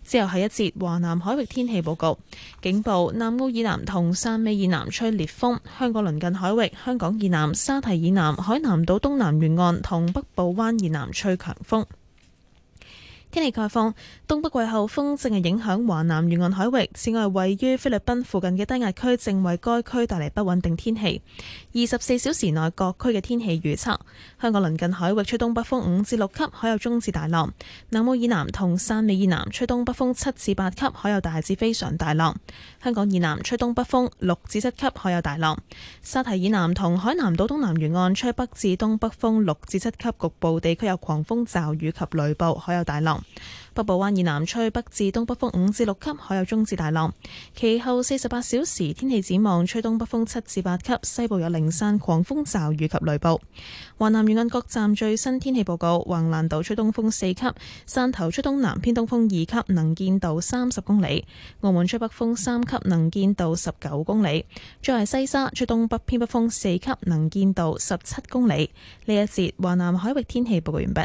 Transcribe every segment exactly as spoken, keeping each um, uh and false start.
之後係一節華南海域天氣報告。警報：南澳以南同汕尾以南吹烈風，香港鄰近海域、香港以南、沙堤以南、海南島東南沿岸同北部灣以南吹強風。天氣概況：東北季候風正係影響華南沿岸海域，此外位於菲律賓附近嘅低壓區正為該區帶嚟不穩定天氣。二十四小時內各區嘅天氣預測：香港鄰近海域吹東北風五至六級，海有中至大浪；南澳以南同汕尾以南吹東北風七至八級，海有大至非常大浪；香港以南吹東北風六至七級，海有大浪；沙堤以南同海南島東南沿岸吹北至東北風六至七級，局部地區有狂風驟雨及雷暴，海有大浪。北部灣以南吹北至東北風五至六級，海有中至大浪。其後四十八小時天氣展望，吹東北風七至八級，西部有零散狂風驟雨及雷暴。華南沿岸各站最新天氣報告：橫瀾島吹東風四級，汕頭吹東南偏東風二級，能見度三十公里；澳門吹北風三級，能見度十九公里。再係西沙吹東北偏北風四級，能見度十七公里。呢一節華南海域天氣報告完畢。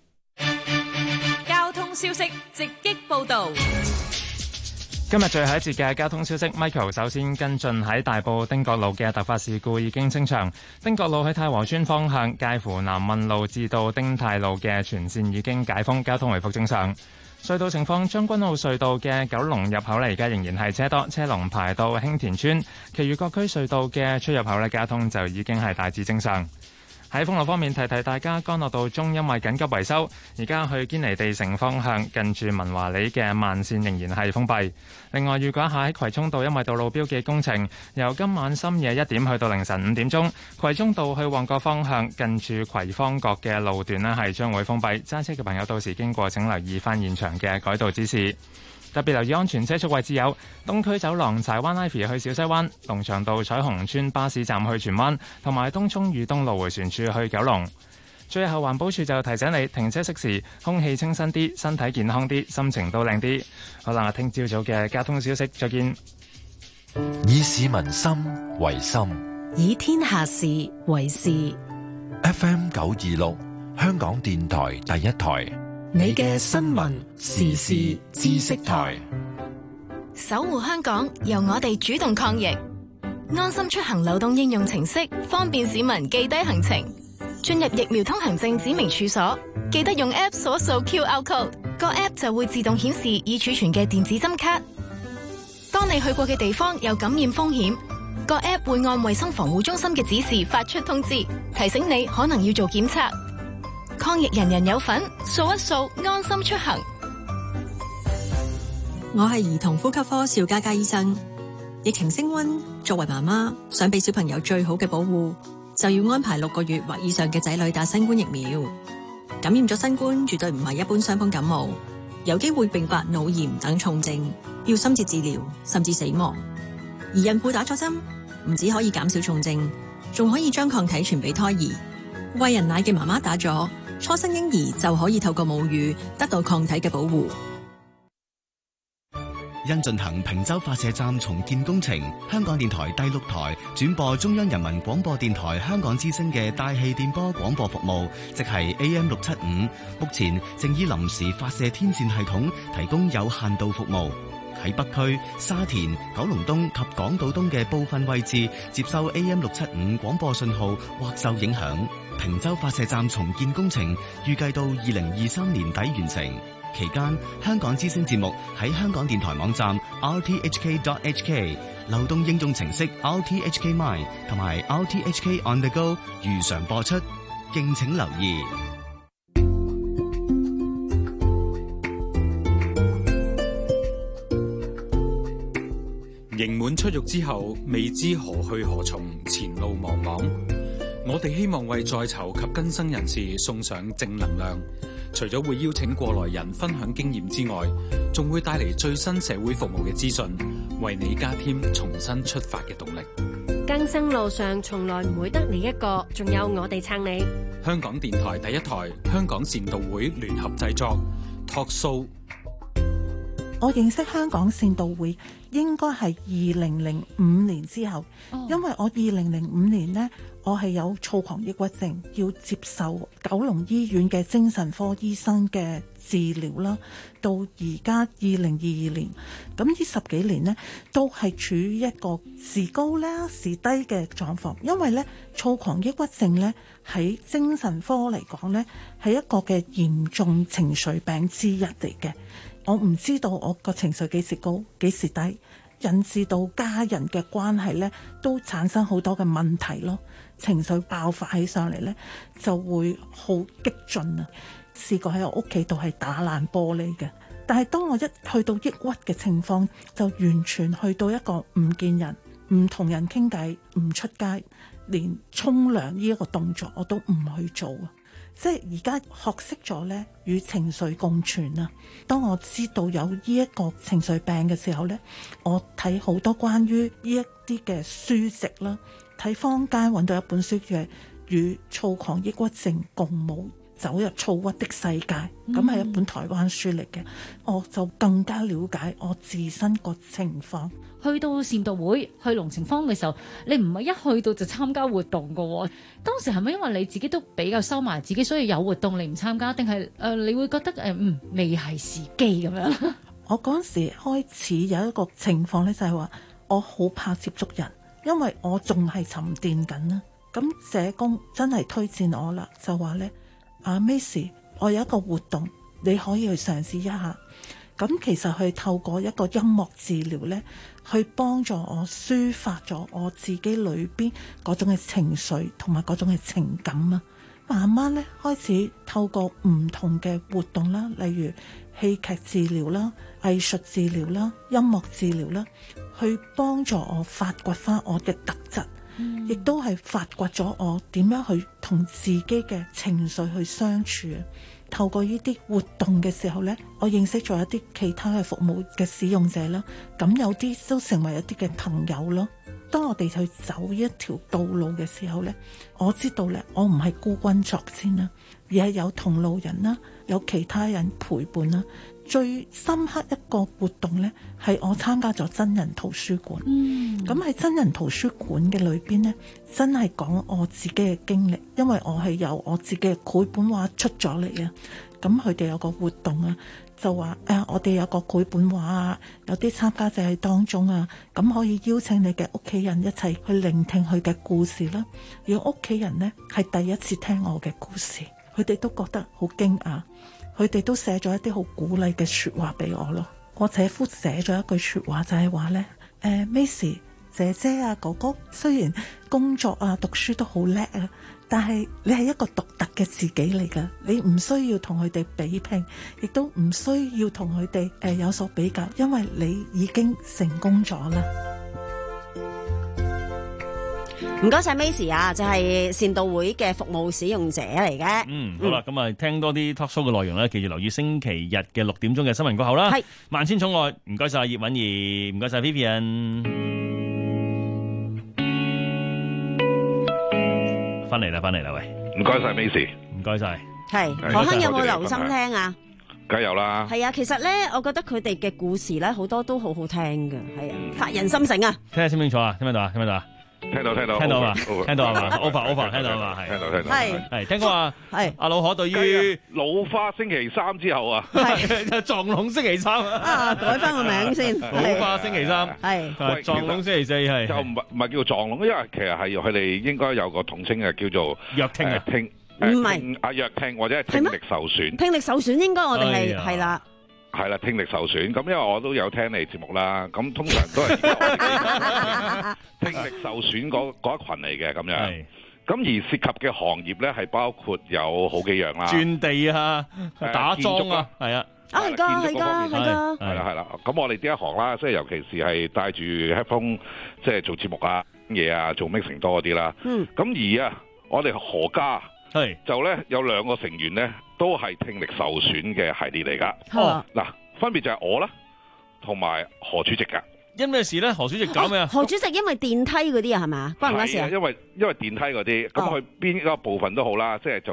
消息直擊報道。 今日最後一節嘅交通消息 ，Michael 首先跟進喺大埔汀角路嘅突發事故已經清場，汀角路去太和村方向介乎南運路至到汀太路嘅全線已經解封，交通回復正常。隧道情況：將軍澳隧道嘅九龍入口嚟，而家仍然係車多，車龍排到興田村。其餘各區隧道嘅出入口呢，交通就已經係大致正常。喺封路方面，提提大家，干諾道中因為緊急維修，而家去堅尼地城方向近住文華里嘅慢線仍然係封閉。另外，預計下喺葵涌道因為道路標記工程，由今晚深夜一點去到凌晨五點鐘，葵涌道去旺角方向近住葵芳角嘅路段呢係將會封閉。揸車嘅朋友到時經過請留意翻現場嘅改道指示。特別留意安全車速位置有東區走廊柴灣 Ivy 去小西灣、龍翔道彩虹村巴士站去荃灣，同埋東涌裕東路迴旋處去九龍。最後環保署就提醒你停車熄匙，空氣清新啲，身體健康啲，心情都靚啲。好啦，聽朝早嘅交通消息，再見。 以市民心為心， 以天下事為事。 F M 九二六，香港電台第一台。 你嘅新聞時事知識台， 守護香港，由我哋主動抗疫。安心出行流動應用程式，方便市民記低行程。進入疫苗通行證指明處所，記得用 App 掃掃 Q R code， 個 App 就會自動顯示已儲存嘅電子針卡。當你去過嘅地方有感染風險，個 App 會按衛生防護中心嘅指示發出通知，提醒你可能要做檢測。抗疫人人有份，掃一掃安心出行。 我係兒童呼吸科邵嘉嘉醫生。疫情升溫，作為媽媽想俾小朋友最好嘅保護，就要安排六個月或以上嘅仔女打新冠疫苗。感染咗新冠絕對唔係一般傷風感冒，有機會併發腦炎等重症，要深切治療甚至死亡。而孕婦打咗針，唔止可以減少重症，仲可以將抗體傳俾胎兒。餵人奶嘅媽媽打咗，初生嬰兒就可以透過母乳得到抗體嘅保護。 因進行坪洲發射站重建工程，香港電台第六台轉播中央人民廣播電台香港之聲嘅大氣電波廣播服務，即係 A M 六七五，目前正以臨時發射天線系統提供有限度服務。喺北區、沙田、九龍東及港島東嘅部分位置接收 A M 六七五廣播信號或受影響。坪洲發射站重建工程預計到二零二三年底完成，期間香港之聲節目喺香港電台網站 r t h k dot h k、流動應用程式 r t h k mine 同埋 r t h k on the go 如常播出，敬請留意。 刑滿出獄之後，未知何去何從，前路茫茫。我哋希望為在囚及更生人士送上正能量，除咗會邀請過來人分享經驗之外，仲會帶嚟最新社會服務嘅資訊，為你加添重新出發嘅動力。 更生路上從來唔會得你一個，仲有我哋撐你。 香港電台第一台，香港善導會聯合製作，托數。 我認識香港善導會應該係二零零五年之後，哦、因為我二零零五年呢，我係有躁狂抑鬱症，要接受九龍醫院嘅精神科醫生嘅治療啦。到而家二零二二年，咁呢十幾年呢，都係處於一個時高啦時低嘅狀況。因為呢，躁狂抑鬱症呢，喺精神科嚟講呢，係一個嘅嚴重情緒病之一嚟嘅。我唔知道我個情緒幾時高幾時低，引致到家人嘅關係呢都產生好多嘅問題咯。情緒爆發起上嚟呢，就會好激進啊！試過喺我屋企度係打爛玻璃嘅，但係當我一去到抑鬱嘅情況，就完全去到一個唔見人、唔同人傾偈、唔出街，連沖涼呢一個動作我都唔去做啊！即係而家學識咗呢，與情緒共存啊！當我知道有呢一個情緒病嘅時候呢，我睇好多關於呢一啲嘅書籍啦，睇坊間揾到一本書叫《與躁狂抑鬱症共舞，走入躁鬱的世界》，咁係、嗯、一本台灣書嚟嘅，我就更加了解我自身個情況。 去到善導會去龍情坊嘅時候，你唔係一去到就參加活動㗎喎。當時係咪因為你自己都比較收埋自己，所以有活動你唔參加，定係誒你會覺得誒、呃、嗯未係時機咁樣？ 我嗰時開始有一個情況咧，就係話我好怕接觸人，因為我仲係沉澱緊啦。咁社工真係推薦我啦，就話咧啊 Miss， 我有一個活動你可以去嘗試一下。咁其實係透過一個音樂治療呢，去幫助我抒發咗我自己裏邊嗰種嘅情緒同埋嗰種嘅情感啊。慢慢咧開始透過唔同嘅活動啦，例如戲劇治療啦、藝術治療啦、音樂治療啦，去幫助我發掘翻我嘅特質，亦、嗯、都係發掘咗我點樣去同自己嘅情緒去相處啊。透過呢啲活動嘅時候呢，我認識咗一啲其他嘅服務嘅使用者啦，咁有啲都成為一啲嘅朋友咯。當我哋去走呢一條道路嘅時候呢，我知道呢，我唔係孤軍作戰啦，而係有同路人啦，有其他人陪伴啦。最深刻一個活動呢，係我參加咗真人圖書館。咁喺、嗯、真人圖書館嘅裏邊呢，真係講我自己嘅經歷，因為我係有我自己嘅繪本畫出咗嚟啊。咁佢哋有個活動啊，就話誒、啊，我哋有個繪本畫啊，有啲參加者喺當中啊，咁可以邀請你嘅屋企人一齊去聆聽佢嘅故事啦。而屋企人呢，係第一次聽我嘅故事，佢哋都覺得好驚訝。佢哋都寫咗一啲好鼓勵嘅說話俾我咯。我姐夫寫咗一句說話就係話呢，誒 Miss 姐姐啊哥哥，雖然工作啊讀書都好叻啊，但係你係一個獨特嘅自己嚟噶，你唔需要同佢哋比拼，亦都唔需要同佢哋誒有所比較，因為你已經成功咗啦。 唔該晒 Macy 啊，就係善導會嘅服務使用者嚟嘅。 嗯，好啦，咁啊、嗯，聽多啲 talk show 嘅內容咧，記住留意星期日嘅六點鐘嘅新聞過後啦。係是萬千寵愛，唔該晒葉韻儀，唔該晒 Vivian， 翻嚟啦，翻嚟啦，喂， 唔該晒 Macy， 唔該晒。 係何鏗有冇留心聽啊？ 梗有啦。係啊，其實咧，我覺得佢哋嘅故事咧，好多都好好聽㗎，係啊，發人心醒啊。 聽得清唔清楚啊？聽唔聽到啊？聽唔聽到啊？ 聽到聽到聽到嘛？聽到係嘛 ？over over 聽到嘛？係聽到聽到係係聽講話係阿老可對於老花星期三之後啊， 係撞龍星期三啊，改翻個名先。 老花星期三係撞龍星期四係就唔係唔係叫做撞龍，因為其實係佢哋應該有個統稱嘅叫做弱聽啊聽唔係啊弱聽或者係聽力受損。 聽力受損應該我哋係係啦。 係啦，聽力受損咁，因為我都有聽你節目啦。咁通常都係聽力受損嗰嗰一群嚟嘅咁樣。咁而涉及嘅行業咧，係包括有好幾樣啦， 鑽地啊、打樁啊，係啊， 啊係㗎，係㗎，係㗎， 係啦，係啦。咁我哋呢一行啦，即係尤其是係帶住 headphone，即係做節目啊、嘢啊、做 mixing 多嗰啲啦。嗯。咁而啊，我哋何家係就咧有兩個成員咧。都係聽力受損嘅系列嚟噶。哦，嗱，分別就係我啦，同埋何主席噶。 因咩事咧？何主席搞咩啊？ 何主席因為電梯嗰啲啊，係嘛？關唔關事啊？ 因為因為電梯嗰啲，咁佢邊一個部分都好啦，即係就算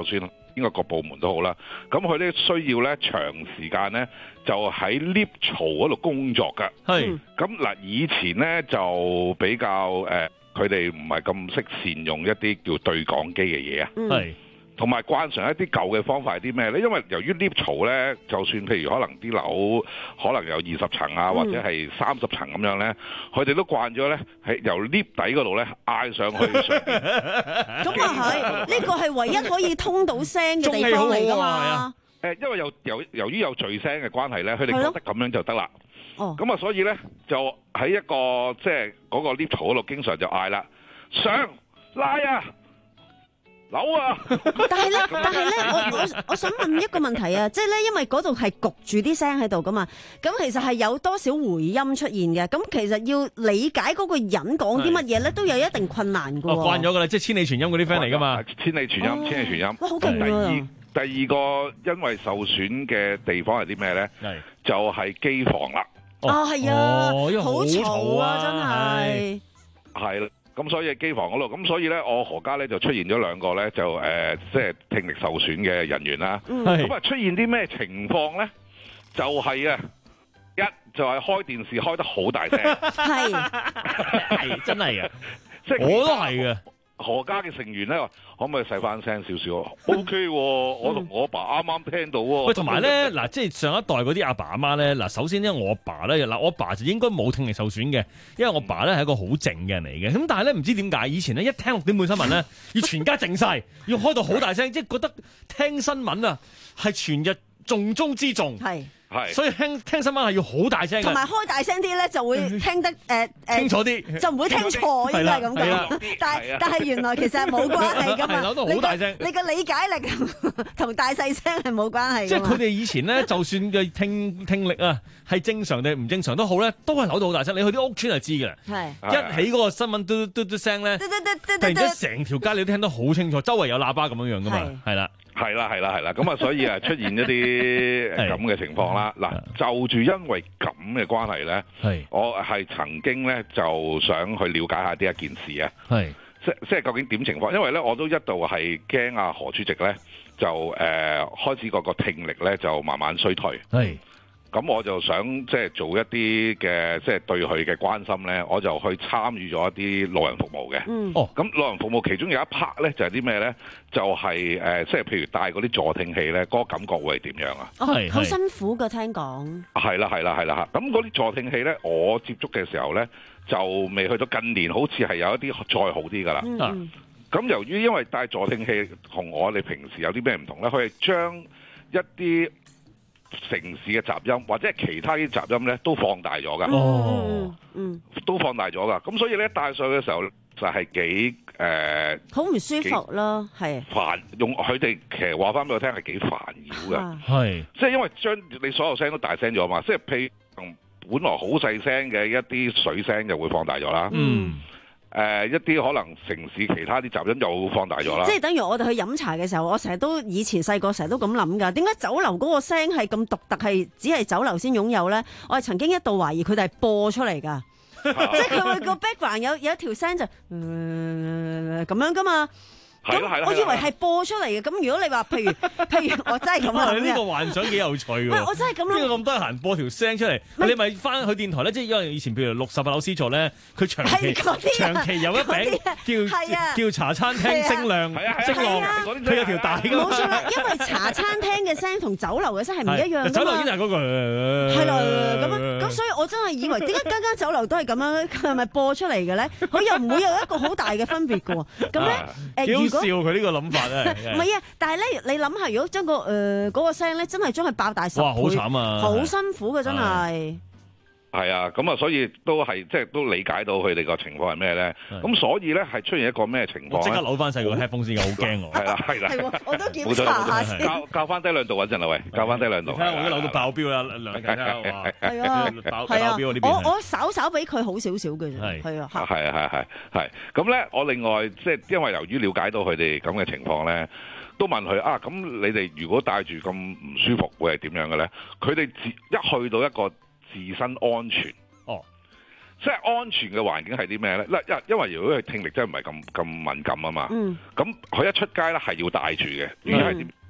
邊個各部門都好啦。咁佢咧需要咧長時間咧就喺 lift 槽嗰度工作㗎。 係。 咁嗱，以前咧就比較誒，佢哋唔係咁識善用一啲叫對講機嘅嘢啊。 係。 同埋慣常一啲舊嘅方法係啲咩咧？因為由於 lift 槽咧，就算譬如可能啲樓可能有二十層啊，或者係三十層咁樣咧，佢哋都慣咗咧係由 lift 底嗰度咧嗌上去上邊。 咁啊係，呢個係唯一可以通到聲嘅地方嚟㗎嘛。 誒，因為有由由於有聚聲嘅關係咧，佢哋覺得咁樣就得啦。哦。咁啊，所以咧就喺一個即係嗰個 lift 槽嗰度，經常就嗌啦，上拉啊！樓啊！ 但係咧，但係咧，我我我想問一個問題啊，即係咧，因為嗰度係焗住啲聲喺度噶嘛，咁其實係有多少回音出現嘅？咁其實要理解嗰個人講啲乜嘢咧，都有一定困難噶。 哦，慣咗噶啦，即係千里傳音嗰啲 friend 嚟噶嘛， 千里傳音，哦、千里傳音。 哇，好勁啊！ 第二第二個因為受損嘅地方係啲咩咧？係就係機房啦。 哦，係啊，好嘈啊， 真係。係啦。咁所以機房嗰度，咁所以咧，我何家咧就出現咗兩個咧，就誒、呃，即係聽力受損嘅人員啦。咁啊，出現啲咩情況咧？就係、是、啊，一就係、是、開電視開得好大聲， 係係真係嘅， 即係我都係嘅。 何家嘅成員咧話：可唔可以細翻聲少少？O K，我同我阿爸啱啱聽到喎。 喂，同埋咧，嗱，即係上一代嗰啲阿爸阿媽咧，嗱，首先咧，我阿爸咧，嗱，我阿爸就應該冇聽力受損嘅，因為我阿爸咧係一個好靜嘅人嚟嘅。咁但係咧，唔知點解以前咧一聽六點半新聞咧，要全家靜晒，要開到好大聲，即係覺得聽新聞啊係全日重中之重。係。係，所以聽聽新聞係要好大聲嘅， 同埋開大聲啲咧就會聽得誒誒、呃呃、 清楚啲， 就唔會聽錯，應該係咁講。但係但係原來其實係冇關係㗎嘛， 好大聲， 你個理解力同大細聲係冇關係。 即係佢哋以前咧，就算嘅聽聽力啊係正常定唔正常都好咧，都係扭到好大聲。你去啲屋村就知㗎啦，係一起嗰個新聞嘟嘟嘟聲咧，突然間成條街你都聽得好清楚，周圍有喇叭咁樣樣㗎嘛，係啦。 係啦，係啦，係啦，咁啊，所以啊，出現一啲咁嘅情況啦。嗱，就住因為咁嘅關係咧，我係曾經咧就想去了解下呢一件事啊。係，即即係究竟點情況？因為咧，我都一度係驚啊何主席咧就誒、呃、開始個個聽力咧就慢慢衰退。係。咁我就想即係做一啲嘅即係對佢嘅關心咧，我就去參與咗一啲老人服務嘅。嗯。哦。咁老人服務其中有一 part 咧，就係啲咩咧？就係、是、誒、呃，即係譬如戴嗰啲助聽器咧，嗰、那個感覺會係點樣啊？ 哦，好辛苦㗎，聽講。係啦，係啦，係啦嚇。咁嗰啲助聽器咧，我接觸嘅時候咧，就未去到近年，好似係有一啲再好啲㗎啦。嗯。咁由於因為戴助聽器同我哋平時有啲咩唔同咧，佢係將一啲城市嘅雜音或者係其他啲雜音咧，都放大咗噶。哦，嗯，都放大咗噶。咁所以咧，戴上嘅時候就係幾誒， 好唔舒服咯，係煩。用佢哋其實話翻俾我聽係幾煩擾嘅，係即係因為將你所有聲都大聲咗嘛。即係譬如本來好細聲嘅一啲水聲就會放大咗啦。嗯。誒、呃、一啲可能城市其他啲雜音又放大咗啦， 即係等於我哋去飲茶嘅時候，我成日都以前細個成日都咁諗㗎。點解酒樓嗰個聲係咁獨特，係只係酒樓先擁有咧？我係曾經一度懷疑佢哋係播出嚟㗎，即係佢會個 background 有有一條聲就咁、呃、樣㗎嘛。咁我以為係播出嚟嘅，咁如果你話譬如譬如我真係咁諗呢個幻想幾有趣喎！ 喂，我真係咁諗， 邊個咁得閒播條聲出嚟？你咪翻去電台咧，即係因為以前譬如六十八樓 C 座咧，佢長期長期有一餅叫叫茶餐廳聲量聲浪，佢有條帶㗎嘛。 冇錯啦，因為茶餐廳嘅聲同酒樓嘅聲係唔一樣㗎嘛。 酒樓已經係嗰個係啦，咁咁所以我真係以為點解間間酒樓都係咁樣？佢係咪播出嚟嘅咧？佢又唔會有一個好大嘅分別㗎喎。咁咧誒， 笑佢呢個諗法咧， 唔係啊！但係咧，你諗下，如果將個誒嗰個聲咧，真係將佢爆大十倍， 哇！好慘啊， 好辛苦嘅真係。 係啊，咁啊，所以都係即係都理解到佢哋個情況係咩咧？咁所以咧係出現一個咩情況？ 即刻扭翻細個 headphone 先，好驚我。 係啦，係啦， 係我都檢查下先。 教教翻低兩度穩陣啦，喂！教翻低兩度。 睇下我都扭到爆標啦，兩隻哇！ 係啊， 爆爆標呢邊。 我我稍稍比佢好少少嘅啫。係係啊， 係係係係。咁咧，我另外即係因為由於了解到佢哋咁嘅情況咧，都問佢啊，咁你哋如果帶住咁唔舒服，會係點樣嘅咧？佢哋自一去到一個自身安全。即係安全嘅環境係啲咩咧？嗱，因因為如果佢聽力真係唔係咁咁敏感啊嘛，咁、嗯、佢一出街咧係要戴住嘅。原因係點？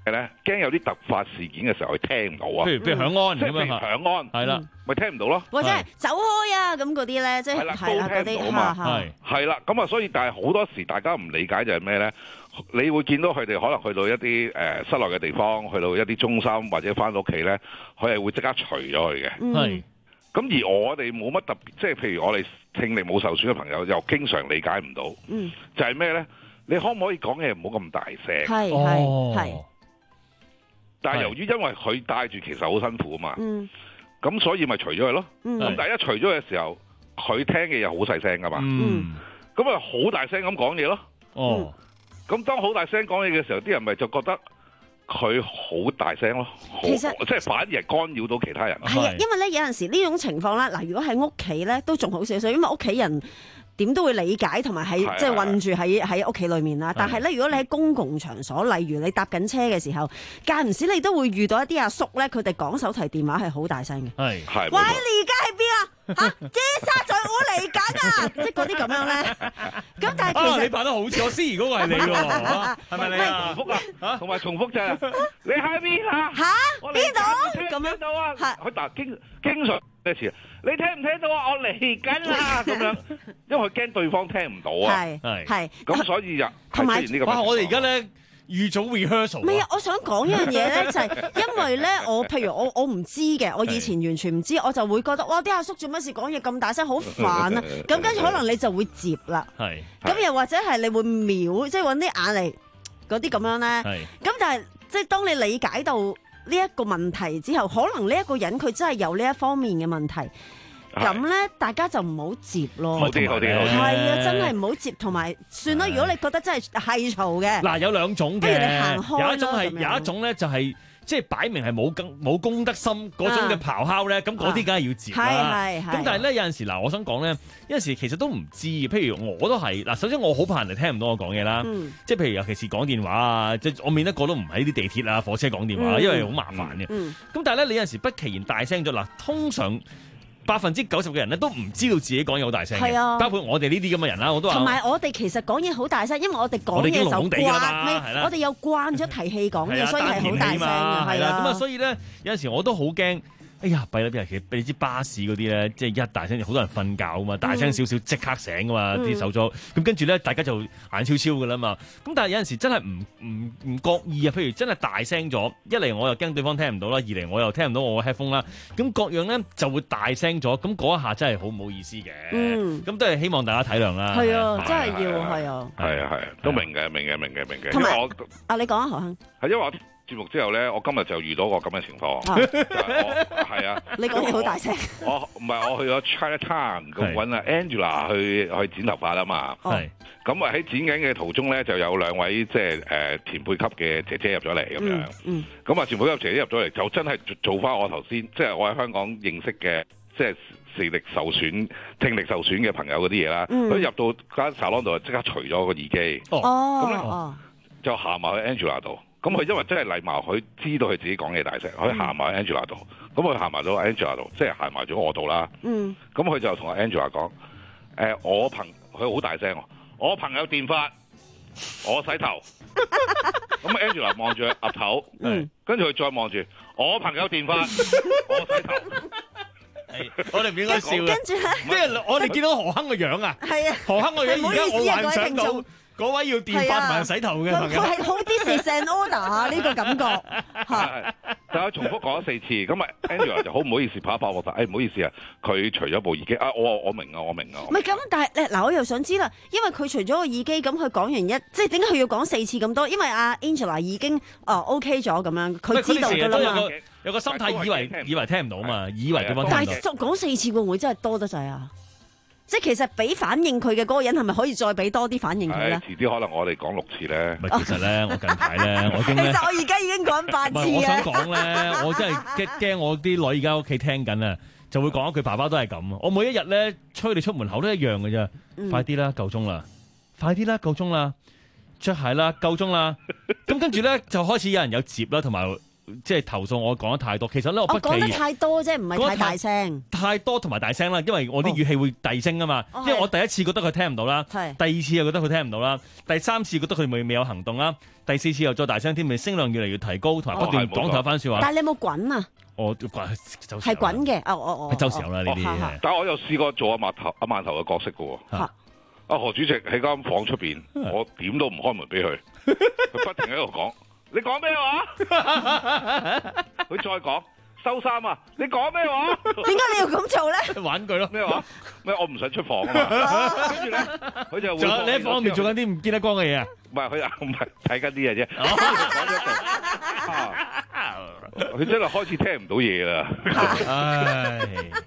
係咧，驚有啲突發事件嘅時候佢聽唔到啊。 譬如譬如響安即係譬如咁樣嚇響安， 係啦， 咪聽唔到咯。 或者係走開啊咁嗰啲咧，即係係啦， 係啦嗰都聽到嘛。 啲係啦，咁啊，所以但係好多時大家唔理解就係咩咧？你會見到佢哋可能去到一啲誒、呃、室內嘅地方，去到一啲中心或者翻到屋企咧，佢係會即刻除咗佢嘅。 係。 咁而我哋冇乜特別，即係譬如我哋聽力冇受損嘅朋友，又經常理解唔到。 嗯。 就係咩咧？你可唔可以講嘢唔好咁大聲？ 係係係。 但係由於因為佢戴住其實好辛苦啊嘛。 嗯。 咁所以咪除咗佢咯。 嗯。 咁但係一除咗嘅時候，佢聽嘅嘢好細聲噶嘛。 嗯。 咁咪好大聲咁講嘢咯。 哦。 咁當好大聲講嘢嘅時候，啲人咪就覺得佢好大聲咯。 其實即係反而係干擾到其他人。 係啊，因為咧有陣時呢種情況咧，嗱，如果喺屋企咧都仲好少少，因為屋企人點都會理解同埋喺即係韞住喺喺屋企裏面啦。但係咧，如果你喺公共場所，例如你搭緊車嘅時候，間唔時你都會遇到一啲阿叔咧，佢哋講手提電話係好大聲嘅。 係係。 喂，你而家喺邊啊？嚇！姐沙咀我嚟緊啊！即係嗰啲咁樣咧。咁但係其實、 啊、你扮得好似我司儀嗰個係你喎，係咪你啊？ 重複啊，同埋重複就係你喺邊啊？ 嚇！邊度？咁樣到啊？佢嗱經經常咩事？你聽唔聽到啊？我嚟緊啦咁樣，因為佢驚對方聽唔到啊。 係係係。 咁所以就同埋哇！我哋而家咧。預早 rehearsal 唔係啊！我想講一樣嘢咧，就係因為咧，我譬如我我唔知嘅，我以前完全唔知，我就會覺得哇！啲阿叔做乜事講嘢咁大聲，好煩啊！咁跟住可能你就會接啦。 係。 咁又或者係你會瞄，即係揾啲眼嚟嗰啲咁樣咧。係。咁但係即係當你理解到呢一個問題之後，可能呢一個人佢真係有呢一方面嘅問題。咁咧，大家就唔好接咯。 好啲，好啲，好啲。 係啊，真係唔好接，同埋算啦。如果你覺得真係係嘈嘅， 嗱有兩種嘅， 不如你行開。 有一種係有一種咧，就係即係擺明係冇公冇公德心嗰種嘅咆哮咧，咁嗰啲梗係要接啦。 係係。 咁但係咧有陣時嗱，我想講咧，有陣時其實都唔知。譬如我都係嗱，首先我好怕人哋聽唔到我講嘢啦。即係譬如尤其是講電話啊，即係我面得個都唔喺啲地鐵啊、火車講電話，因為好麻煩嘅。咁但係咧，你有陣時不其然大聲咗嗱，通常。百分之九十嘅人咧都唔知道自己講嘢好大聲嘅， 啊、 包括我哋呢啲咁嘅人啦，我都話。同埋我哋其實講嘢好大聲，因為我哋講嘢就慣，我哋又慣咗提氣講嘢，所以係好大聲嘅，係啦。 咁啊，所以咧有陣時我都好驚。哎呀，弊啦！邊其實你知巴士嗰啲咧，即係一大聲，好多人瞓覺啊嘛，大聲少少即刻醒噶嘛，啲手足。咁跟住咧，大家就眼超超噶啦嘛。咁但係有陣時真係唔唔唔覺意啊，譬如真係大聲咗，一嚟我又驚對方聽唔到啦，二嚟我又聽唔到我個 headphone 啦。咁各樣咧就會大聲咗，咁嗰一下真係好唔好意思嘅。嗯，咁都係希望大家體諒啦。 係啊，真係要係啊。 係啊係啊，都明嘅，明嘅，明嘅，明嘅。 同埋我啊，你講啊，何亨。 係因為我節目之後咧，我今日就遇到個咁嘅情況。係啊， 你講嘢好大聲。 我唔係我去咗 Chinatown 咁揾阿 Angela 去去剪頭髮啊嘛。係。咁啊喺剪緊嘅途中咧，就有兩位即係誒前輩級嘅姐姐入咗嚟咁樣。嗯。咁啊前輩級姐姐入咗嚟，就真係做翻我頭先，即係我喺香港認識嘅，即係視力受損、聽力受損嘅朋友嗰啲嘢啦。佢入到間 salon 度，即刻除咗個耳機。哦。咁咧就行埋去 Angela 度。咁佢因為真係禮貌，佢知道佢自己講嘢大聲，佢行埋 Angela 度，咁佢行埋到 Angela 度，即係行埋咗我度啦。嗯。咁佢就同阿 Angela 講：誒、呃，我朋佢好大聲，我朋友電髮，我洗頭。咁 Angela 望住佢岌頭，嗯，跟住佢再望住我朋友電髮，我洗頭。 我哋唔應該笑嘅。跟住咧，即係我哋見到何亨個樣啊。係啊。何亨個樣，而家我幻想到。嗰位要電髮同埋洗頭嘅朋友， 佢係好啲成 order 啊！呢個感覺係，但係重複講咗四次，咁啊 Angela 就好唔好意思拍一拍我頭，誒唔好意思啊，佢除咗部耳機啊，我我明啊，我明啊。 唔係咁，但係嗱，我又想知啦，因為佢除咗個耳機，咁佢講完一，即係點解佢要講四次咁多？因為阿 Angela 已經哦 OK 咗咁樣，佢知道㗎啦嘛。 有個心態以為以為聽唔到嘛，以為對方聽唔到。 但係講四次會唔會真係多得滯啊？即係其實俾反應佢嘅嗰個人係咪可以再俾多啲反應佢咧？ 遲啲可能我哋講六次咧。 唔係，其實咧，我近排咧，我已經其實我而家已經講八次啊！ 我想講咧，我真係驚驚我啲女而家屋企聽緊啊，就會講一句爸爸都係咁。我每一日咧催你出門口都一樣嘅啫，嗯、快啲啦，夠鐘啦，快啲啦，夠鐘啦，着鞋啦，夠鐘啦。咁跟住咧就開始有人有接啦，同埋即係投訴我講得太多。其實咧我不期我講得太多啫，唔係太大聲。 太多同埋大聲啦，因為我啲語氣會遞升啊嘛。 哦、 因為我第一次覺得佢聽唔到啦，第二次又覺得佢聽唔到啦，第三次覺得佢未未有行動啦，第四次又再大聲添，咪聲量越嚟越提高，同埋不斷講同一番説話。 但係你有冇滾啊？ 我滾就係滾嘅，哦哦哦， 係周時候啦呢啲嘢。 但係我有試過做阿饅頭阿饅頭嘅角色嘅喎。阿何主席喺間房出邊，我點都唔開門俾佢，佢不停喺度講：你講咩話？佢再講收衫啊！你講咩話？ 點解你要咁做咧？ 玩佢咯咩話？咩我唔想出房啊嘛。跟住咧，佢就會仲你喺房面做緊啲唔見得光嘅嘢啊？ 唔係佢又唔係睇緊啲嘢啫。講咗一句，佢真係開始聽唔到嘢啦。 唉，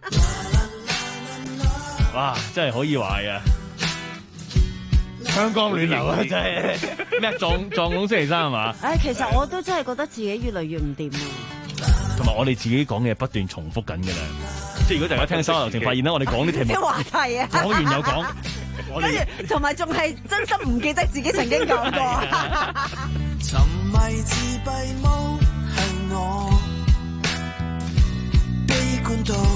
哇！真係可以話啊！香港暖流啊，真係咩撞撞龍星期三係嘛？ 唉，其實我都真係覺得自己越嚟越唔掂啊！ 同埋我哋自己講嘅不斷重複緊嘅啦，即係如果大家聽收流程發現咧，我哋講啲題目， 啲話題啊， 講完又講，我哋同埋仲係真心唔記得自己曾經講過。 沉迷自閉無係我悲觀到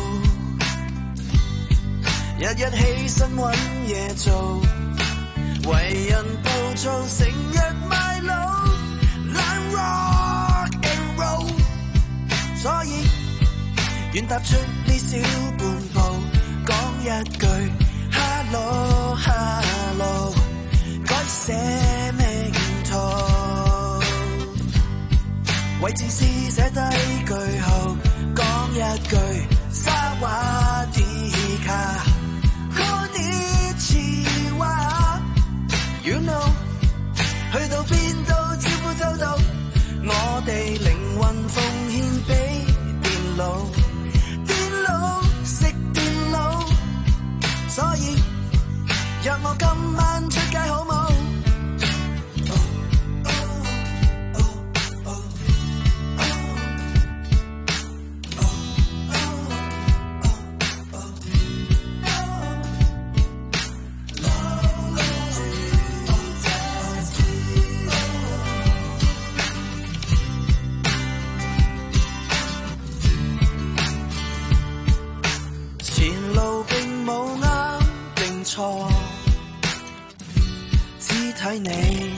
日日起身揾嘢做。為人暴躁，成日賣腦，懶 rock and roll， 所以願踏出呢小半步，講一句 hello hello， 改寫名圖，為自私寫低句號，講一句沙瓦迪卡。You know， 去到邊都招呼周到，我哋靈魂奉獻俾電腦，電腦食電腦，所以約我今晚出街好冇？你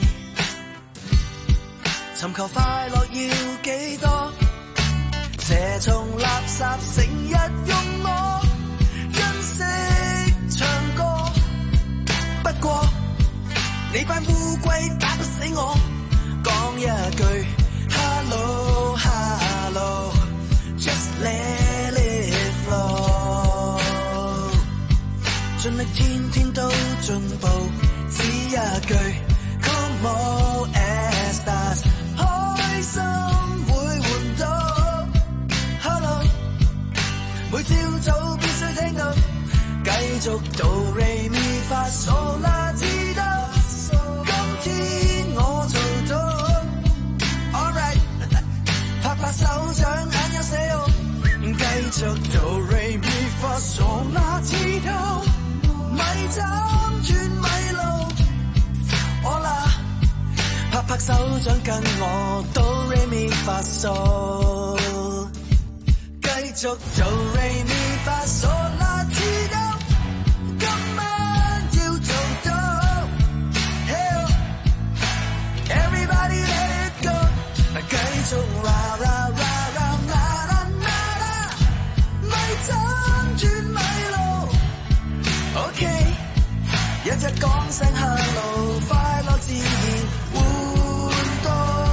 尋求快樂要幾多？這種垃圾成日用我欣惜唱歌，不過你班烏龜打不死我，講一句 Hello Hello Just let it flow， 盡力天天都進步，只一句 Come on Estas， 開心會換到 Hello， 每朝早必須聽到，繼續Do Re Mi Fa Sol La Ti Do， 今天我做到 Alright， 拍拍手掌眼有寫哦，繼續Do Re Mi Fa Sol La Ti Do， 咪斬轉咪路，我啦拍拍手掌跟我 Do Re Mi Fa Sol， 繼續Do Re Mi Fa Sol La Ti Do， 今晚要做到 Hey Everybody let it go， 繼續 Ra Ra Ra Ra La La La La， 咪斬轉咪路 OK， 日日講聲 Hello， 快樂自然換到。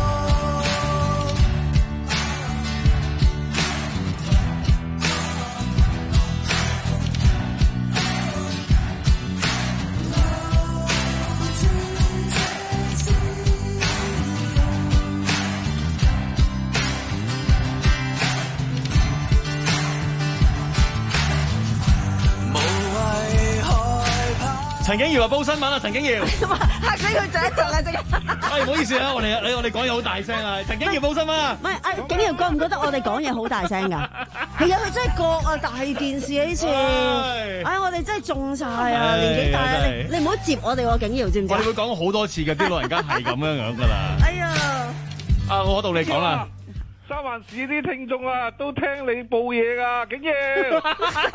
陳景堯話報新聞啊！陳景堯嚇死佢就一陣啊！即刻， 哎，唔好意思啊，我哋你我哋講嘢好大聲啊！陳景堯報新聞啊！ 唔係啊，景堯覺唔覺得我哋講嘢好大聲㗎？係啊，佢真係覺啊，大件事啊呢次，哎，我哋真係中晒啊！年紀大啊，你你唔好接我哋喎，景堯知唔知？ 我哋會講好多次嘅，啲老人家係咁樣樣㗎啦。 哎呀， 啊，我到你講啦。 三藩市啲聽眾啊，都聽你報嘢噶，竟然呢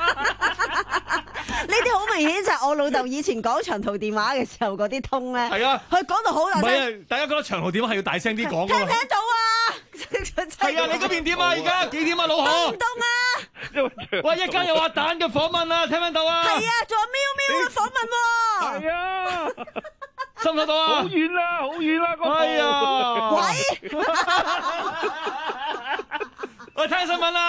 啲好明顯就係我老豆以前講長途電話嘅時候嗰啲通咧。 係啊， 佢講到好大聲。 唔係啊，大家覺得長途電話係要大聲啲講㗎嘛？ 聽唔聽到啊？ 係啊，你嗰邊點啊？而家幾點啊，老何？ 凍唔凍啊？ 喂，一間有阿蛋嘅訪問啊，聽唔聽到啊？ 係啊，仲有喵喵嘅訪問喎。 係啊， 收唔收到啊？ 好遠啦，好遠啦，嗰度。 哎呀， 喂， 我聽新聞啦。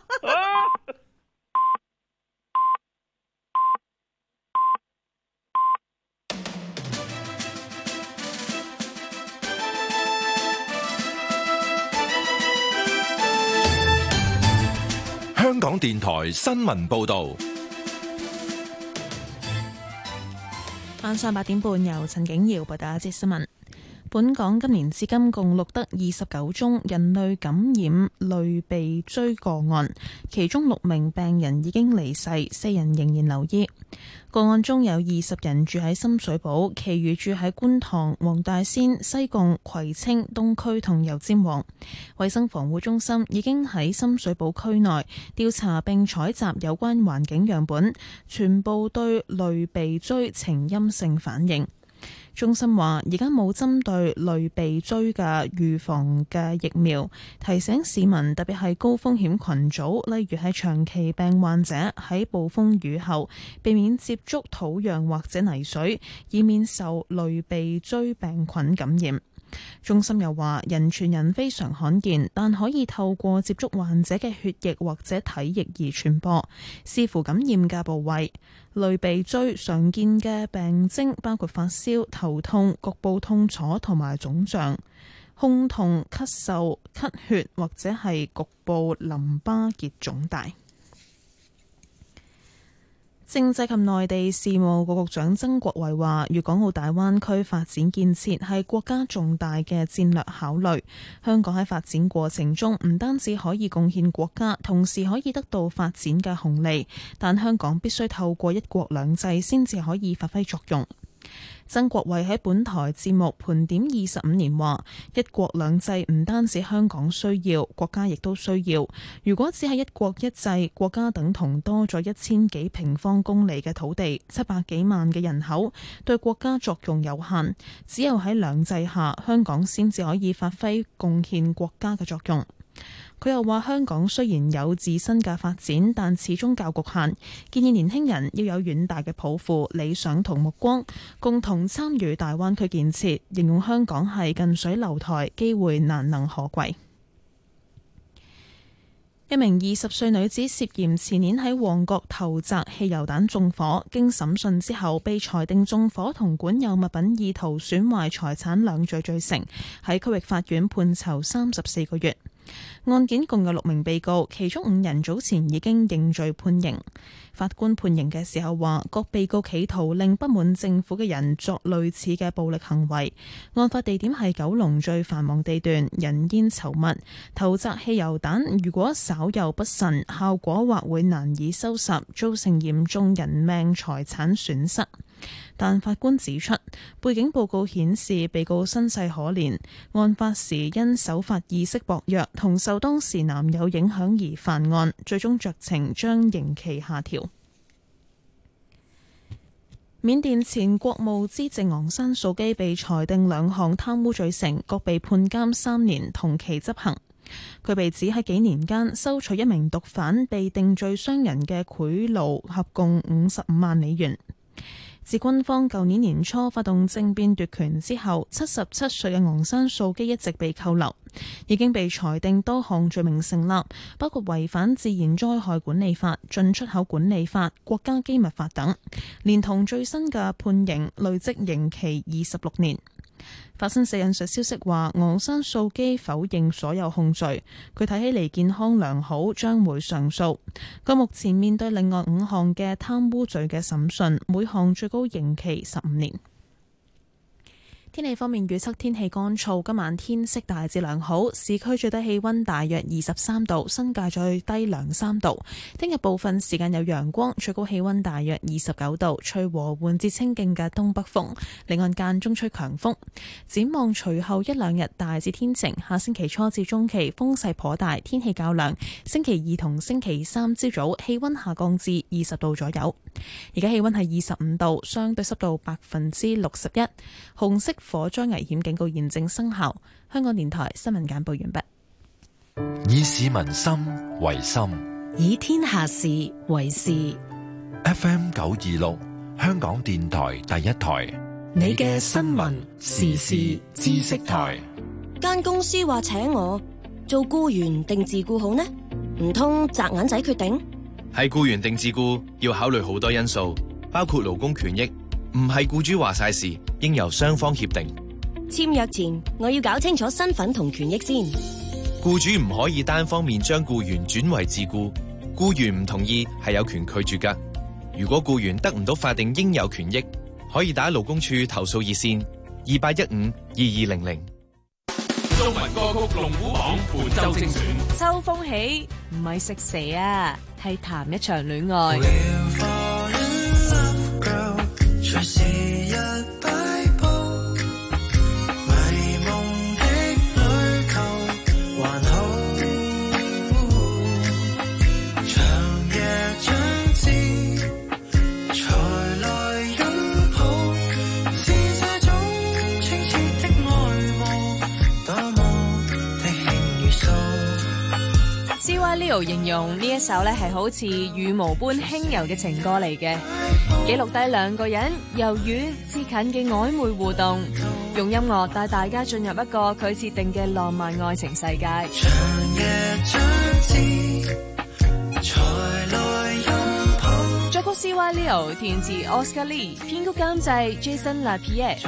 香港電台新聞報道。 晚上八點半，由陳景瑤報道一節新聞。本港今年至今共錄得二十九宗人類感染類鼻疽個案，其中六名病人已經離世，四人仍然留醫。個案中有二十人住喺深水埗，其餘住喺觀塘、黃大仙、西貢、葵青、東區同油尖旺。衛生防護中心已經喺深水埗區內調查並採集有關環境樣本，全部對類鼻疽呈陰性反應。中心話而家冇針對類鼻疽嘅預防嘅疫苗，提醒市民特別係高風險群組，例如係長期病患者，喺暴風雨後避免接觸土壤或者泥水，以免受類鼻疽病菌感染。中心又話人傳人非常罕見，但可以透過接觸患者嘅血液或者體液而傳播，視乎感染嘅部位。類鼻疽常見嘅病徵包括發燒、頭痛、局部痛楚同埋腫脹、胸痛、咳嗽、咳血或者係局部淋巴結腫大。政制及內地事務局局長曾國衛話，粵港澳大灣區發展建設係國家重大嘅戰略考慮。香港喺發展過程中唔單止可以貢獻國家，同時可以得到發展嘅紅利，但香港必須透過一國兩制先至可以發揮作用。曾國衛喺本台節目盤點二十五年話，一國兩制唔單止香港需要，國家亦都需要。如果只係一國一制，國家等同多咗一千幾平方公里嘅土地，七百幾萬嘅人口，對國家作用有限。只有喺兩制下，香港先至可以發揮貢獻國家嘅作用。佢又話香港雖然有自身嘅發展，但始終較局限，建議年輕人要有遠大嘅抱負、理想同目光，共同參與大灣區建設，形容香港係近水樓台，機會難能可貴。一名二十歲女子涉嫌前年喺旺角投擲汽油彈縱火，經審訊之後被裁定縱火同管有物品意圖損壞財產兩罪罪成，喺區域法院判囚三十四個月。案件共有六名被告，其中五人早前已經認罪判刑。法官判刑嘅時候話，各被告企圖令不滿政府嘅人作類似嘅暴力行為。案發地點係九龍最繁忙地段，人煙稠密。投擲汽油彈如果稍有不慎，效果或會難以收拾，造成嚴重人命財產損失。但法官指出，背景報告顯示被告身世可憐，案發時因守法意識薄弱同受當時男友影響而犯案，最終酌情將刑期下調。緬甸前國務資政昂山素基被裁定兩項貪污罪成，各被判監三年，同期執行。佢被指喺幾年間收取一名毒販被定罪商人嘅賄賂，合共五十五萬美元。自軍方舊年年初發動政變奪權之後，七十七歲嘅昂山素基一直被扣留，已經被裁定多項罪名成立，包括違反自然災害管理法、進出口管理法、國家機密法等，連同最新嘅判刑，累積刑期二十六年。法新社引述消息話，昂山素基否認所有控罪，佢睇起嚟健康良好，將會上訴。佢目前面對另外五項嘅貪污罪嘅審訊，每項最高刑期十五年。 天氣方面預測天氣乾燥，今晚天色大致良好，市區最低氣溫大約二十三度，新界最低兩三度。聽日部分時間有陽光，最高氣溫大約二十九度，吹和緩至清勁嘅東北風，離岸間中吹強風。展望隨後一兩日大致天晴，下星期初至中期風勢頗大，天氣較涼。星期二同星期三朝早氣溫下降至二十度左右。而家氣溫係二十五度，相對濕度百分之六十一，紅色火災危險警告現正生效。香港電台新聞簡報完畢。 以市民心為心， 以天下事為事。 F M 九二六，香港電台第一台， 你嘅新聞時事知識台。 間公司話請我做僱員定自僱好呢？唔通擲銀仔決定？ 係僱員定自僱要考慮好多因素，包括勞工權益，唔係僱主話晒事，應由雙方協定。 簽約前我要搞清楚身份同權益先。 僱主唔可以單方面將僱員轉為自僱，僱員唔同意係有權拒絕㗎。如果僱員得唔到法定應有權益，可以打勞工處投訴熱線二八一五二二零零。 中文歌曲龍虎榜本周精選。 秋風起，唔係食蛇啊，係談一場戀愛。C Y Leo 形容呢一首咧係好似羽毛般輕柔嘅情歌嚟嘅，記錄低兩個人由遠至近嘅曖昧互動，用音樂帶大家進入一個佢設定嘅浪漫愛情世界。作曲 C Y Leo， 填詞 Oscar Lee， 編曲監製 Jason Lapierre。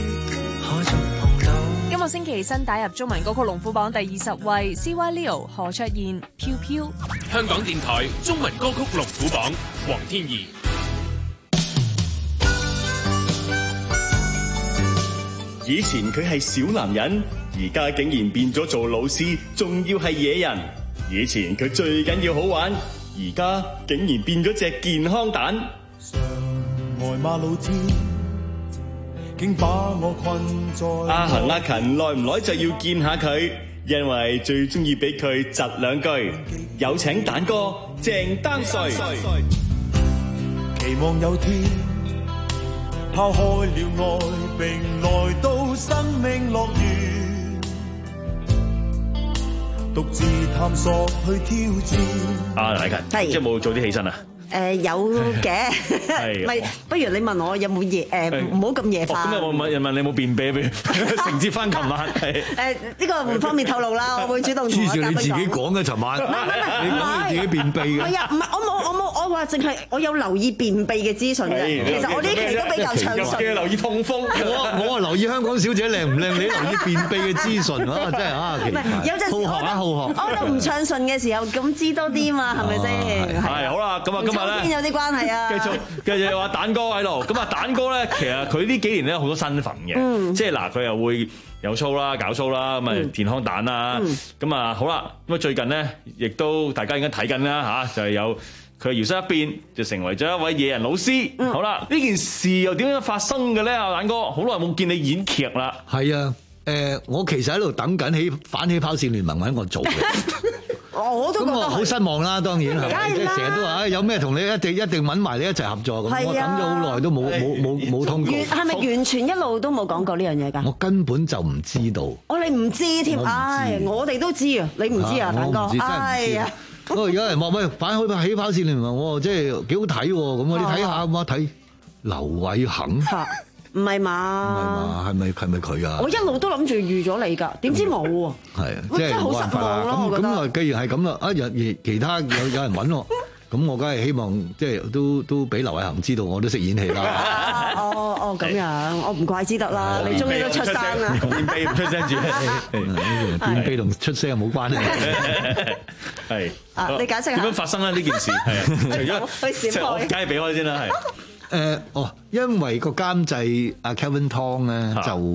今個星期新打入中文歌曲龍虎榜第二十位 C Y Leo 何卓彥飄飄。 香港電台中文歌曲龍虎榜黃天怡。 以前佢係小男人，而家竟然變咗做老師，仲要係野人。以前佢最緊要好玩，而家竟然變咗隻健康蛋。 外馬路尖竟把我困在。 阿恒阿勤耐唔耐就要見下佢，因為最中意俾佢窒兩句。有請蛋哥鄭丹瑞。 期望有天拋開了愛，並來到生命樂園，獨自探索去挑戰。 阿阿勤，即係冇早啲起身啊？ 誒、呃、有嘅，咪不如你問我有冇夜誒，唔好咁夜瞓。 咁我問人問你有冇便秘，不如承接翻琴晚係。 誒呢個唔方便透露啦，我會主動同我嘉賓講。 你自己講嘅，尋晚。唔係唔係，你講你自己便秘嘅。 係啊，唔係我冇我冇我話淨係我有留意便秘嘅資訊嘅。其實我呢期都比較暢順。 留意痛風。 我我留意香港小姐靚唔靚，你留意便秘嘅資訊啊，真係啊，奇怪。 有陣時好學啊，好學。 我都唔暢順嘅時候，咁知多啲嘛，係咪先？ 係好啦，咁啊今日咧。 邊有啲關係啊？ 繼續繼續話蛋哥喺度，咁啊蛋哥咧，其實佢呢幾年咧好多身份嘅，嗯、即係嗱佢又會有 show 啦、搞 show 啦，咁啊健康蛋啦，咁啊、嗯、好啦，咁啊最近咧亦都大家應該睇緊啦嚇，就係、是、有佢搖身一變就成為咗一位野人老師。嗯、好啦，呢件事又點樣發生嘅咧？阿蛋哥，好耐冇見你演劇啦。 係啊，誒、呃、我其實喺度等緊起反起跑線聯盟揾我做嘅。 我都覺得咁我好失望啦，當然係咪？即係成日都話，有咩同你一定一定揾埋你一齊合作咁。我等咗好耐都冇冇冇冇通過。 係咪完全一路都冇講過呢樣嘢㗎？ 我根本就唔知道。 我哋唔知添，唉，我哋都知啊，你唔知啊，蛋哥。哎呀， 不過有人話喂，反起跑起跑線聯盟喎，即係幾好睇喎，咁我你睇下咁啊睇劉偉恒。 唔係嘛？ 唔係嘛？係咪係咪佢啊？ 我一路都諗住預咗你㗎，點知冇喎。 係啊，即係冇辦法啦。咁咁啊，既然係咁啦，啊人其他有有人揾我，咁我梗係希望即係都都俾劉偉恒知道我都識演戲啦。 哦哦咁樣，我唔怪之得啦。你終於都出聲啦。 便秘唔出聲住， 便秘同出聲冇關係。 係。 啊，你解釋下點樣發生咧？呢件事係啊，除咗即係我梗係俾開先啦，係。 誒、呃、哦，因為個監製阿 Kelvin Tong 咧就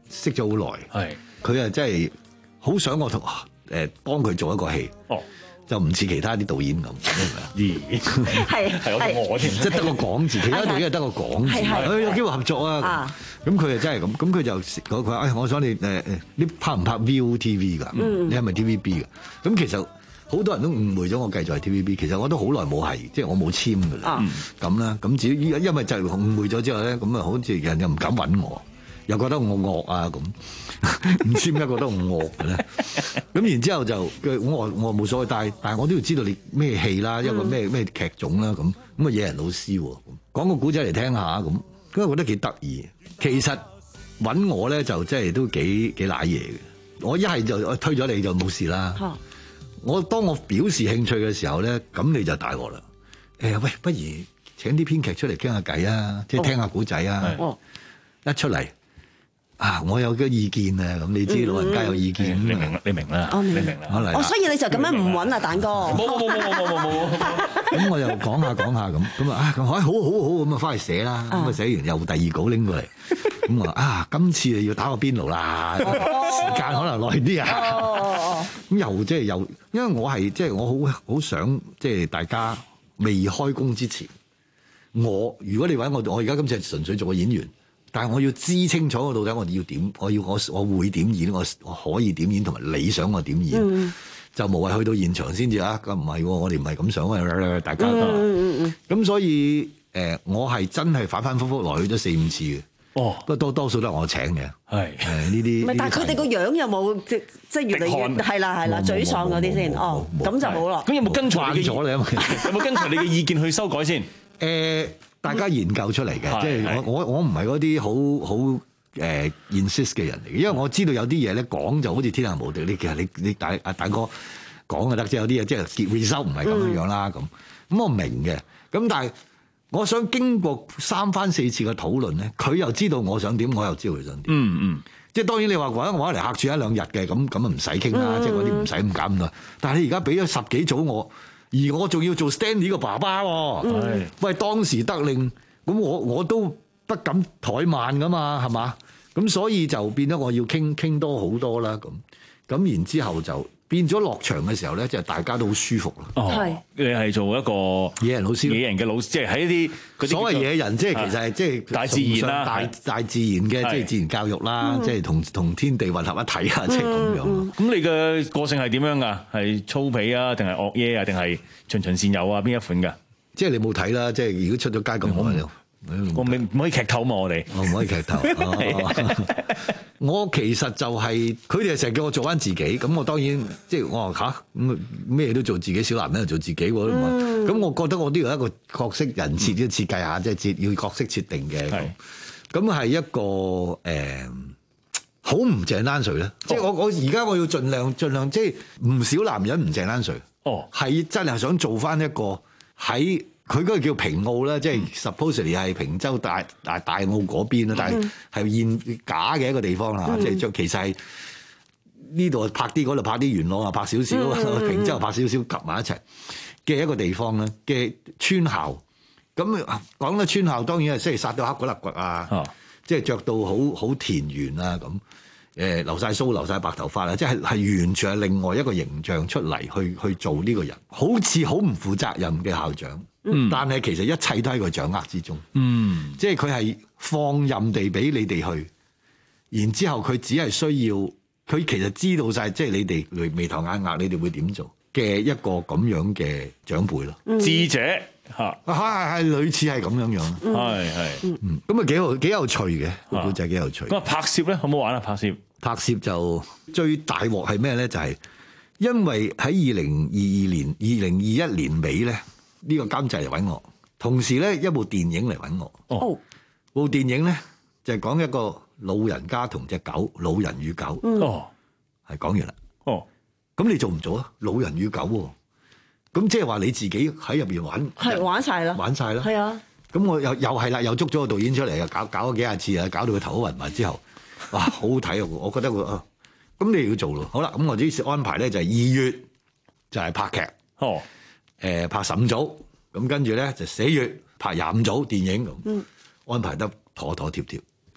識咗好耐， 係佢啊真係好想我同誒幫佢做一個戲， 哦， 就唔似其他啲導演咁， 咦？ 係係我我添， 即係得個講字，其他導演係得個講字， 係係誒有機會合作啊，咁佢啊真係咁，咁佢就佢話誒，我想你誒誒，你拍唔拍 V O T V 㗎？你係咪 T V B 㗎？咁其實好多人都誤會咗我繼續係 T V B， 其實我都好耐冇係，即係我冇簽㗎啦，咁啦，咁至於因為就係誤會咗之後咧，咁啊好似人又唔敢揾我。又覺得我惡啊咁，唔知點解覺得我惡嘅咧？咁然之後就我我冇所謂，但係但係我都要知道你咩戲啦，一個咩咩劇種啦咁，咁啊野人老師喎，講個古仔嚟聽下咁，咁我覺得幾得意。其實揾我咧就真係都幾幾賴嘢嘅。我一係就推咗你就冇事啦。啊、我當我表示興趣嘅時候咧，咁你就大鑊啦。誒喂，不如請啲編劇出嚟傾下偈啊，即係聽下古仔啊。哦、一出嚟。啊！我有個意見啊，咁你知老人家有意見，你明啦，你明啦，你明啦，我嚟。 哦，所以你就咁樣唔揾啊，蛋哥。 冇冇冇冇冇冇冇冇。咁我又講下講下咁，咁啊，咁好好好咁啊，翻去寫啦。咁啊寫完又第二稿拎過嚟，咁啊啊，今次啊要打個邊爐啦，時間可能耐啲啊。咁又即係又，因為我係即係我好好想即係大家未開工之前，我如果你揾我，我而家今次係純粹做個演員。但係我要知清楚我到底我要點，我要我我會點演，我我可以點演，同埋你想我點演，嗯、就無謂去到現場先至啊！咁唔係，我哋唔係咁想啊！大家咁、嗯嗯、所以誒、呃，我係真係反反覆覆來去咗四五次嘅。哦，不過多多數都係我請嘅。係誒呢啲。唔係， 但係佢哋個樣有冇即即越嚟越係啦係啦，沮喪嗰啲先。哦，咁就好啦。 咁有冇跟隨你嘅？有冇跟隨你嘅意見去修改先？ 誒。大家研究出嚟嘅，即係我我我唔係嗰啲好好誒 insist 嘅人嚟嘅，因為我知道有啲嘢咧講就好似天下無敵，你其實你你大阿大哥講就得，即係有啲嘢即係結 result 唔係咁樣樣啦咁。咁、嗯、我明嘅，咁但係我想經過三番四次嘅討論咧，佢又知道我想點，我又知道佢想點。嗯嗯，即係當然你話揾我嚟客串一兩日嘅，咁咁啊唔使傾啦，嗯、即係嗰啲唔使咁搞咁多。但係你而家俾咗十幾組我。而我仲要做 Stanley 個爸爸喎，嗯、喂當時得令，咁我我都不敢怠慢噶嘛，係嘛？咁所以就變咗我要傾傾多好多啦，咁咁然之後就變咗落場嘅時候咧，就大家都好舒服啦。 哦，係你係做一個野人老師， 野人嘅老師，即係喺一啲所謂野人，即係其實係即係大自然啦， 大大自然嘅即係自然教育啦，即係同同天地混合一體啊，即係咁樣。 咁你嘅個性係點樣㗎？係粗鄙啊，定係惡耶啊，定係循循善誘啊？邊一款㗎？ 即係你冇睇啦，即係如果出咗街咁耐。 我唔唔可以劇透嘛？我哋我唔可以劇透。我其實就係佢哋成日叫我做翻自己，咁我當然即係我話吓咁咩都做自己，小男人就做自己喎。咁、嗯、我覺得我都要一個角色人設都設計下，即係設要角色設定嘅。咁係一個誒好唔鄭丹瑞咧。哦、即係我我而家我要盡量盡量即係唔小男人唔鄭丹瑞。哦，係真係想做翻一個喺。佢嗰個叫平澳啦，即係 supposedly 係平洲大大大澳嗰邊啦，但係係現假嘅一個地方啦，即係就其實係呢度拍啲，嗰度拍啲，元朗啊拍少少，嗯、平洲拍少少，夾埋一齊嘅一個地方咧嘅村校。咁講得村校，當然係即係殺到黑骨肋骨啊，哦、即係着到好好田園啊咁。誒留晒鬚、留晒白頭髮啦，即係係完全係另外一個形象出嚟去去做呢個人，好似好唔負責任嘅校長，嗯、但係其實一切都喺佢掌握之中，嗯、即係佢係放任地俾你哋去，然之後佢只係需要，佢其實知道晒，即係你哋眉頭眼額，你哋會點做嘅一個咁樣嘅長輩咯， 嗯、智者嚇， 係係類似係咁樣樣， 係係， 嗯，咁啊幾好幾有趣嘅個故仔幾有趣。 咁啊拍攝咧好唔好玩啊？拍攝拍攝就最大鑊係咩咧？就係、是、因為喺二零二二年、二零二一年尾咧，呢、這個監製嚟揾我，同時咧一部電影嚟揾我。哦，部電影咧就係、是、講一個老人家同隻狗，老人與狗。哦，係講完啦。哦，咁你做唔做啊？老人與狗喎。咁即係話你自己喺入邊玩， 係玩晒啦， 玩晒啦， 係啊。 咁我又又係啦，又捉咗個導演出嚟，又搞搞咗幾廿次啊，搞到佢頭都暈埋之後，哇，好好睇啊！我覺得佢啊，咁你要做咯。好啦，咁我啲安排咧就係二月就係拍劇，哦，誒拍十五組，咁跟住咧就四月拍廿五組電影咁，嗯、安排得妥妥貼貼。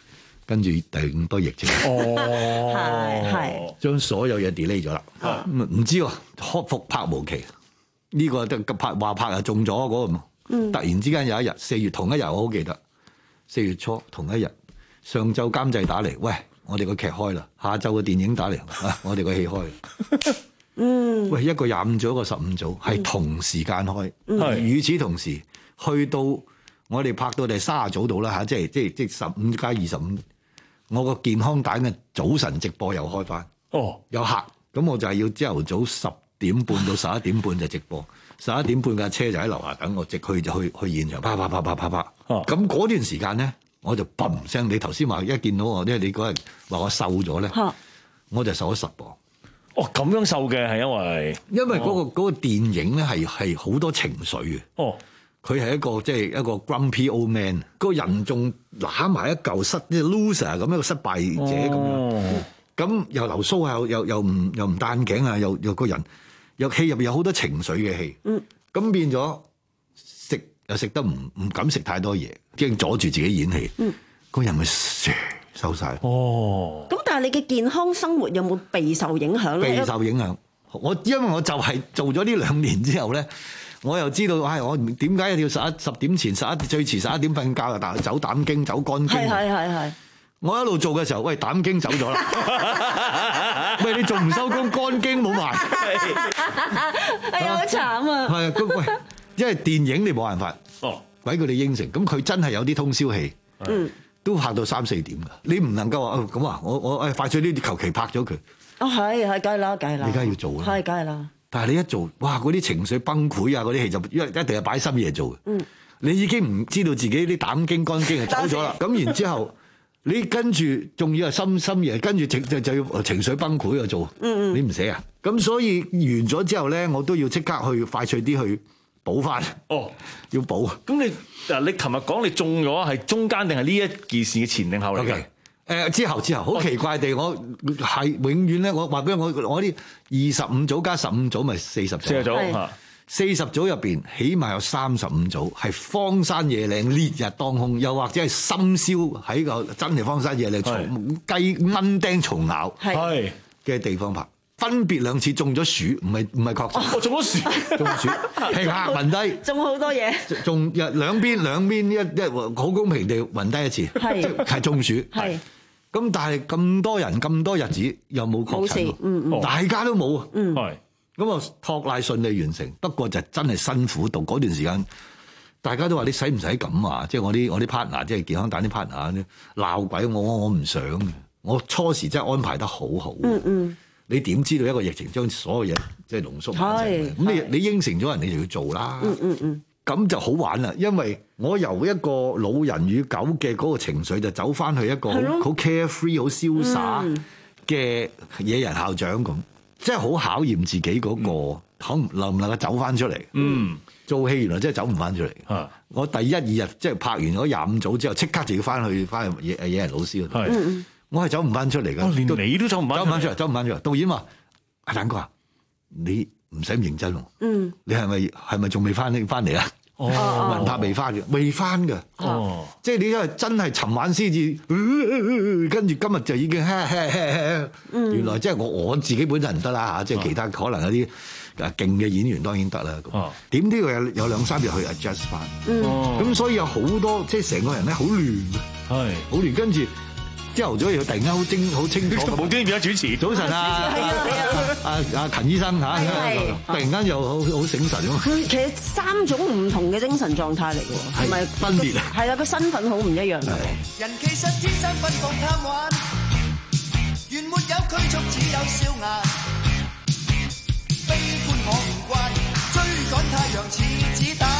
跟住第五波疫情， 係係將所有嘢 delay 咗啦。咁唔知喎，復復拍無期，呢、個得拍話拍又中咗嗰、個。 嗯突然之間有一日四月同一日，我好記得四月初同一日上晝監製打嚟，喂，我哋個劇開啦，下晝個電影打嚟，啊，我哋個戲開啦。 嗯， 喂，一個廿五組，一個十五組，係同時間開。 嗯係與此同時，去到我哋拍到第三十組度啦嚇，即係即係即係十五加二十五。我個健康蛋嘅早晨直播又開翻。 哦， 有客，咁我就係要朝頭早十點半到十一點半就直播，十一點半架車就喺樓下等我，直去就去去現場，啪啪啪啪啪啪。咁嗰段時間咧，我就砰聲。你頭先話一見到我，因為你嗰日話我瘦咗咧，我就瘦咗十磅。 哦，咁樣瘦嘅係因為因為嗰、個嗰、個電影咧係係好多情緒嘅。 哦， 佢係一個即係、就是、一個 grumpy old man，個人仲揦埋一嚿失即係 loser 咁一個失敗者咁樣。咁又留鬚啊，又又又唔又唔戴眼鏡啊，又又個人又戲入邊有好多情緒嘅戲。嗯，咁變咗食又食得唔唔敢食太多嘢，驚阻住自己演戲。嗯，個人咪收晒。 哦， 咁但係你嘅健康生活有冇備受影響咧？ 備受影響。我因為我就係做咗呢兩年之後咧，我又知道，唉、哎，我點解要十一十點前十一最遲十一點瞓覺啊？但係走膽經走肝經。 係係係係。 我一路做嘅時候，喂，膽經走咗啦。喂，你仲唔收工，肝經冇埋。 係啊，好慘啊。 係啊，喂，因為電影你冇辦法。哦，鬼佢哋應承，咁佢真係有啲通宵戲。嗯。都拍到三四點㗎，你唔能夠話哦咁啊！我我誒快脆啲求其拍咗佢。 哦，係係，梗係啦，梗係啦。 你梗係要做啦。 係，梗係啦。 但係你一做，哇！嗰啲情緒崩潰啊，嗰啲戲就一一定係擺深夜做嘅。嗯。你已經唔知道自己啲膽經肝經係走咗啦，咁然之後你跟住仲要係深深夜，跟住就就就要情緒崩潰去做。嗯嗯。你唔寫啊？咁所以完咗之後咧，我都要即刻去快脆啲去補翻。哦，要補。 咁你嗱，你琴日講你中咗係中間定係呢一件事嘅前定後嚟嘅？ 誒之後之後，好奇怪地，我係永遠咧，我話俾我我啲二十五組加十五組，咪四十組。四十組，四十組入邊，起碼有三十五組係荒山野嶺、烈日當空，又或者係深宵喺個真係荒山野嶺、蟲雞蚊叮蟲咬係嘅地方拍。分別兩次中咗鼠，唔係唔係確診。我中咗鼠，中鼠，係嚇暈低， 中好多嘢。 中日兩邊兩邊一一好公平地暈低一次，係係中暑。係咁，但係咁多人咁多日子又冇確診，嗯嗯，大家都冇啊，嗯，係咁啊，托賴順利完成。不過就真係辛苦到嗰段時間，大家都話你使唔使咁啊？即係我啲我啲 partner，即係健康蛋啲 partner 鬧鬼我，我我唔想嘅。我初時真係安排得好好，嗯嗯。你點知道一個疫情將所有嘢即係濃縮埋一齊？咁你你應承咗人，你就要做啦。嗯嗯嗯，咁就好玩啦，因為我由一個老人與狗嘅嗰個情緒，就走翻去一個好好 carefree、好瀟灑嘅野人校長咁，即係好考驗自己嗰個，可能唔能夠走翻出嚟。嗯，做戲原來真係走唔翻出嚟。啊，我第一二日即係拍完嗰廿五組之後，即刻就要翻去翻去野野人老師嗰度。係。我係走唔翻出嚟㗎， 連你都走唔翻， 走唔翻出嚟，走唔翻出嚟。導演話：阿蛋哥啊，你唔使咁認真喎。嗯，你係咪係咪仲未翻呢翻嚟啊？哦，文拍未翻嘅，未翻㗎。哦，即係你因為真係尋晚先至，跟住今日就已經，原來即係我我自己本身唔得啦嚇，即係其他可能有啲誒勁嘅演員當然得啦。哦，點都要有有兩三日去 adjust 翻。哦，咁所以有好多即係成個人咧好亂嘅，係好亂，跟住。朝頭早又突然間好精好清楚， 冇經驗嘅主持。 早晨啊，阿阿陳醫生嚇，突然間又好好醒神喎。 佢其實三種唔同嘅精神狀態嚟嘅，係咪分別啊？ 係啦，個身份好唔一樣嘅。 人其實天生奔放貪玩，原沒有拘束，只有笑顏。悲觀我唔慣，追趕太陽似子彈，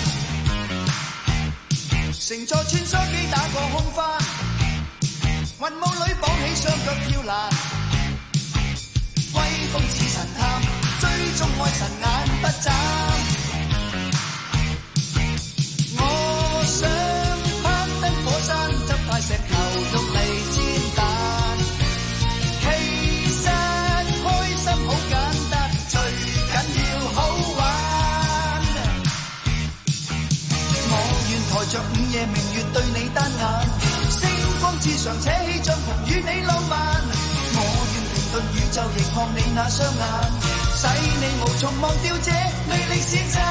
乘坐穿梭機打過空翻。雲霧裏綁起雙腳跳欄，威風似神探，追蹤愛神眼不眨。我想攀登火山，執塊石頭用嚟煎蛋。其實開心好簡單，最緊要好玩。我願抬着午夜明月對你單眼。 光之上扯起帳篷與你浪漫。我願停頓宇宙凝望你那雙眼，使你無從忘掉這魅力線層。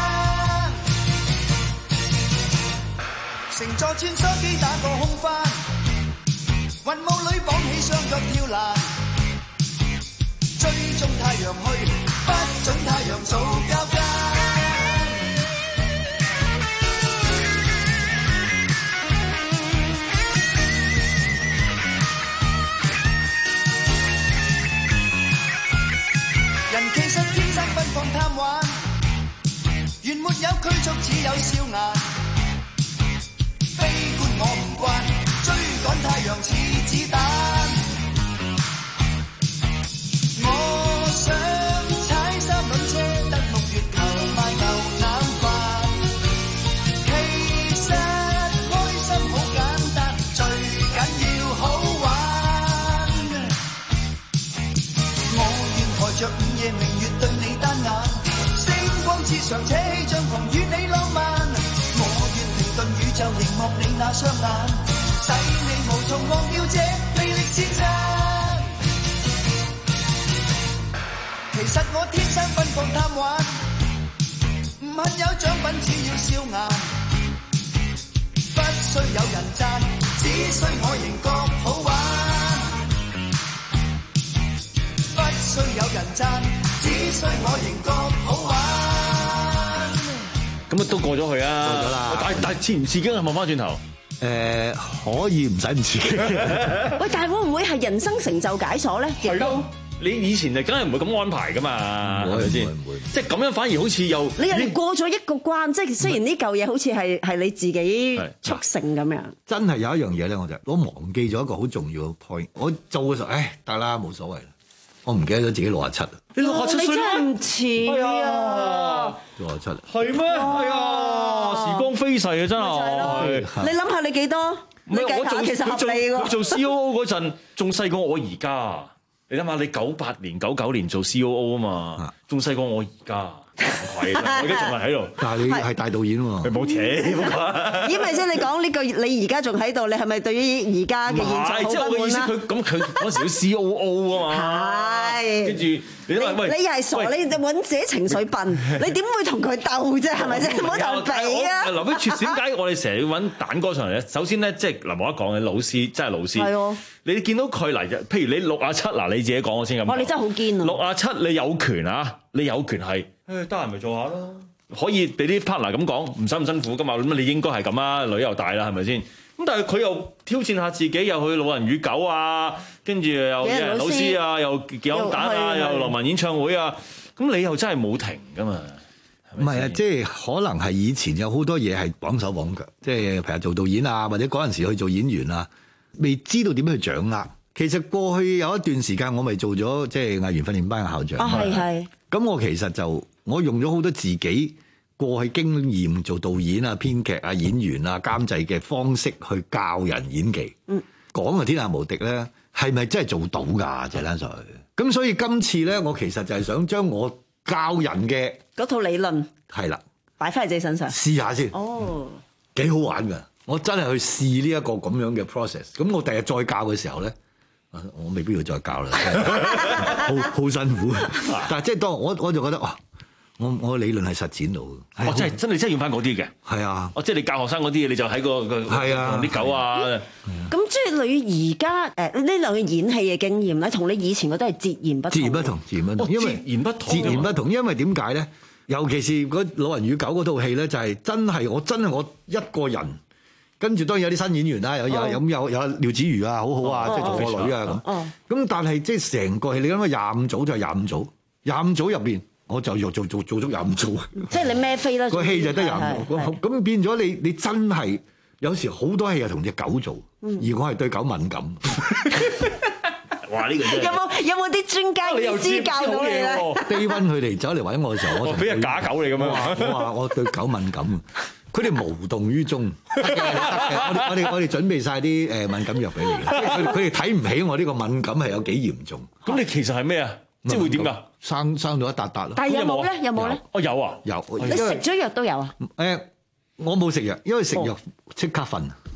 乘坐穿梭機打個空翻，雲霧裏綁起雙腳跳欄，追蹤太陽去，不准太陽做交間。人其實天生奔放貪玩，原沒有拘束，只有笑顏。悲觀我唔慣，追趕太陽似子彈。我想踩三輪車，登陸月球賣牛腩飯。其實開心好簡單，最緊要好玩。我願抬着午夜明月對你單眼，星光之上扯起帳篷與你浪漫。頓宇宙凝望你那雙眼，使你無從忘掉這魅力線層。其實我天生奔放貪玩，唔恨有獎品，只要笑顏。不需有人讚，只需我仍覺好玩。不需有人讚，只需我仍覺好玩。 咁啊都過咗去啊， 過咗啦。 但但刺唔刺激啊？望翻轉頭， 誒可以唔使唔刺激。 喂，但係會唔會係人生成就解鎖咧？ 係咯，你以前就梗係唔會咁安排噶嘛，係咪先？即係咁樣反而好似又你又過咗一個關，即係雖然呢嚿嘢好似係係你自己促成咁樣。 真係有一樣嘢咧，我就我忘記咗一個好重要嘅 point。我做嘅時候，誒得啦，冇所謂啦。我唔記得咗自己六十七。 你六十七歲你真係唔似啊！ 六十七係咩？係啊！時光飛逝啊，真係。 你諗下你幾多？ 唔係我做其實合理喎。 佢做 C O O 嗰陣仲細過我而家。你諗下，你九八年、九九年做 C O O 啊嘛，仲細過我而家。唔係，我而家仲係喺度。 但係你係大導演喎， 你冇扯。 因為即係你講呢句，你而家仲喺度，你係咪對於而家嘅現狀好不滿啦？ 佢咁佢嗰時都 C O O 啊嘛。係。跟住你諗喂， 你又係傻，你揾自己情緒笨，你點會同佢鬥啫？係咪先？唔好同佢比啊！ 劉碧銳點解我哋成日要揾蛋哥上嚟咧？首先咧，即係嗱，冇得講嘅老師，真係老師。係喎。你見到佢嚟，譬如你六啊七嗱，你自己講我先咁。 哇！你真係好堅啊！ 六啊七，你有權啊，你有權係。誒得閒咪做下咯，可以俾啲 partner 咁講，唔使咁辛苦噶嘛。咁你應該係咁啊，女又大啦，係咪先？咁但係佢又挑戰下自己，又去老人與狗啊，跟住又有人老師啊，又健康蛋啊，又羅文演唱會啊。咁你又真係冇停噶嘛？ 唔係啊，即係可能係以前有好多嘢係綁手綁腳，即係譬如做導演啊，或者嗰陣時去做演員啊，未知道點樣去掌握。其實過去有一段時間，我咪做咗即係藝員訓練班嘅校長。 啊，係係。咁我其實就我用咗好多自己過去經驗做導演啊、編劇啊、演員啊、監製嘅方式去教人演技。嗯，講啊天下無敵咧，係咪真係做到㗎？謝丹瑞。咁所以今次咧，我其實就係想將我教人嘅嗰套理論係啦， 擺翻喺自己身上試下先。 哦， 幾好玩㗎！我真係去試呢一個咁樣嘅 process。咁我第日再教嘅時候咧。我未必要再教啦，好好辛苦。但係即係當我我就覺得哇，我我理論係實踐到嘅。 我真係真係真係用翻嗰啲嘅。 係啊， 哦，即係你教學生嗰啲嘢，你就喺個個係啊同啲狗啊。 咁即係你而家誒呢兩個演戲嘅經驗咧，同你以前嗰啲係截然不同。 截然不同，截然不同，因為截然不同， 截然不同。因為點解咧？尤其是嗰老人與狗嗰套戲咧，就係真係我真係我一個人。跟住當然有啲新演員啦，有有咁有有廖子瑜啊，好好啊，即係做個女啊咁。咁但係即係成個戲，你諗下廿五組就係廿五組，廿五組入邊我就要做做做足廿五組。即係你孭飛啦， 個戲就得廿五，咁變咗你你真係有時好多戲係同隻狗做，而我係對狗敏感。 哇！呢個真係有冇有冇啲專家醫師教到你咧？ 低溫佢哋走嚟揾我嘅時候，我俾隻假狗你咁樣話， 我話我對狗敏感。佢哋無動於衷，我哋我哋我哋準備晒啲誒敏感藥俾你嘅，佢佢哋睇唔起我呢個敏感係有幾嚴重。 咁你其實係咩啊？即係會點㗎？ 生生到一笪笪咯。 但係有冇咧？有冇咧？ 哦有啊， 有。 你食咗藥都有啊？ 誒，我冇食藥，因為食藥即刻瞓。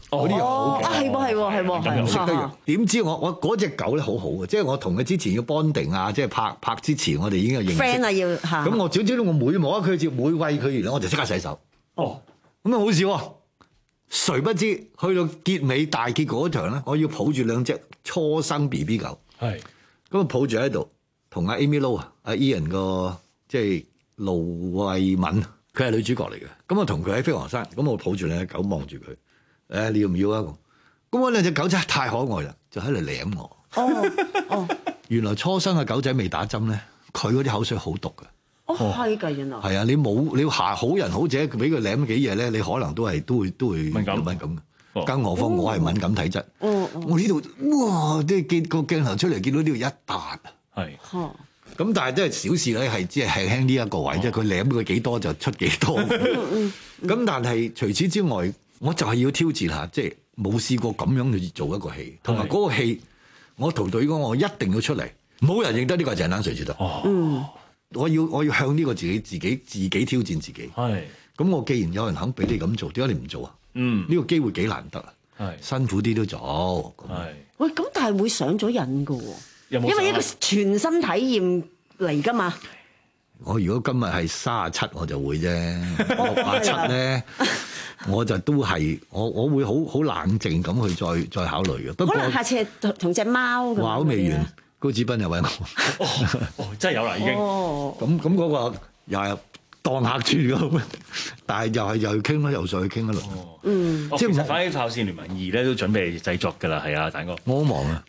嗰啲又好嘅。 啊係喎係喎係喎係唔識得喎用。點知我我嗰隻狗咧好好嘅，即係我同佢之前要 bonding 啊，即係拍拍之前我哋已經有認識。 friend 啊要嚇。 咁我總之我每摸佢只每餵佢完咧，我就即刻洗手。 哦， 咁啊好笑喎！誰不知去到結尾大結嗰場咧，我要抱住兩隻初生 B B 狗。 係咁啊抱住喺度，同阿 Amy Lo 啊，阿 Ian 個即係盧慧敏，佢係女主角嚟嘅。咁我同佢喺飛鵝山，咁我抱住兩隻狗望住佢。誒，你要唔要啊？咁我兩隻狗真係太可愛啦，就喺度舐我。 哦哦， 原來初生嘅狗仔未打針咧，佢嗰啲口水好毒嘅。 哦係㗎，原來。 係啊，你冇你下好人好者俾佢舐幾嘢咧，你可能都係都會都會敏感敏感嘅。更何況我係敏感體質。 哦我呢度哇，即係見個鏡頭出嚟，見到呢度一笪啊。 係。 咁但係都係小事咧，係只係輕輕呢一個位，即係佢舐佢幾多就出幾多。咁但係除此之外，我就係要挑戰下，即係冇試過咁樣去做一個戲，同埋嗰個戲，我同隊講我一定要出嚟，冇人認得呢個係鄭丹瑞至得。 嗯， 我要我要向呢個自己自己自己挑戰自己。 係。咁我既然有人肯俾你咁做，點解你唔做啊？ 嗯， 呢個機會幾難得啊。 係。 辛苦啲都做。 係。 喂，咁但係會上咗癮㗎喎， 有冇因為一個全新體驗嚟㗎嘛。 我如果今日係三十七，我就會啫。六十七咧，我就都係我我會好好冷靜咁去再再考慮嘅。不過可能下次係同同隻貓咁。 話都未完，高子斌又揾我。 哦，真係有啦已經。 哦。 咁咁嗰個又係當客串咁，但係又係又要傾啦，又上去傾一輪。 嗯。 即係其實反映《炮戰聯盟二》咧都準備製作㗎啦，係啊，蛋哥。 我好忙啊。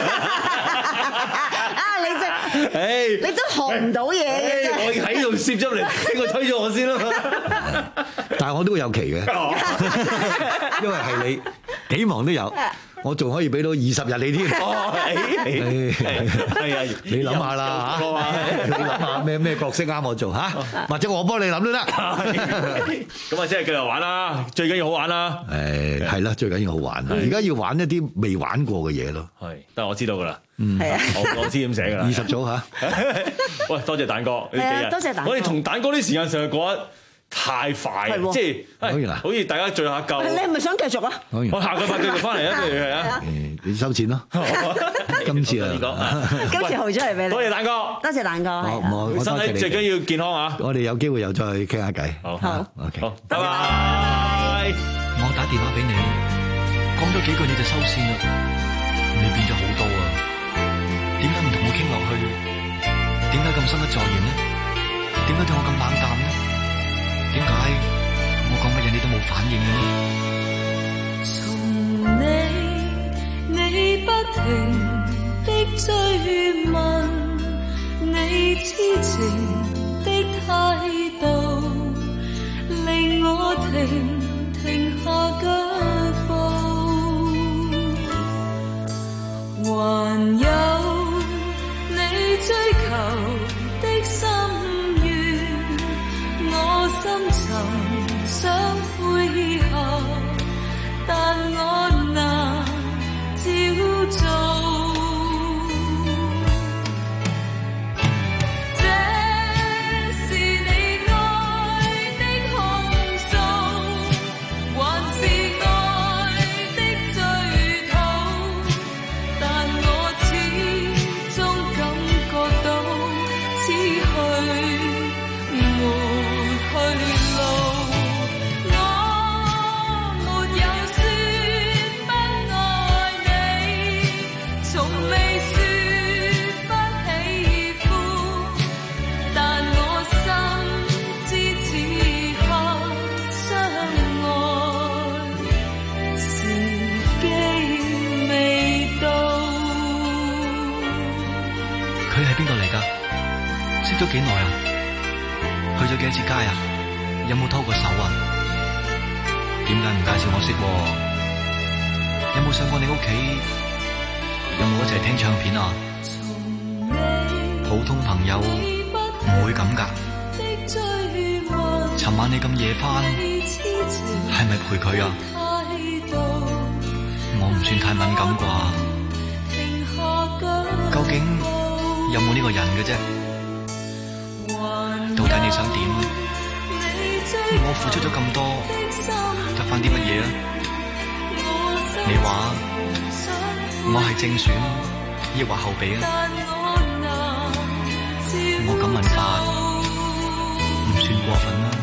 誒，你都學唔到嘢嘅啫。 我喺度攝咗嚟，呢個推咗我先啦。 但係我都會有期嘅，因為係你幾忙都有，我仲可以俾到二十日你添。 哦，係啊， 你諗下啦嚇，你諗下咩咩角色啱我做嚇，或者我幫你諗都得。 咁啊，即係繼續玩啦，最緊要好玩啦。 誒係啦，最緊要好玩啦。而家要玩一啲未玩過嘅嘢咯。 係，但係我知道㗎啦。 嗯， 係啊， 我我知點寫㗎啦。 二十組嚇。 喂，多謝蛋哥呢幾日。 多謝蛋哥。 我哋同蛋哥啲時間上過得太快，即係當然啦， 好似大家聚下舊。 你係咪想繼續啊？ 我下個禮拜繼續翻嚟啊，不如係啊。 誒，你收錢咯。今次啊， 今次豪咗嚟俾你。 多謝蛋哥， 多謝蛋哥。 好，我身體最緊要健康啊！ 我哋有機會又再傾下偈。 好， 好 ，OK， 好，拜拜。 我打電話俾你，講咗幾句你就收線啦，你變咗好多啊！點解唔同我傾落去？點解咁心不在焉呢？點解對我咁冷淡呢？點解我講乜嘢你都冇反應呢？ 從你你不停的追問，你痴情的態度，令我停停下腳步，還有你追求的心願，我深沉想配合，但我難照做。 識咗幾耐啊？去咗幾多次街啊？有冇拖過手啊？點解唔介紹我識？有冇上過你屋企？有冇一齊聽唱片啊？普通朋友唔會咁㗎。尋晚你咁夜返，係咪陪佢啊？我唔算太敏感啩？究竟有冇呢個人嘅啫？到底你想點？我付出咗咁多，得返啲乜嘢啊？ 你話我係正選，抑或後備啊？我咁問法唔算過分啦。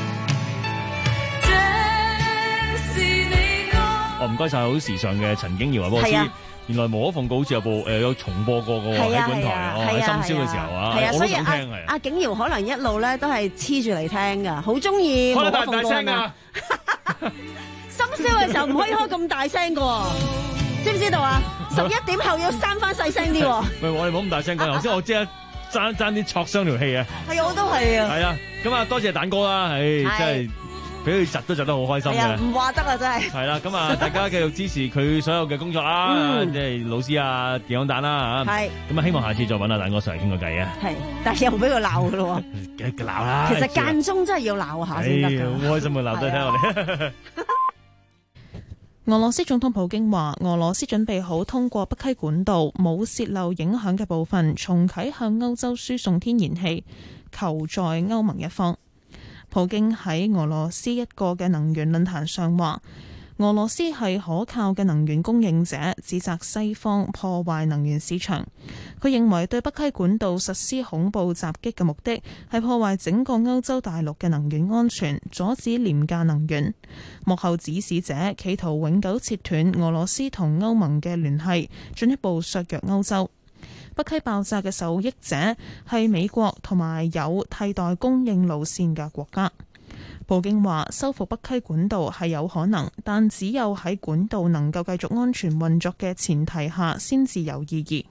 哦，唔該晒，好時尚嘅陳景瑤啊，波斯。原來無可奉告好似有部誒有重播過嘅喎，喺本台哦，喺深宵嘅時候啊，我都想聽係。 阿景瑤可能一路咧都係黐住嚟聽㗎，好中意無可奉告啊！深宵嘅時候唔可以開咁大聲㗎喎，知唔知道啊？十一點後要閂翻細聲啲喎。 喂，我哋冇咁大聲講，頭先我即係爭爭啲挫傷條氣啊！ 係，我都係啊。 係啊，咁啊多謝蛋哥啦，唉，真係。俾佢窒都窒得好開心嘅， 唔話得啊！真係係啦，咁啊，大家繼續支持佢所有嘅工作啦，即係老師啊、健康蛋啦嚇，係咁啊，希望下次再揾阿蛋哥上嚟傾個偈啊。 係，但係又俾佢鬧嘅咯喎，鬧啦。 其實間中真係要鬧下先得㗎。 好開心嘅鬧低睇我哋。 俄羅斯總統普京話：俄羅斯準備好通過北溪管道冇泄漏影響嘅部分，重啟向歐洲輸送天然氣，求在歐盟一方。普京喺俄羅斯一個嘅能源論壇上話，俄羅斯係可靠嘅能源供應者，指責西方破壞能源市場。佢認為對北溪管道實施恐怖襲擊嘅目的係破壞整個歐洲大陸嘅能源安全，阻止廉價能源。幕後指使者企圖永久切斷俄羅斯同歐盟嘅聯繫，進一步削弱歐洲。北溪爆炸嘅受益者係美國同埋有替代供應路線嘅國家。普京話：修復北溪管道係有可能，但只有喺管道能夠繼續安全運作嘅前提下，先至有意義。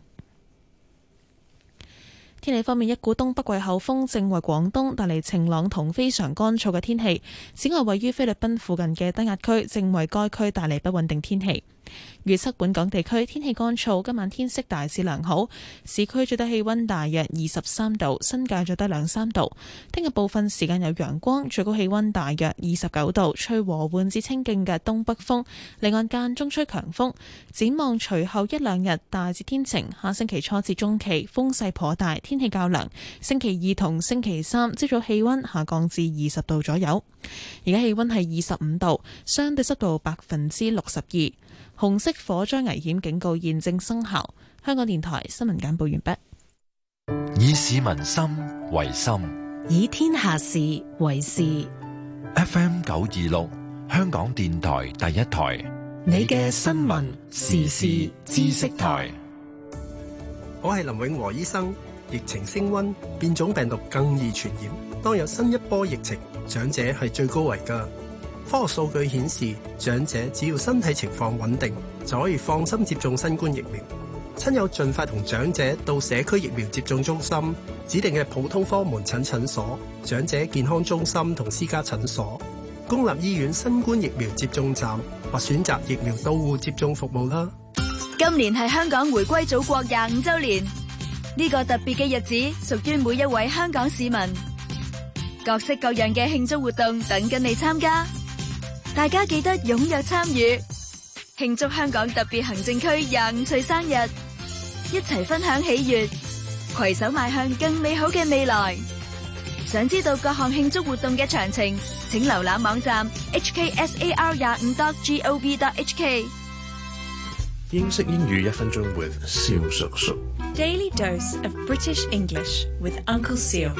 天氣方面，一股東北季候風正為廣東帶嚟晴朗同非常乾燥嘅天氣。此外，位於菲律賓附近嘅低壓區正為該區帶嚟不穩定天氣。預測本港地區天氣乾燥，今晚天色大致良好，市區最低氣溫大約二十三度，新界最低兩三度。聽日部分時間有陽光，最高氣溫大約二十九度，吹和緩至清勁嘅東北風，離岸間中吹強風。展望隨後一兩日大致天晴，下星期初至中期風勢頗大，天氣較涼。星期二同星期三朝早氣溫下降至二十度左右。而家氣溫係二十五度，相對濕度百分之六十二。紅色火災危險警告現正生效。香港電台新聞簡報完畢。以市民心為心， 以天下事為事。 F M 九二六，香港電台第一台， 你嘅新聞時事知識台。 我係林永和醫生。疫情升溫，變種病毒更易傳染。當有新一波疫情，長者係最高危㗎。科學數據顯示，長者只要身體情況穩定，就可以放心接種新冠疫苗。親友盡快同長者到社區疫苗接種中心、指定嘅普通科門診診所、長者健康中心同私家診所、公立醫院新冠疫苗接種站或選擇疫苗到戶接種服務啦。 今年係香港回歸祖國廿五週年，呢個特別嘅日子屬於每一位香港市民，各式各樣嘅慶祝活動等緊你參加。大家記得踴躍參與，慶祝香港特別行政區廿五歲生日，一齊分享喜悅，攜手邁向更美好嘅未來。想知道各項慶祝活動嘅詳情，請瀏覽網站 h k s a r 廿五 dot gov dot h k。 英式英語一分鐘 with 蕭叔叔。 Daily dose of British English with Uncle Seal。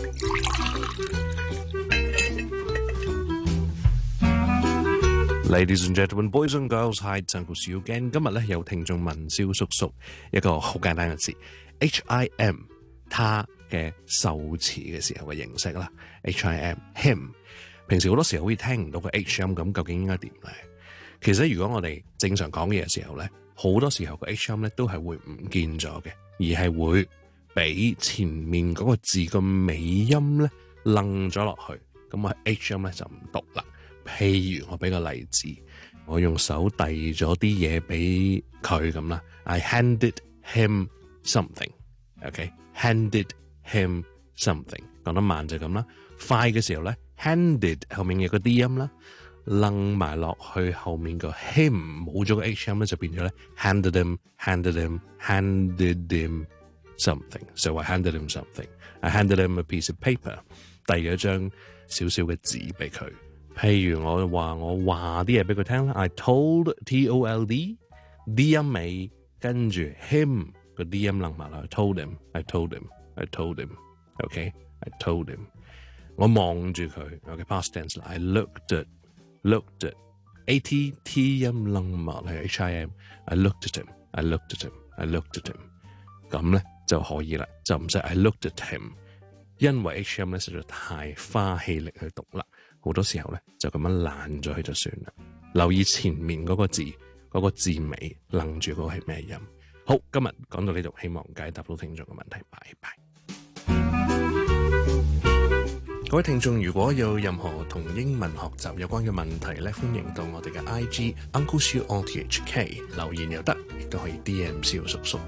Ladies and gentlemen, boys and girls, hi, it's Uncle Seal again。今日咧有聽眾問蕭叔叔一個好簡單嘅字 H I M， 他嘅受詞嘅時候嘅形式啦 ，H I M him。平時好多時候好似聽唔到個 H 音咁，究竟應該點咧？其實如果我哋正常講嘢嘅時候咧，好多時候個 H 音咧都係會唔見咗嘅，而係會俾前面嗰個字嘅尾音咧愣咗落去，咁啊 H 音咧就唔讀啦。譬如我俾個例子，我用手遞咗啲嘢俾佢咁啦 I handed him something。OK，handed him something。講得慢就咁啦，快嘅時候咧 handed 後面有個 D 音啦，楞埋落去後面個 him 冇咗個 H 音咧就變咗咧 handed him，handed him，handed him something。So I handed him something。I handed him a piece of paper。遞咗張少少嘅紙俾佢。 譬如我話我話啲嘢俾佢聽啦 ，I told T O L D，D 音尾跟住 him 個 D 音楞埋啦 ，I told him，I told him，I told him，OK，I told him。我望住佢 ，OK，past tense 啦 ，I looked at，looked at，A T T 音楞埋係 H I M，I looked at him，I looked at him，I looked at him，咁咧就可以啦，就唔使 I looked at him，因為 H 音咧實在太花氣力去讀啦，好多時候咧就咁樣爛咗佢就算啦。留意前面嗰個字，嗰、嗰個字尾愣住嗰個係咩音。好，今日講到呢度，希望解答到聽眾嘅問題，拜拜。各位聽眾，如果有任何同英文學習有關嘅問題咧，歡迎到我哋嘅 I G Uncle Siu O T H K 留言又得，亦都可以 D M 蕭叔叔。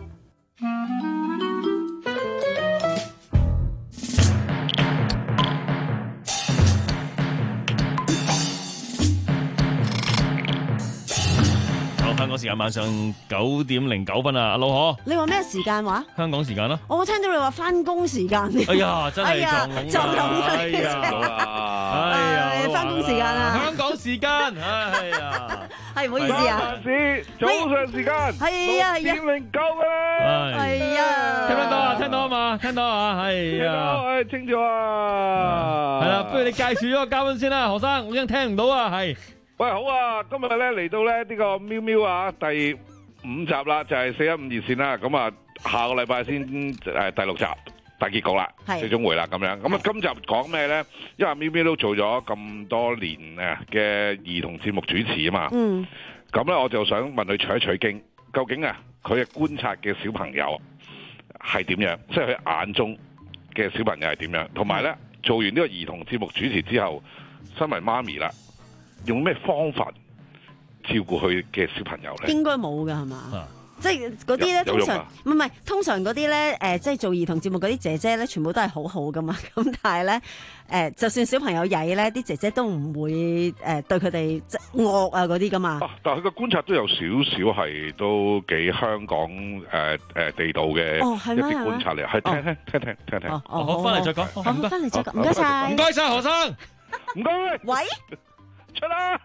香港時間晚上九點零九分啊，阿老何， 你話咩時間話？ 香港時間咯。 我聽到你話翻工時間。 哎呀，真係撞聾撞聾啊！ 哎呀，哎呀， 翻工時間啊！ 香港時間，哎呀， 係唔好意思啊。 早上時間， 係啊係啊， 點零九啊， 係啊， 聽唔聽到啊？聽到啊嘛？聽到啊？係啊， 係清楚啊。 係啦，不如你介紹咗個嘉賓先啦，何生，我已經聽唔到啊，係。 喂，好啊！今日咧嚟到咧呢個喵喵啊第五集啦，就係四一五熱線啦。咁啊，下個禮拜先誒第六集大結局啦，最終回啦咁樣。咁啊，今集講咩咧？因為喵喵都做咗咁多年誒嘅兒童節目主持啊嘛。嗯。咁咧，我就想問佢取一取經，究竟啊佢嘅觀察嘅小朋友係點樣？即係佢眼中嘅小朋友係點樣？同埋咧，做完呢個兒童節目主持之後，身為媽咪啦。用咩方法照顧佢嘅小朋友咧？ 應該冇噶係嘛？啊、即係嗰啲咧，通常唔係唔係，通常嗰啲咧，誒，即係做兒童節目嗰啲姐姐咧，全部都係好好噶嘛。咁但係咧，誒、呃，就算小朋友曳咧，啲姐姐都唔會誒、呃、對佢哋即惡啊嗰啲噶嘛。 啊、但係佢嘅觀察都有少少係都幾香港誒誒、呃、地道嘅一啲觀察嚟，係、哦、聽聽聽聽聽聽。 哦，好，翻嚟再講， 好，翻嚟再講，唔該晒， 唔該晒何生， 唔該。 喂。 出啦！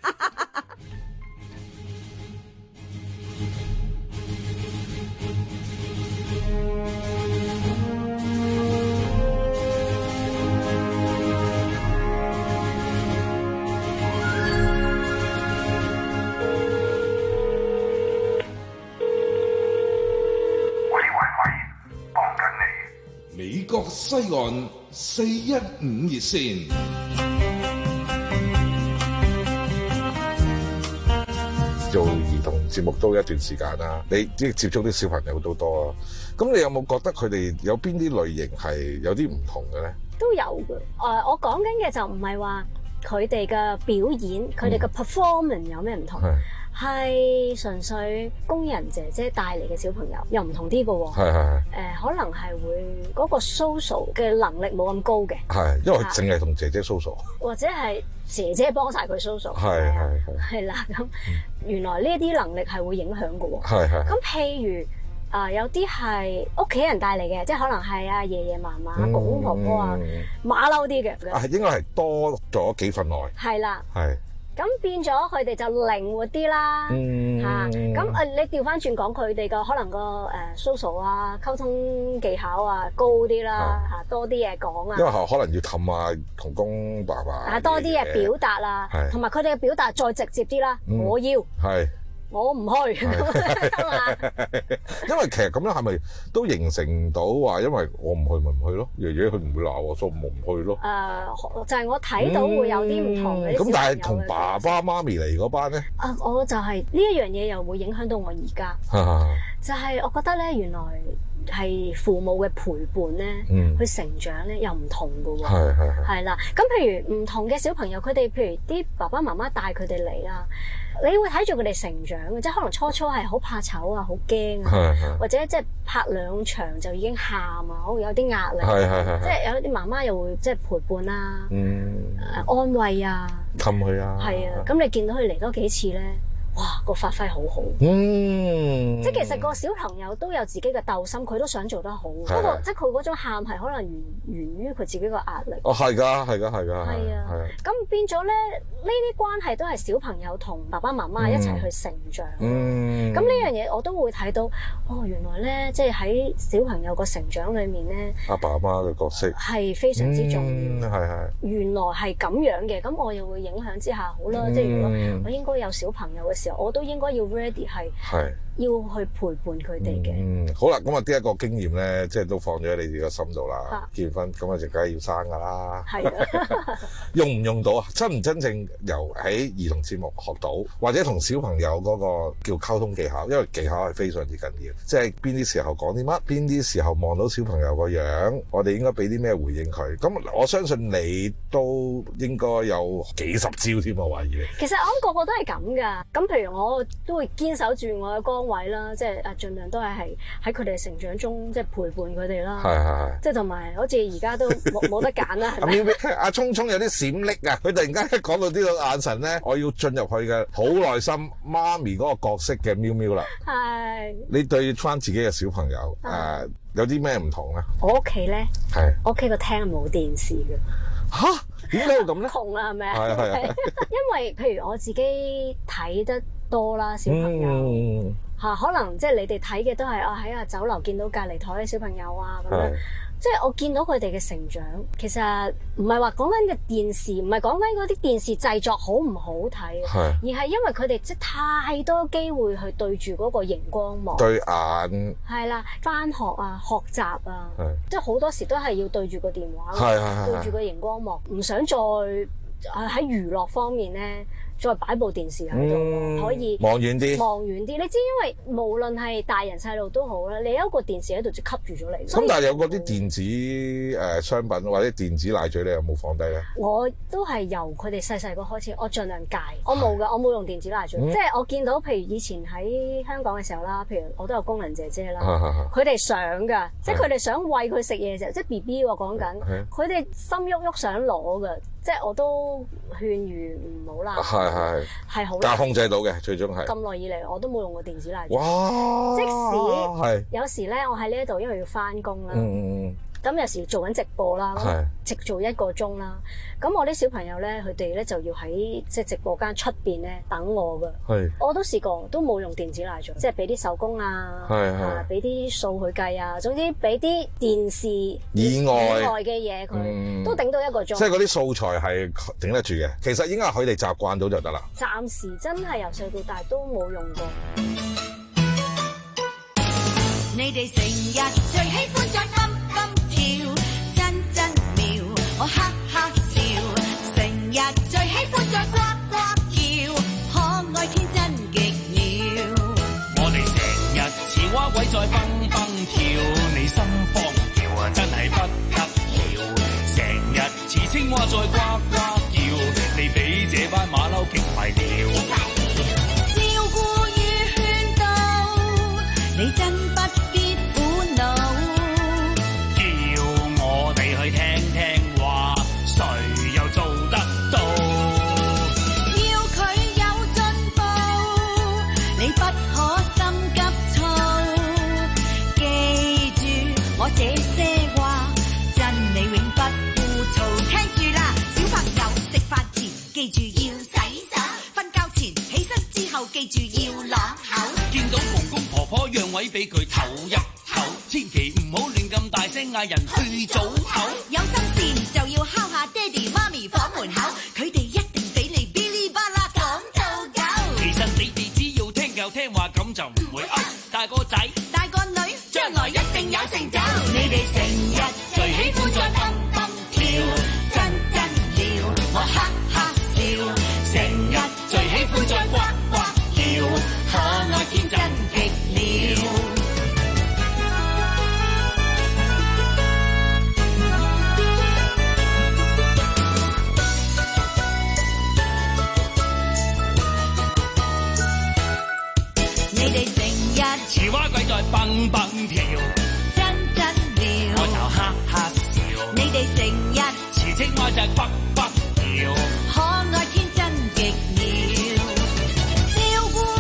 喂喂喂，幫緊你！美國西岸四一五熱線。 做兒童節目都一段時間啦，你即係接觸啲小朋友都多啊。咁你有冇覺得佢哋有邊啲類型係有啲唔同嘅咧？ 都有嘅。誒、呃，我講緊嘅就唔係話佢哋嘅表演，佢哋嘅 performance 有咩唔同，係純、嗯、粹工人姐姐帶嚟嘅小朋友又唔同啲嘅喎。係係係。誒、呃，可能係會嗰個 social 嘅能力冇咁高嘅。係，因為淨係同姐姐 social，或者係姐姐幫晒佢 social。係係係。係啦，咁原來呢一啲能力係會影響嘅喎。係係。咁譬如。啊、呃，有啲係屋企人帶嚟嘅，即係可能係阿爺爺嫲嫲、公公婆婆啊，馬騮啲嘅。啊，應該係多咗幾份愛。係啦。係。咁變咗佢哋就靈活啲啦。嗯。嚇、啊，咁誒、呃，你調翻轉講佢哋個可能個誒 social 啊、溝通技巧啊高啲啦，嚇、啊、多啲嘢講啊。因為可能要氹啊公公爸爸。啊，多啲嘢表達啊，同埋佢哋嘅表達再直接啲啦、嗯。我要。係。我唔去，因為其實咁樣係咪都形成到話，因為我唔去咪唔去咯，爺爺佢唔會鬧我，所以我唔去咯。誒、呃，就係、是、我睇到會有啲唔同嘅。咁、嗯、但係同爸爸媽咪嚟嗰班咧？啊，我就係呢一樣嘢又會影響到我而家。就係我覺得咧，原來係父母嘅陪伴咧，嗯、去成長咧又唔同㗎喎。係係係。係啦，咁譬如唔同嘅小朋友，佢哋譬如啲爸爸媽媽帶佢哋嚟啦。你會睇住佢哋成長嘅，即係可能初初係好怕醜啊，好驚啊，或者即係拍兩場就已經喊啊，好有啲壓力，即係有啲媽媽又會即係陪伴啊，嗯、安慰啊，氹佢啊，係啊，咁你見到佢嚟多幾次咧， 哇個發揮好好。 嗯， 即係其實個小朋友都有自己嘅鬥心，佢都想做得好。不過即係佢嗰種喊係可能源源於佢自己個壓力。 哦，係㗎，係㗎，係㗎。 係啊，咁變咗咧，呢啲關係都係小朋友同爸爸媽媽一齊去成長。嗯，咁呢樣嘢我都會睇到，哦，原來咧，即係喺小朋友個成長裏面咧， 阿爸阿媽嘅角色係非常之重要。 係係。 原來係咁樣嘅，咁我又會影響之下好啦。即係如果我應該有小朋友嘅時候，我都應該要 ready 係。係。要去陪伴佢哋嘅。嗯， 好啦，咁啊，呢一個經驗咧，即係都放咗喺你哋個心度啦。結婚咁啊，就梗係要生噶啦。係啊。用唔用到啊？真唔真正由喺兒童節目學到，或者同小朋友嗰個叫溝通技巧，因為技巧係非常之緊要。即係邊啲時候講啲乜，邊啲時候望到小朋友個樣，我哋應該俾啲咩回應佢。咁我相信你都應該有幾十招添，我懷疑你。 其實我諗個個都係咁㗎。咁譬如我都會堅守住我嘅崗位啦，即係誒，盡量都係係喺佢哋成長中，即係陪伴佢哋啦。係係係。即係同埋，好似而家都冇冇得揀啦。 阿阿聰聰有啲閃爍啊！佢突然間一講到呢個眼神咧，我要進入去嘅好耐心媽咪嗰個角色嘅喵喵啦。係。你對翻自己嘅小朋友誒，有啲咩唔同咧？ 我屋企咧，係我屋企個廳冇電視嘅。 吓？點解會咁咧？ 窮啊，係咪啊？ 係係係。 因為譬如我自己睇得多啦，小朋友。嗯嚇，可能即係你哋睇嘅都係啊喺啊酒樓見到隔離台嘅小朋友啊咁樣，即係我見到佢哋嘅成長。其實唔係話講緊嘅電視，唔係講緊嗰啲電視製作好唔好睇，而係因為佢哋即係太多機會去對住嗰個熒光幕，對眼係啦，返學啊、學習啊，即係好多時都係要對住個電話，對住個熒光幕，唔想再喺娛樂方面咧。再擺部電視喺度，嗯、可以望遠啲， 望遠啲。你知因為無論係大人細路都好啦，你有一個電視喺度就吸住咗你。 咁但係有嗰啲電子誒商品或者電子奶嘴，你有冇放低咧？ 我都係由佢哋細細個開始，我盡量戒。我冇㗎，我冇用電子奶嘴。嗯、即係我見到，譬如以前喺香港嘅時候啦，譬如我都有工人姐姐啦，佢哋想㗎，即係佢哋想餵佢食嘢嘅時候，即係 B B 喎講緊，佢哋心喐喐想攞㗎。即係我都勸喻唔好啦，係係係好， 但係控制到嘅，最終係咁耐以嚟我都冇用過電子奶嘴。 哇！ 即使係有時咧，我喺呢一度因為要翻工啦，嗯咁有時做緊直播啦，直做一個鐘啦。咁我啲小朋友咧，佢哋咧就要喺即係直播間出邊咧等我㗎。係，我都試過，都冇用電子奶嘴，即係俾啲手工啊，係俾啲數去計啊，總之俾啲電視以外以外嘅嘢佢，都頂到一個鐘。 即係嗰啲素材係頂得住嘅，其實應該係佢哋習慣到就得啦。 暫時真係由細到大都冇用過。 你哋成日最喜歡在蹦蹦跳，真真妙，我哈哈笑。成日最喜歡在呱呱叫，可愛天真極了。 我哋成日似蛙鬼在蹦蹦跳，你心慌跳啊，真係不得了。成日似青蛙在呱呱叫，你比這班馬騮勁壞了。 照顧與勸導，你真不必苦惱。 叫我哋去聽聽話，誰又做得到？ 要佢有進步，你不可心急躁。記住我這些話，真理永不枯燥。聽住啦，小朋友食飯前記住要洗手，瞓覺前起身之後記住要啷口。 見到公公婆婆讓位俾佢唞一唞，千祈唔好亂咁大聲嗌人去早唞。 有心事就要敲下爹哋媽咪房門口，佢哋一定俾你嗶哩吧啦講到狗。 其實你哋只要聽教聽話咁就唔會噏。大個仔大個女將來一定有成就。你哋成日最喜歡在蹦蹦跳，真真了我哈哈笑。成日最喜歡在呱呱叫，可愛天真極了。你哋成日似蛙鬼在蹦蹦跳， 真真了我就哈哈笑。 你哋成日似青蛙在呱呱叫， 可愛天真極了。照顧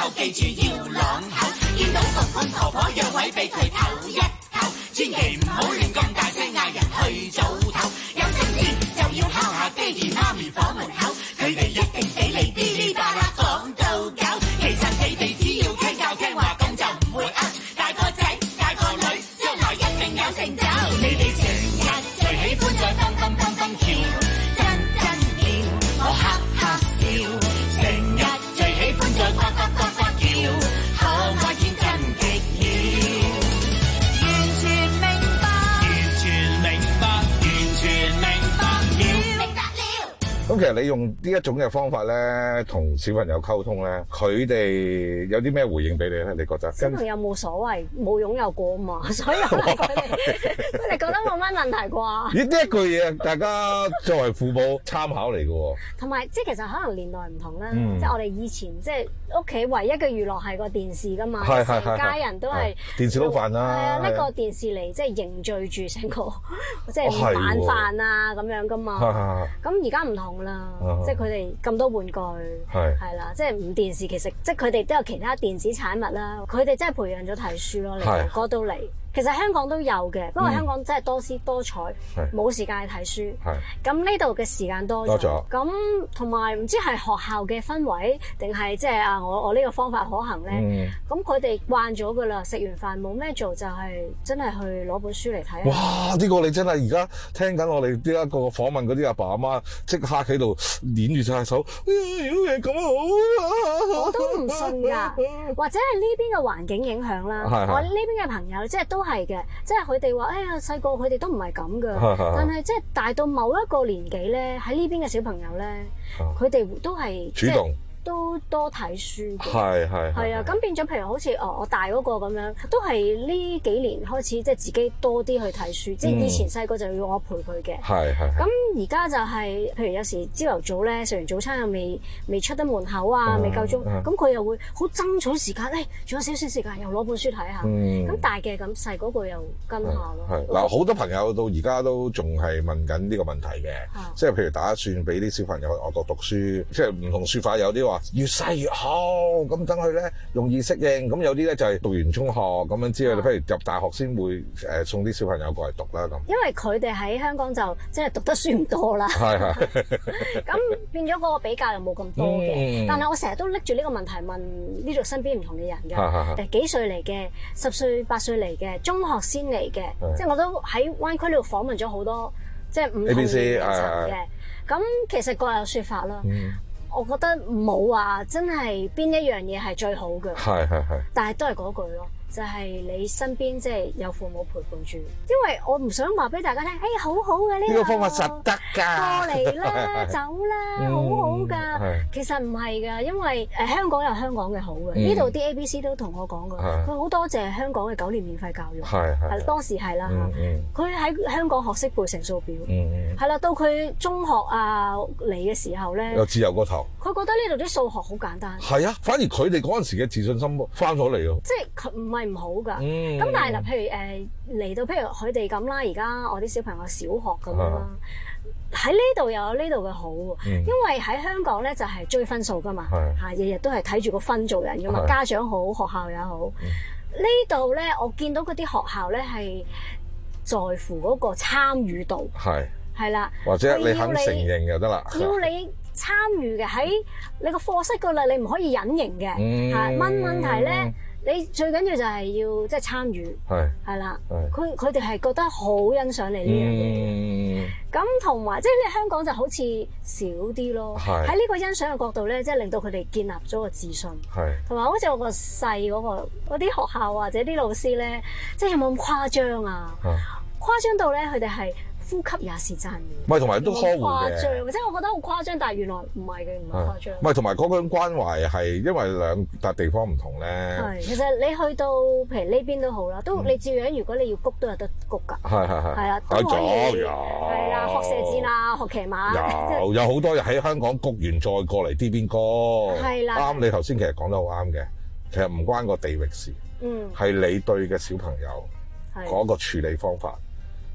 後記住要朗口，見到公公婆婆讓位俾佢唞一唞，千祈唔好亂咁大聲嗌人去早唞，有陣時就要敲下爹哋媽咪房門口，佢哋一定俾你噼哩啪啦講到狗，其實你哋只要聽教聽話咁就唔會呃，大個仔大個女將來一定有成就，你哋成日最喜歡在蹦蹦蹦蹦跳，真真跳，我哈哈笑，成日最喜歡在呱呱呱呱叫，可愛天真極了，完全明白，完全明白，完全明白了，明白了。 咁其實你用呢一種嘅方法咧，同小朋友溝通咧，佢哋有啲咩回應俾你咧？你覺得？ 小朋友冇所謂，冇擁有過啊嘛，所以佢哋佢哋覺得冇乜問題啩。 咦？呢一句嘢，大家作為父母參考嚟嘅喎。 同埋即係其實可能年代唔同啦， 嗯即係我哋以前即係屋企唯一嘅娛樂係個電視㗎嘛， 係係係成家人都係電視撈飯啦， 係啊， 係拎個電視嚟即係凝聚住成個即係哦係晚喎飯啊咁樣㗎嘛。 係係係咁而家唔同啦啊， 即係佢哋咁多玩具係係啦，即係唔電視其實即係佢哋都有其他電子產物啦，佢哋真係培養咗睇書咯，嚟係到嗰度嚟。其實香港都有嘅，不過嗯香港真係多姿多彩， 係冇時間去睇書。 係咁呢度嘅時間多多咗咁同埋唔知係學校嘅氛圍，定係即係啊我我呢個方法可行咧？ 嗯咁佢哋慣咗噶啦，食完飯冇咩做就係真係去攞本書嚟睇。 哇！呢、個你真係而家聽緊我哋呢一個訪問嗰啲阿爸阿媽，即刻喺度捏住晒手，如果係咁好啊！ 我都唔信㗎，或者係呢邊嘅環境影響啦。 係係我呢邊嘅朋友即係都係嘅，即係佢哋話：哎呀細個佢哋都唔係咁㗎， 係係但係即係大到某一個年紀咧，喺呢邊嘅小朋友咧，佢哋都係主動。 都多睇書嘅， 係係係啊，咁變咗譬如好似哦，我大嗰個咁樣，都係呢幾年開始即係自己多啲去睇書，即係以前細個就要我陪佢嘅， 係係。 咁而家就係譬如有時朝頭早咧食完早餐又未未出得門口啊，未夠鐘，咁佢又會好爭取時間，誒仲有少少時間又攞本書睇下， 嗯咁大嘅咁細嗰個又跟下咯。 係嗱，好多朋友到而家都仲係問緊呢個問題嘅，即係譬如打算俾啲小朋友去外國讀書，即係唔同説法，有啲話越細越好，咁等佢咧容易適應。咁有啲咧就係讀完中學咁樣之後，你不如入大學先會誒送啲小朋友過嚟讀啦咁。 因為佢哋喺香港就即係讀得書唔多啦， 係係。 咁變咗嗰個比較又冇咁多嘅。 嗯但係我成日都拎住呢個問題問呢度身邊唔同嘅人係係㗎，誒幾歲嚟嘅，十歲八歲嚟嘅，中學先嚟嘅，即係我都喺灣區呢度訪問咗好多即係唔同年齡層嘅。咁其實各有説法啦。我覺得冇話真係邊一樣嘢係最好嘅， 係係係。 但係都係嗰句咯，就係、是、你身邊即係有父母陪伴住，因為我唔想話俾大家聽，哎好好嘅呢、呢個呢個方法實得㗎， 過嚟啦，走啦， 嗯、 好好㗎。 係其實唔係㗎，因為誒、呃、香港有香港嘅好嘅，呢度啲 A B C 都同我講㗎，佢好多謝香港嘅九年免費教育， 係係係當時係啦嚇，佢喺、嗯、香港學識背乘數表，係、 嗯、 啦，到佢中學啊嚟嘅時候咧， 又自由過頭， 佢覺得呢度啲數學好簡單， 係啊，反而佢哋嗰陣時嘅自信心翻咗嚟咯， 即係佢唔係唔好㗎，咁、 嗯、 但係嗱，譬如誒嚟、呃、到譬如佢哋咁啦，而家我啲小朋友小學咁樣啦。喺呢度又有呢度嘅好喎，嗯、因為喺香港咧就係追分數噶嘛，嚇日日都係睇住個分做人噶嘛，家長好，學校也好。嗯、呢度咧我見到嗰啲學校咧係在乎嗰個參與度，係係啦， 或者你肯承認就得啦， 要你參與嘅喺你個課室嗰度，你唔可以隱形嘅，嚇、嗯、問問題咧。你最緊要就係要即係參與，係係啦，佢佢哋係覺得好欣賞你呢樣嘢。咁同埋即係你香港就好似少啲咯。喺呢個欣賞嘅角度咧，即係令到佢哋建立咗個自信。係同埋好似我個細嗰個嗰啲學校或者啲老師咧，即係有冇咁誇張啊？誇張到咧，佢哋係呼吸也是讚美。 唔係同埋都呵護嘅。 誇張，即係我覺得好誇張，但係原來唔係嘅，唔係誇張。 唔係同埋嗰種關懷係因為兩笪地方唔同咧。 係，其實你去到譬如呢邊都好啦，都你照樣如果你要谷都有得谷㗎。係係係。係啦，都可以。係啦，學射箭啊，學騎馬。 有有好多人喺香港谷完再過嚟呢邊谷。係啦。啱，你頭先其實講得好啱嘅，其實唔關個地域事。嗯。係你對嘅小朋友嗰個處理方法。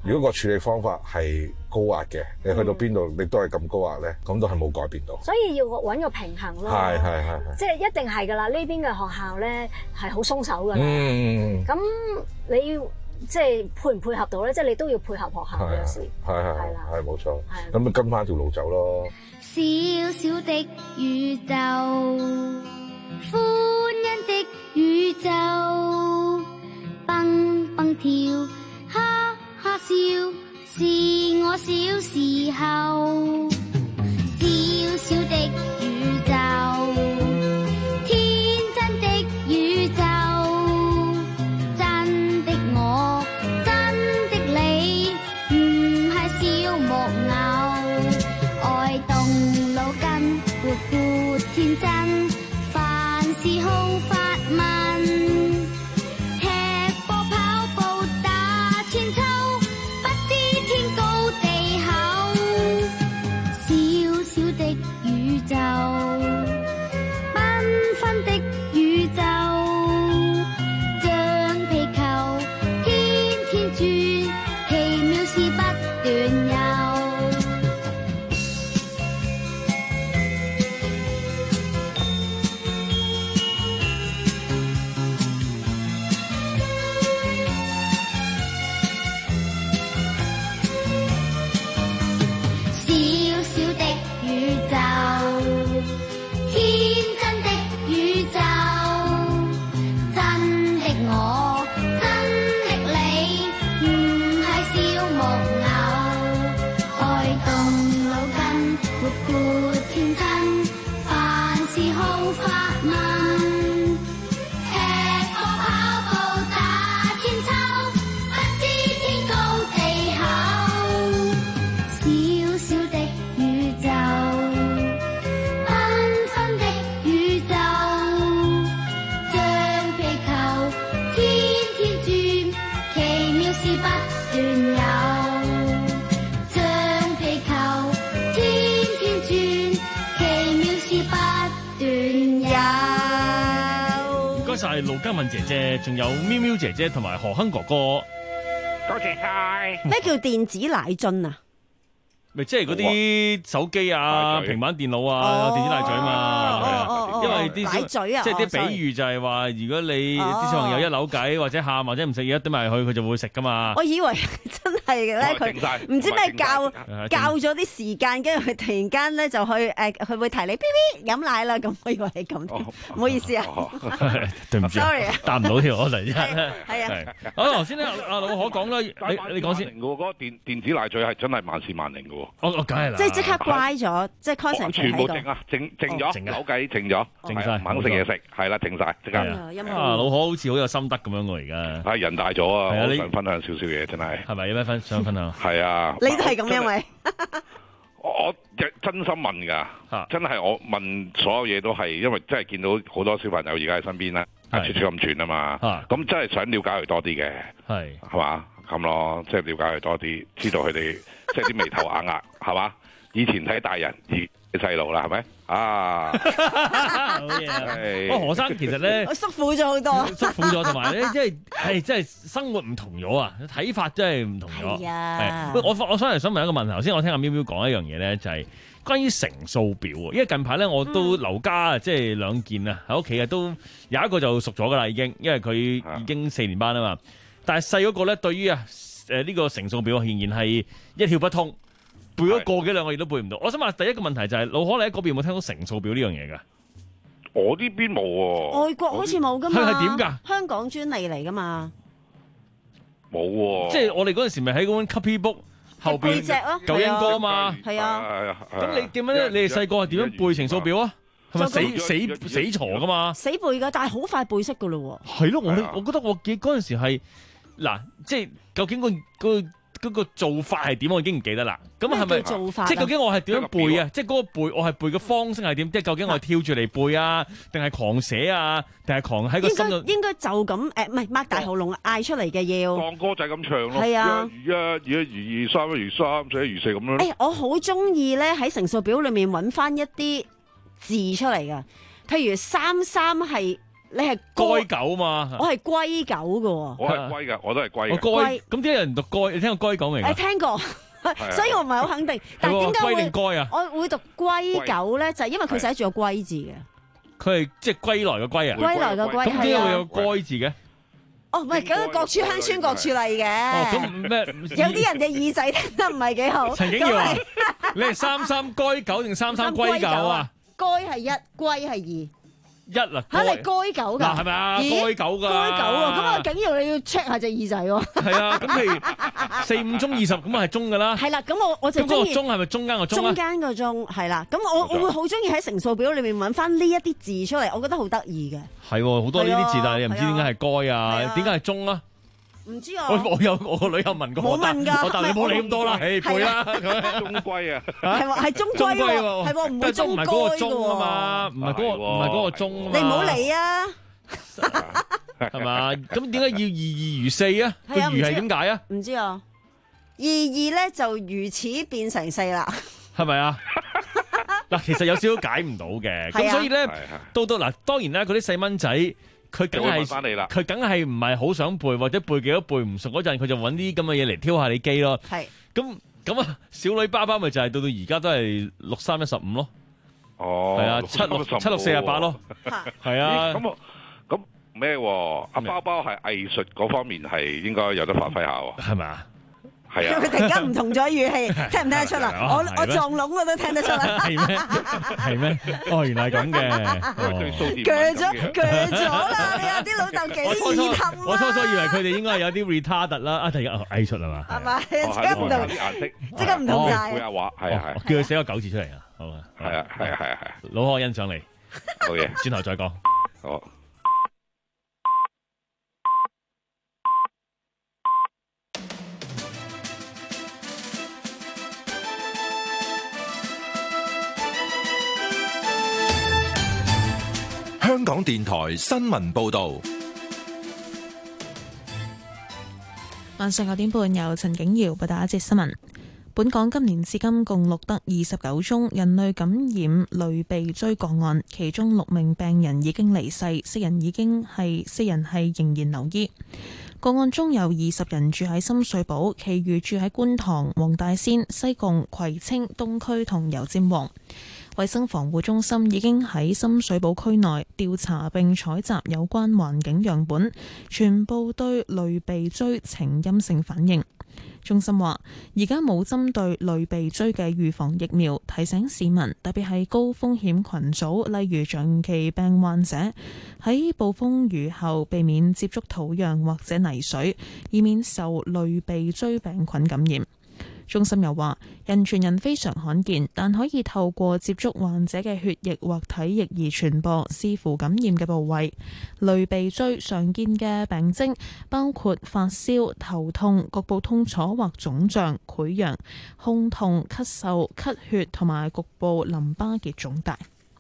如果個處理方法係高壓嘅，你去到邊度你都係咁高壓咧，咁都係冇改變到。 所以要揾個平衡咯。 係係係係。 即係一定係㗎啦，呢邊嘅學校咧係好鬆手㗎啦。 嗯。 咁你要即係配唔配合到咧？即係你都要配合學校嘅事。 係係係啦，係冇錯。咁咪跟翻條路走咯。 小小的宇宙，歡欣的宇宙，蹦蹦跳，哈哈笑，是我小時候。小小的宇宙，天真的宇宙，真的我，真的你，唔係小木偶，愛動腦筋，活潑天真，凡事好發問，踢波跑步打千秋，不知天高地厚，小小的宇宙，繽紛的宇宙，像皮球天天轉，奇妙事不斷有。小小的宇宙，天真的宇宙，真的我，真的你，唔係小木偶，愛動腦筋，活潑天真，凡事好發問，踢波跑步打千秋，不知天高地厚，小小的宇宙，繽紛的宇宙，像皮球天天轉，奇妙事不斷有，像皮球天天轉，奇妙事不斷有。 唔該晒盧嘉敏姐姐，仲有喵喵姐姐同埋何亨哥哥。 多謝晒。 咩叫電子奶樽啊？ 咪即係嗰啲手機啊、平板電腦啊、電子奶嘴嘛，係啊，因為啲小奶嘴啊即係哦啲比喻就係話，如果你啲小朋友一扭計或者喊或者唔食嘢，堆埋佢，佢就會食噶嘛。 我以為真係嘅咧， 哦靜晒佢唔知咩教係教咗啲時間，跟住佢突然間咧就去誒，佢會提你 B B 飲奶啦，咁我以為係咁添，唔好意思啊。 對唔住 Sorry 啊答唔到條我突然之間。 係啊。 好，頭先咧阿老可講啦，你你講先。 嗰個電電子奶嘴係真係萬事萬靈嘅喎。 我我梗係啦。 即係即刻乖咗，即係 concentrate 全部靜喺度。 啊，靜靜咗，扭計靜咗， 靜晒係啊唔肯食嘢食，係啦，靜晒，即刻。 啊，老可好似好有心得咁樣喎，而家。 係人大咗啊， 係啊你我想分享少少嘢，真係。 係咪有咩分想分享？ 係啊。 你都係咁，因為我真心問㗎，真係我問所有嘢都係，因為真係見到好多小朋友而家喺身邊啦，處處咁轉啊嘛，咁真係想了解佢多啲嘅， 係係嘛咁咯，即係了解佢多啲，知道佢哋即係啲眉頭眼額係嘛，以前睇大人，而家細路啦，係咪啊？ 好嘢啊！我何生其實咧， 我縮苦咗好多， 縮苦咗，同埋咧，即係係真係生活唔同咗啊！睇法真係唔同咗。 係啊係，我我想嚟想問一個問題，頭先我聽阿喵喵講一樣嘢咧，就係關於乘數表喎。因為近排咧我都留家啊，即係兩件啊，喺屋企啊都有一個就熟咗噶啦，已經，因為佢已經四年班啊嘛。但係細嗰個咧，對於啊誒呢個乘數表仍然係一竅不通。背咗個幾兩個月都背唔到。我想問第一個問題就係、是，老可你喺嗰邊有冇聽到乘數表呢樣嘢㗎？ 我呢邊冇喎。 外國好似冇㗎嘛？ 係係點㗎？ 香港專利嚟㗎嘛？ 冇喎。 即係我哋嗰陣時咪喺嗰本 copy book 後邊背脊咯九英歌嘛。 係啊。 咁你點樣咧？你哋細個係點樣背乘數表啊？係咪死死死坐㗎嘛？ 死背㗎，但係好快背識㗎咯喎。 係咯，我我覺得我記嗰陣時係嗱，即係究竟個個。嗰個做法係點？我已經唔記得啦。咁係咪做法？ 即係究竟我係點樣背啊？即係嗰個背，我係背嘅方式係點？即係究竟我係跳住嚟背啊，定係狂寫啊，定係狂喺個心度？ 應該就咁誒，唔係擘大喉嚨嗌出嚟嘅要。 當歌仔咁唱咯。 係啊， 一如一，二一如二，三一如三，四一如四咁樣。 誒，我好中意咧喺乘數表裏面揾翻一啲字出嚟㗎，譬如三三係你係該狗嘛？ 我係龜狗嘅喎。 我係龜㗎，我都係龜嘅。 龜咁點解有人讀龜？你聽過龜狗未？ 誒聽過，所以我唔係好肯定。但係點解會龜定該啊？ 我會讀龜狗咧，就係因為佢寫住個龜字嘅。 佢係即係歸來嘅龜啊！ 歸來嘅龜， 咁點解會有該字嘅？ 哦，唔係，咁各處鄉村各處例嘅。 哦，咁咩？ 有啲人嘅耳仔聽得唔係幾好。 陳景耀啊，你係三三該狗定三三龜狗啊？ 該係一，龜係二。 一啦， 嚇你該狗㗎？ 嗱係咪啊？該狗㗎。該狗啊！咁啊，景耀你要 check 下隻耳仔喎。 係啊，咁譬如四五中二十咁係中㗎啦。 係啦，咁我我就咁嗰個中係咪中間個中啊？ 中間個中係啦，咁我我會好中意喺乘數表裏面揾翻呢一啲字出嚟，我覺得好得意嘅。 係喎，好多呢啲字，但係你又唔知點解係該啊？點解係中啊？ 唔知啊！ 我我有我個女有問過我，但我但你冇理咁多啦，誒背啦咁。 中龜啊， 係喎，係中龜喎，係喎，唔會中龜嗰個中啊嘛，唔係嗰個唔係嗰個中啊嘛。 你唔好理啊， 係嘛？咁點解要二二如四啊？個如係點解啊？ 唔知啊，二二咧就如此變成四啦， 係咪啊？嗱，其實有少少解唔到嘅，咁所以咧，到到嗱，當然啦，嗰啲細蚊仔。佢梗係佢梗係唔係好想背，或者背幾多背唔熟嗰陣，佢就揾啲咁嘅嘢嚟挑下你機咯。 係咁咁啊，小女爸爸咪就係到到而家都係六三一十五咯。 哦， 係啊，七六七六四十八咯。係啊。 咁啊，咁咩？阿包包係藝術嗰方面係應該有得發揮下喎。 係咪啊？ 係啊！ 佢突然間唔同咗語氣，聽唔聽得出啦？我我撞聾我都聽得出啦。 係咩？係咩？哦，原來係咁嘅。 鋸咗鋸咗啦！你有啲老豆幾易氹啊！ 我初初以為佢哋應該係有啲 retarded 啦，啊，突然間藝術係嘛？ 係咪？即刻唔同，即刻唔同晒。 背下畫係啊係。 叫佢寫個九字出嚟啊！好啊。 係啊係啊係啊係啊！ 老可欣賞你。 好嘢， 轉頭再講。 好。 香港電台新聞報導， 晚上九點半由陳景瑤報道一節新聞。本港今年至今共錄得二十九宗人類感染類鼻疽個案，其中六名病人已經離世，四人已經係四人係仍然留醫。個案中有二十人住喺深水埗，其餘住喺觀塘、黃大仙、西貢、葵青、東區同油尖旺。衛生防護中心已經喺深水埗區內調查並採集有關環境樣本，全部對類鼻疽呈陰性反應。中心話，而家冇針對類鼻疽嘅預防疫苗，提醒市民，特別係高風險群組，例如長期病患者，喺暴風雨後避免接觸土壤或者泥水，以免受類鼻疽病菌感染。中心又話，人傳人非常罕見，但可以透過接觸患者嘅血液或體液而傳播，視乎感染嘅部位。類鼻疽常見嘅病徵包括發燒、頭痛、局部痛楚或腫脹、潰瘍、胸痛、咳嗽、咳血同埋局部淋巴結腫大。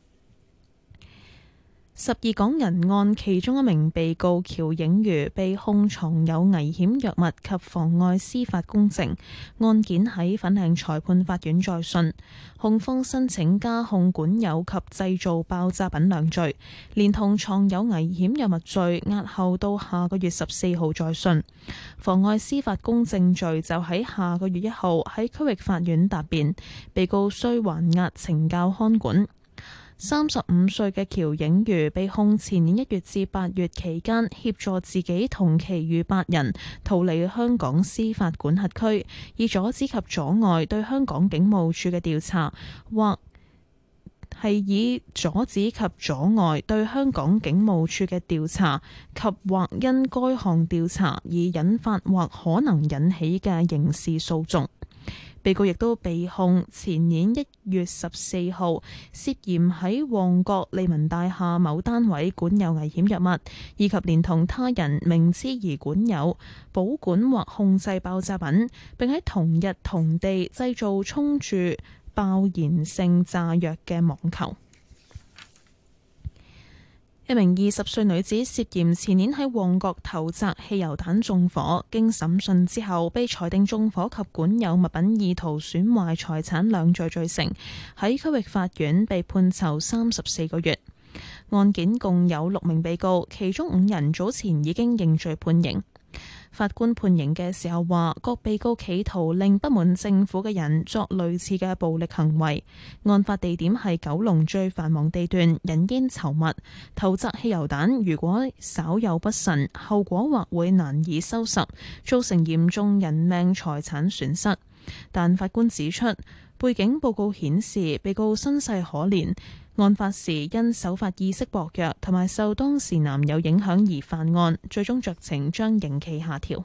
十二港人案其中一名被告喬映瑜被控藏有危險藥物及妨礙司法公正，案件喺粉嶺裁判法院再訊，控方申請加控管有及製造爆炸品兩罪，連同藏有危險藥物罪押後到下個月十四號再訊，妨礙司法公正罪就喺下個月一號喺區域法院答辯，被告需還押懲教看管。三十五歲嘅喬映瑜被控前年一月至八月期間協助自己同其餘八人逃離香港司法管轄區，以阻止及阻礙對香港警務處嘅調查，或係以阻止及阻礙對香港警務處嘅調查及或因該項調查而引發或可能引起嘅刑事訴訟。被告亦都被控前年一月十四號涉嫌喺旺角利民大廈某單位管有危險藥物，以及連同他人明知而管有、保管或控制爆炸品，並喺同日同地製造充住爆燃性炸藥嘅網球。一名二十歲女子涉嫌前年喺旺角投擲汽油彈縱火，經審訊之後被裁定縱火及管有物品意圖損壞財產兩罪罪成，喺區域法院被判囚三十四個月。 案件共有六名被告，其中五人早前已經認罪判刑。法官判刑嘅時候話，各被告企圖令不滿政府嘅人作類似嘅暴力行為。案發地點係九龍最繁忙地段，人煙稠密，投擲汽油彈如果稍有不慎，後果或會難以收拾，造成嚴重人命財產損失。但法官指出，背景報告顯示被告身世可憐，案發時因守法意識薄弱同埋受當時男友影響而犯案，最終酌情將刑期下調。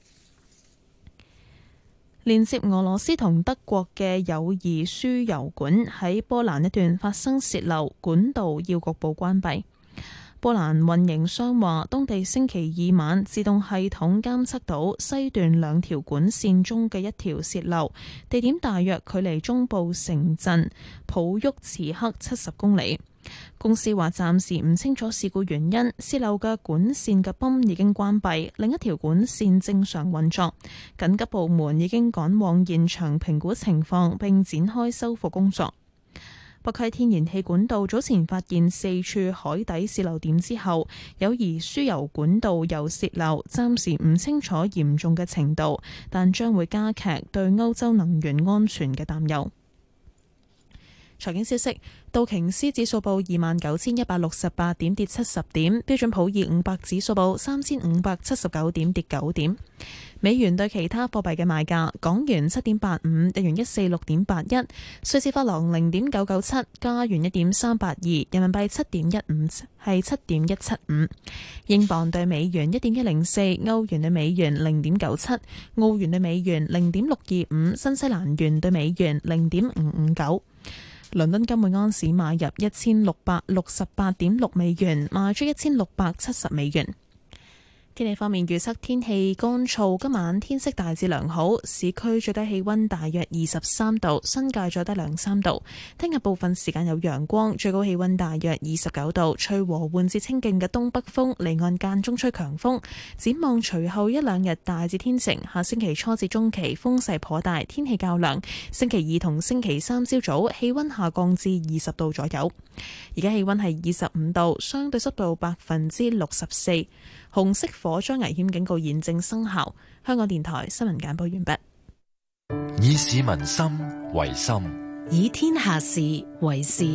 連接俄羅斯同德國嘅友誼輸油管喺波蘭一段發生洩漏，管道要局部關閉。波蘭運營商話，當地星期二晚自動系統監測到西段兩條管線中嘅一條洩漏，地點大約距離中部城鎮普沃茨克七十公里。公司話暫時唔清楚事故原因，洩漏嘅管線嘅泵已經關閉，另一條管線正常運作。緊急部門已經趕往現場評估情況，並展開修復工作。北溪天然氣管道早前發現四處海底洩漏點之後，有疑輸油管道又洩漏，暫時唔清楚嚴重嘅程度，但將會加劇對歐洲能源安全嘅擔憂。財經消息，道瓊斯指數報二萬九千一百六十八點，跌七十點；標準普爾五百指數報三千五百七十九點，跌九點。美元對其他貨幣嘅賣價：港元七點八五，日元一四六點八一，瑞士法郎零點九九七，加元一點三八二，人民幣七點一五，係七點一七五。英鎊對美元一點一零四，歐元對美元零點九七，澳元對美元零點六二五，新西蘭元對美元零點五五九。倫敦金每盎司買入一千六百六十八點六美元，賣出一千六百七十美元。天氣方面預測天氣乾燥，今晚天色大致良好，市區最低氣溫大約二十三度，新界再低兩三度。聽日部分時間有陽光，最高氣溫大約二十九度，吹和緩至清勁嘅東北風，離岸間中吹強風。展望隨後一兩日大致天晴，下星期初至中期風勢頗大，天氣較涼。星期二同星期三朝早氣溫下降至二十度左右。而家氣溫係二十五度，相對濕度百分之六十四。紅色火災危險警告現正生效。香港電台新聞簡報完畢。 以市民心為心， 以天下事為事。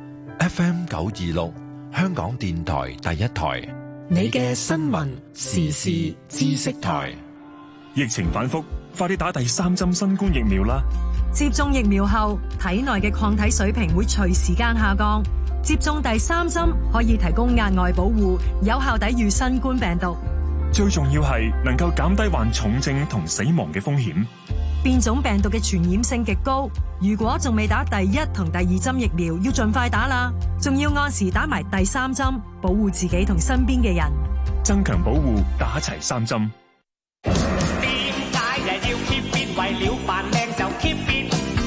F M 九二六，香港電台第一台， 你嘅新聞時事知識台。 疫情反覆，快啲打第三針新冠疫苗啦！ 接種疫苗後，體內嘅抗體水平會隨時間下降。接種第三針可以提供額外保護，有效抵禦新冠病毒。 最重要係能夠減低患重症同死亡嘅風險。 變種病毒嘅傳染性極高，如果仲未打第一同第二針疫苗，要盡快打啦。仲要按時打埋第三針，保護自己同身邊嘅人。 增強保護，打齊三針。 點解日要 keep fit？ 為了扮靚就 keep fit。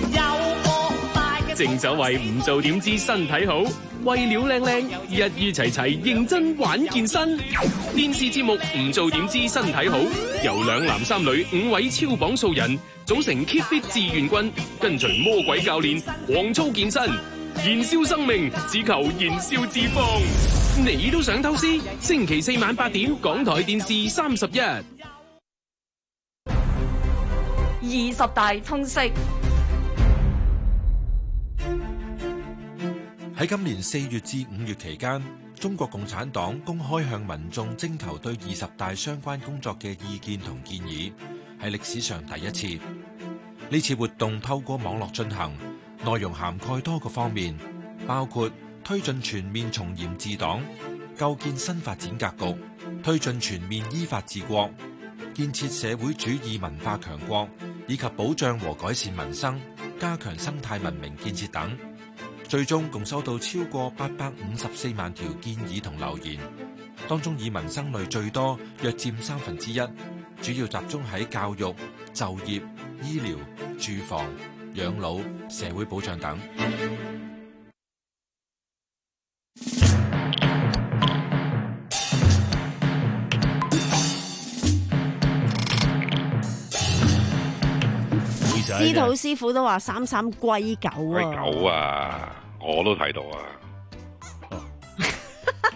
正所謂唔做點知身體好，為了靚靚，一於齊齊認真玩健身。電視節目唔做點知身體好，由兩男三女五位超磅數人組成 Keep Fit 志願軍，跟隨魔鬼教練狂操健身，燃燒生命，只求燃燒脂肪。你都想偷師？星期四晚八點，港台電視三十一。 二十大通識。 喺今年四月至五月期間，中國共產黨公開向民眾徵求對二十大相關工作嘅意見同建議，係歷史上第一次。呢次活動透過網絡進行，內容涵蓋多個方面，包括推進全面從嚴治黨、構建新發展格局、推進全面依法治國、建設社會主義文化強國，以及保障和改善民生、加強生態文明建設等。最終共收到超過八百五十四萬條建議同留言，當中以民生類最多，約佔三分之一，主要集中喺教育、就業、醫療、住房、養老、社會保障等。 司徒師傅都話三三歸九啊！ 歸九啊！我都睇到啊！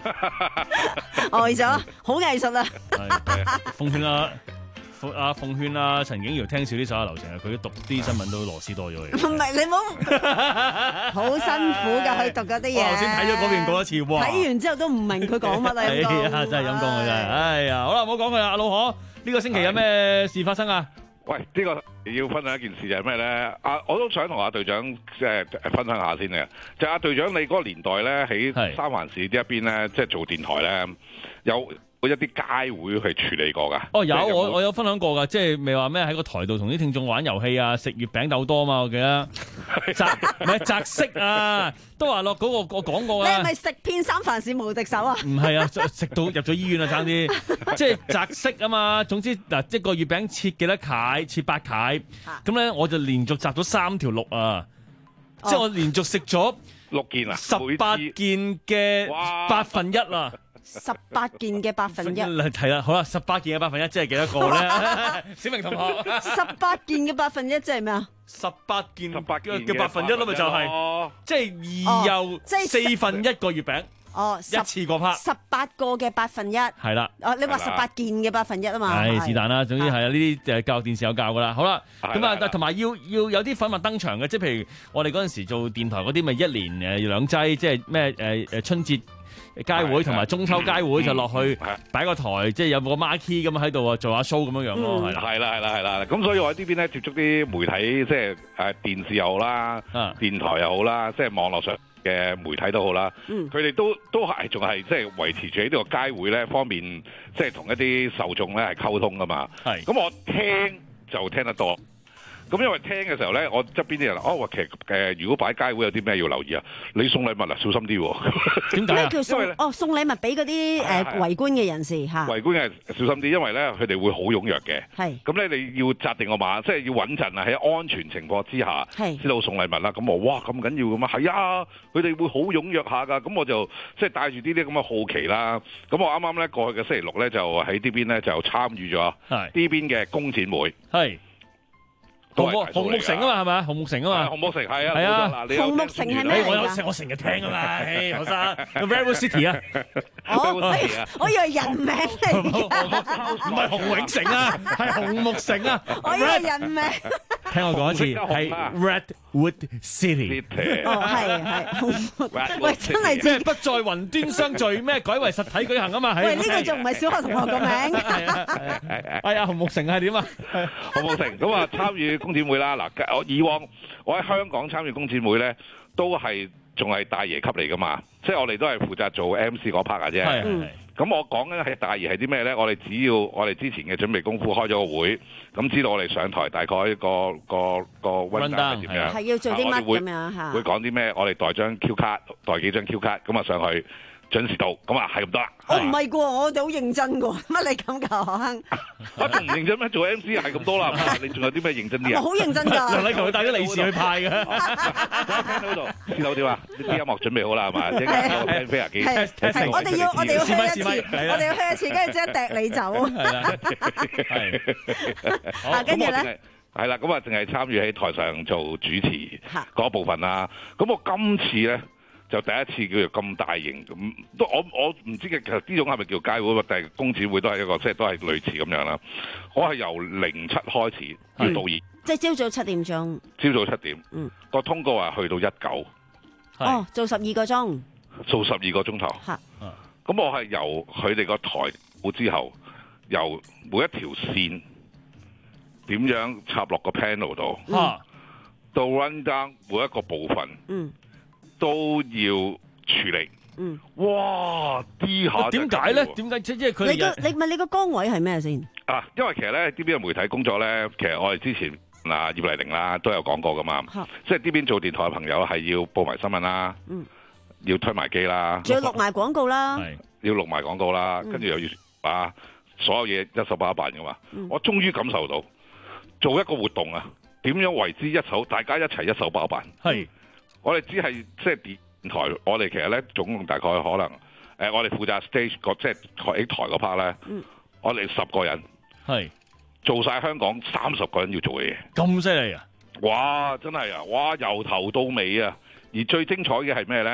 呆咗，好藝術啊！ 奉勸啊，阿奉勸啊，陳景瑤聽少啲手下留情啊，佢讀啲新聞都螺絲多咗嘅。 唔係你唔好，好辛苦㗎，佢讀嗰啲嘢。 我頭先睇咗嗰邊過一次，哇！ 睇完之後都唔明佢講乜啦，陰公。 係啊，真係陰公啊，真係。哎呀，好啦，唔好講佢啦，阿老何，呢個星期有咩事發生啊？ 喂，呢、這個要分享一件事就係咩咧？啊，我都想同阿隊長即係分享下先嘅。就阿、是、隊長，你嗰個年代咧喺三環市呢一邊咧，即係做電台咧，有一啲街會去處理過㗎。 哦，有， 有我我有分享過㗎，即係未話咩喺個台度同啲聽眾玩遊戲啊，食月餅鬥多嘛，我記得。擲唔係擲色啊，都話落嗰個我講過啊。 你係咪食遍三藩市無敵手啊？ 唔係啊，食到入咗醫院啊，爭啲。即係擲色啊嘛，總之嗱，即係個月餅切幾多塊，切八塊，咁咧我就連續擲咗三條鹿啊，即係我連續食咗六件啊， 十八件嘅八分一啊。 十八件嘅百分一， 係啦，好啦，十八件嘅百分一即係幾多個咧？小明同學， 十八件嘅百分一即係咩啊？ 十八件十八件嘅百分一咯，咪就係即係二又四分一個月餅。 哦， 一次過拍十八個嘅百分一， 係啦。 哦，你話十八件嘅百分一啊嘛？ 係是但啦，總之係啊，呢啲誒教育電視有教噶啦。好啦，咁啊，同埋要要有啲粉墨登場嘅，即係譬如我哋嗰陣時做電台嗰啲，咪一年誒兩劑，即係咩誒誒春節街會同埋中秋街會就落去擺個台，即係有個 marquee 咁喺度啊，做下 show 咁樣樣咯，係啦， 係啦，係啦，係啦。咁所以我喺呢邊咧接觸啲媒體，即係誒電視又好啦，電台又好啦，即係網絡上嘅媒體都好啦。佢哋都都係仲係即係維持住喺呢個街會咧方面，即係同一啲受眾咧係溝通噶嘛。係。咁我聽就聽得多。咁因為聽嘅時候咧，我側邊啲人哦，其實誒，如果擺街會有啲咩要留意啊？你送禮物啊，小心啲喎。 點解？ 咩叫送？哦，送禮物俾嗰啲誒圍觀嘅人士嚇。 圍觀嘅小心啲，因為咧佢哋會好踴躍嘅。 係。咁咧你要紮定個馬，即係要穩陣啊！喺安全情況之下， 係知道送禮物啦。咁我哇咁緊要咁啊？係啊，佢哋會好踴躍下㗎。咁我就即係帶住啲啲咁嘅好奇啦。咁我啱啱咧過去嘅星期六咧就喺呢邊咧就參與咗呢邊嘅工展會。係。 紅木紅木城啊嘛，係咪？紅木城啊嘛， 紅木城係啊， 係啊。 紅木城係咩？ 我有我成日聽啊嘛，學生 Railway City 啊。 我我以為人名嚟， 唔係紅永城啊，係紅木城啊。 我以為人名。 聽我講一次，係 Redwood City。 哦，係係。喂，真係咩？不在雲端相聚，咩改為實體舉行啊嘛？ 喂，呢個仲唔係小學同學個名？ 係啊係啊。哎呀，紅木城係點啊？ 紅木城咁啊，參與工展會啦。嗱，我以往我喺香港參與工展會咧，都係仲係大爺級嚟噶嘛。即係我哋都係負責做 M C 嗰 part 嘅啫。係係。咁我講緊係大爺係啲咩咧？我哋只要我哋之前嘅準備功夫開咗個會，咁知道我哋上台大概個個個 run down 係點樣， 係要做啲乜咁樣嚇？ 會講啲咩？我哋代張 Q 卡，代幾張 Q 卡，咁啊上去準時到，咁啊係咁多啦。 我唔係㗎，我哋好認真㗎，乜你咁㗎，學生？ 我仲唔認真咩？做 M C 係咁多啦，你仲有啲咩認真啲啊？ 我好認真㗎。 梁禮強佢帶咗利是去派嘅。 聽到度，知道點啊？啲音樂準備好啦，係嘛？即係聽飛啊幾？ 係我哋要我哋要噓一次，我哋要噓一次，跟住即刻掟你走。係啦，係。啊，跟住咧。 係啦，咁啊，淨係參與喺台上做主持嗰部分啦。咁我今次咧就第一次叫做咁大型，咁都我我唔知嘅，其實呢種係咪叫街會，但係工展會都係一個，即係都係類似咁樣啦。我係由零七開始要導演， 即係朝早七點鐘。 朝早七點，嗯，個通告係去到一九。 哦，做十二個鐘。 做十二個鐘頭。嚇。咁我係由佢哋個台之後，由每一條線。點樣插落個 panel 度，嗯、到 run down 每一個部分，嗯、都要處理。嗯、哇！啲下點解咧？點解即係佢哋？ 你個你問你個崗位係咩先？ 啊，因為其實咧，呢邊嘅媒體工作咧，其實我哋之前嗱葉麗玲啦都有講過噶嘛。啊、即係呢邊做電台嘅朋友係要報埋新聞啦，嗯、要推埋機啦， 仲要錄埋廣告啦， 要錄埋廣告啦，跟住、嗯、又要啊，所有嘢一手包辦噶嘛。嗯、我終於感受到。做一個活動啊，點樣為之一手？大家一齊一手包辦。係是，我哋只係即係電台，我哋其實咧總共大概可能誒、呃，我哋負責 stage 個即係喺台嗰 part 咧，嗯、我哋十個人係是做晒香港三十個人要做嘅嘢。 咁犀利啊！ 哇，真係啊！哇，由頭到尾啊！而最精彩嘅係咩咧？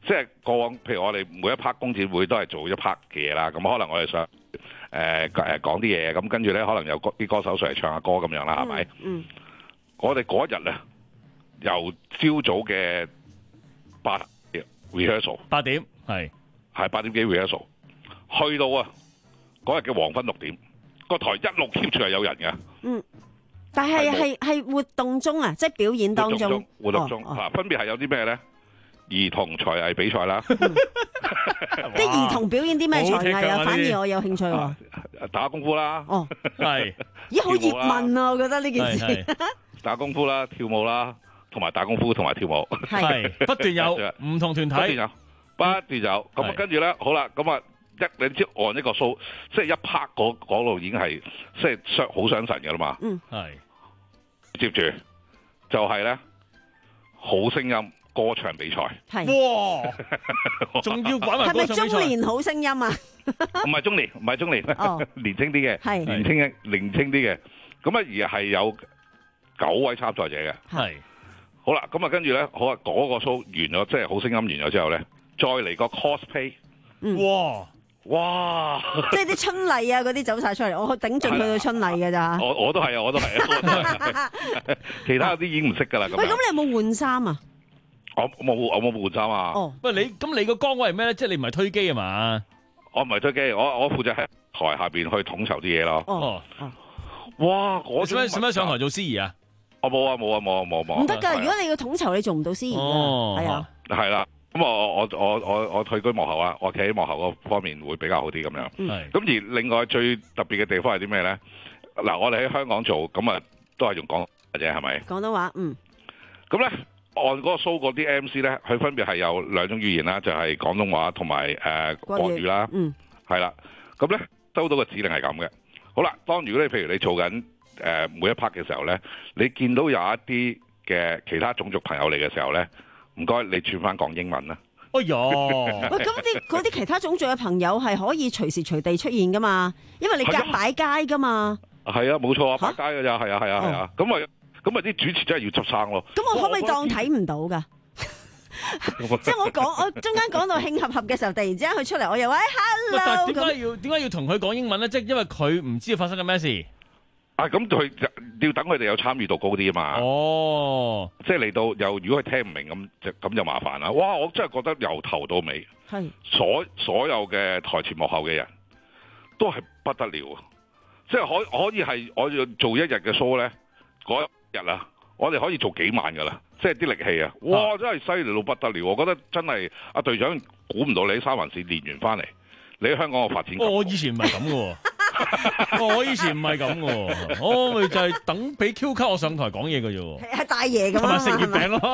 即係過往，譬如我哋每一 part 工展會都係做一 part 嘅嘢啦。咁可能我哋想誒誒講啲嘢，咁跟住咧可能有啲歌手上嚟唱下歌咁樣啦，係咪？ 嗯。 我哋嗰一日咧，由朝早嘅八 rehearsal， 八點係係八點幾 rehearsal， 去到啊嗰日嘅黃昏六點，個台一路 keep 住係有人嘅。 嗯。但係係係活動中啊，即係表演當中。 活動中，嗱分別係有啲咩咧？兒童才藝比賽啦， 啲兒童表演啲咩才藝啊？反而我有興趣喎。 打功夫啦， 哦， 係， 咦，好熱問啊！我覺得呢件事。 打功夫啦，跳舞啦，同埋打功夫同埋跳舞， 係不斷有唔同團體， 不斷有，不斷有。咁啊，跟住咧，好啦，咁啊，一你知按一個數，即係一拍嗰嗰度已經係即係傷好傷神嘅啦嘛。 嗯， 係。 接住就係咧，好聲音。歌唱比賽係哇，仲要玩埋歌唱比賽。係咪中年好聲音啊？ 唔係中年，唔係中年， 哦、 年輕啲嘅， 係年輕嘅，年輕啲嘅。咁啊而係有九位參賽者嘅。 係好啦，咁啊跟住咧，好啊嗰、那個 show 完咗，即係好聲音完咗之後咧，再嚟個 cosplay。 嗯、 哇哇！ 即係啲春麗啊嗰啲走晒出嚟，我頂盡去到春麗嘅咋。 我我都係啊，我都係啊。其他嗰啲已經唔識㗎啦。 喂，咁你有冇換衫啊？ 我冇我冇換衫啊！ 哦，喂，你咁你個崗位係咩咧？即係你唔係推機啊嘛？ 我唔係推機，我我負責喺台下邊去統籌啲嘢咯。 哦， 哇！我使乜使乜上台做司儀啊？ 我冇啊冇啊冇啊冇冇。 唔得㗎！如果你要統籌，你做唔到司儀㗎。係啊。 係啦，咁我我我我我退居幕後啊，我企喺幕後嗰方面會比較好啲咁樣。 係。 咁而另外最特別嘅地方係啲咩咧？嗱，我哋喺香港做，咁啊都係用廣東話啫，係咪？ 廣東話，嗯。 咁咧。按嗰個 show 嗰啲 M C 咧，佢分別係有兩種語言啦，就係、是、廣東話同埋誒國語啦， 嗯， 係啦。咁咧收到個指令係咁嘅。好啦，當如果你譬如你做緊誒、呃、每一 part 嘅時候咧，你見到有一啲嘅其他種族朋友嚟嘅時候咧，唔該你轉翻講英文啦。 哎呀， 喂，咁啲嗰啲其他種族嘅朋友係可以隨時隨地出現噶嘛？因為你隔擺街噶嘛。 係啊，冇錯啊，擺街㗎咋，係啊，係啊，係啊，咁咪、哦。咁啊！啲主持真係要執生咯。 咁我可唔可以當睇唔到㗎？即係我講，我中間講到慶合合嘅時候，突然之間佢出嚟，我又話 hello。 但係點解要點解要同佢講英文咧？即係因為佢唔知發生緊咩事。 啊，咁佢要等佢哋有參與度高啲啊嘛。 哦， 即係嚟到又如果佢聽唔明咁，就咁就麻煩啦。哇！我真係覺得由頭到尾， 係所所有嘅台前幕後嘅人都係不得了啊！即係可可以係我要做一日嘅 show 咧，嗰日啊，我哋可以做幾萬噶啦，即係啲力氣啊！哇，真係犀利到不得了！我覺得真係阿隊長估唔到你喺三藩市練完翻嚟，你喺香港嘅發展。 哦、我以前唔係咁嘅，我以前唔係咁嘅，我咪就係等俾 Q 卡我上台講嘢嘅啫。 係大爺咁同埋食月餅咯。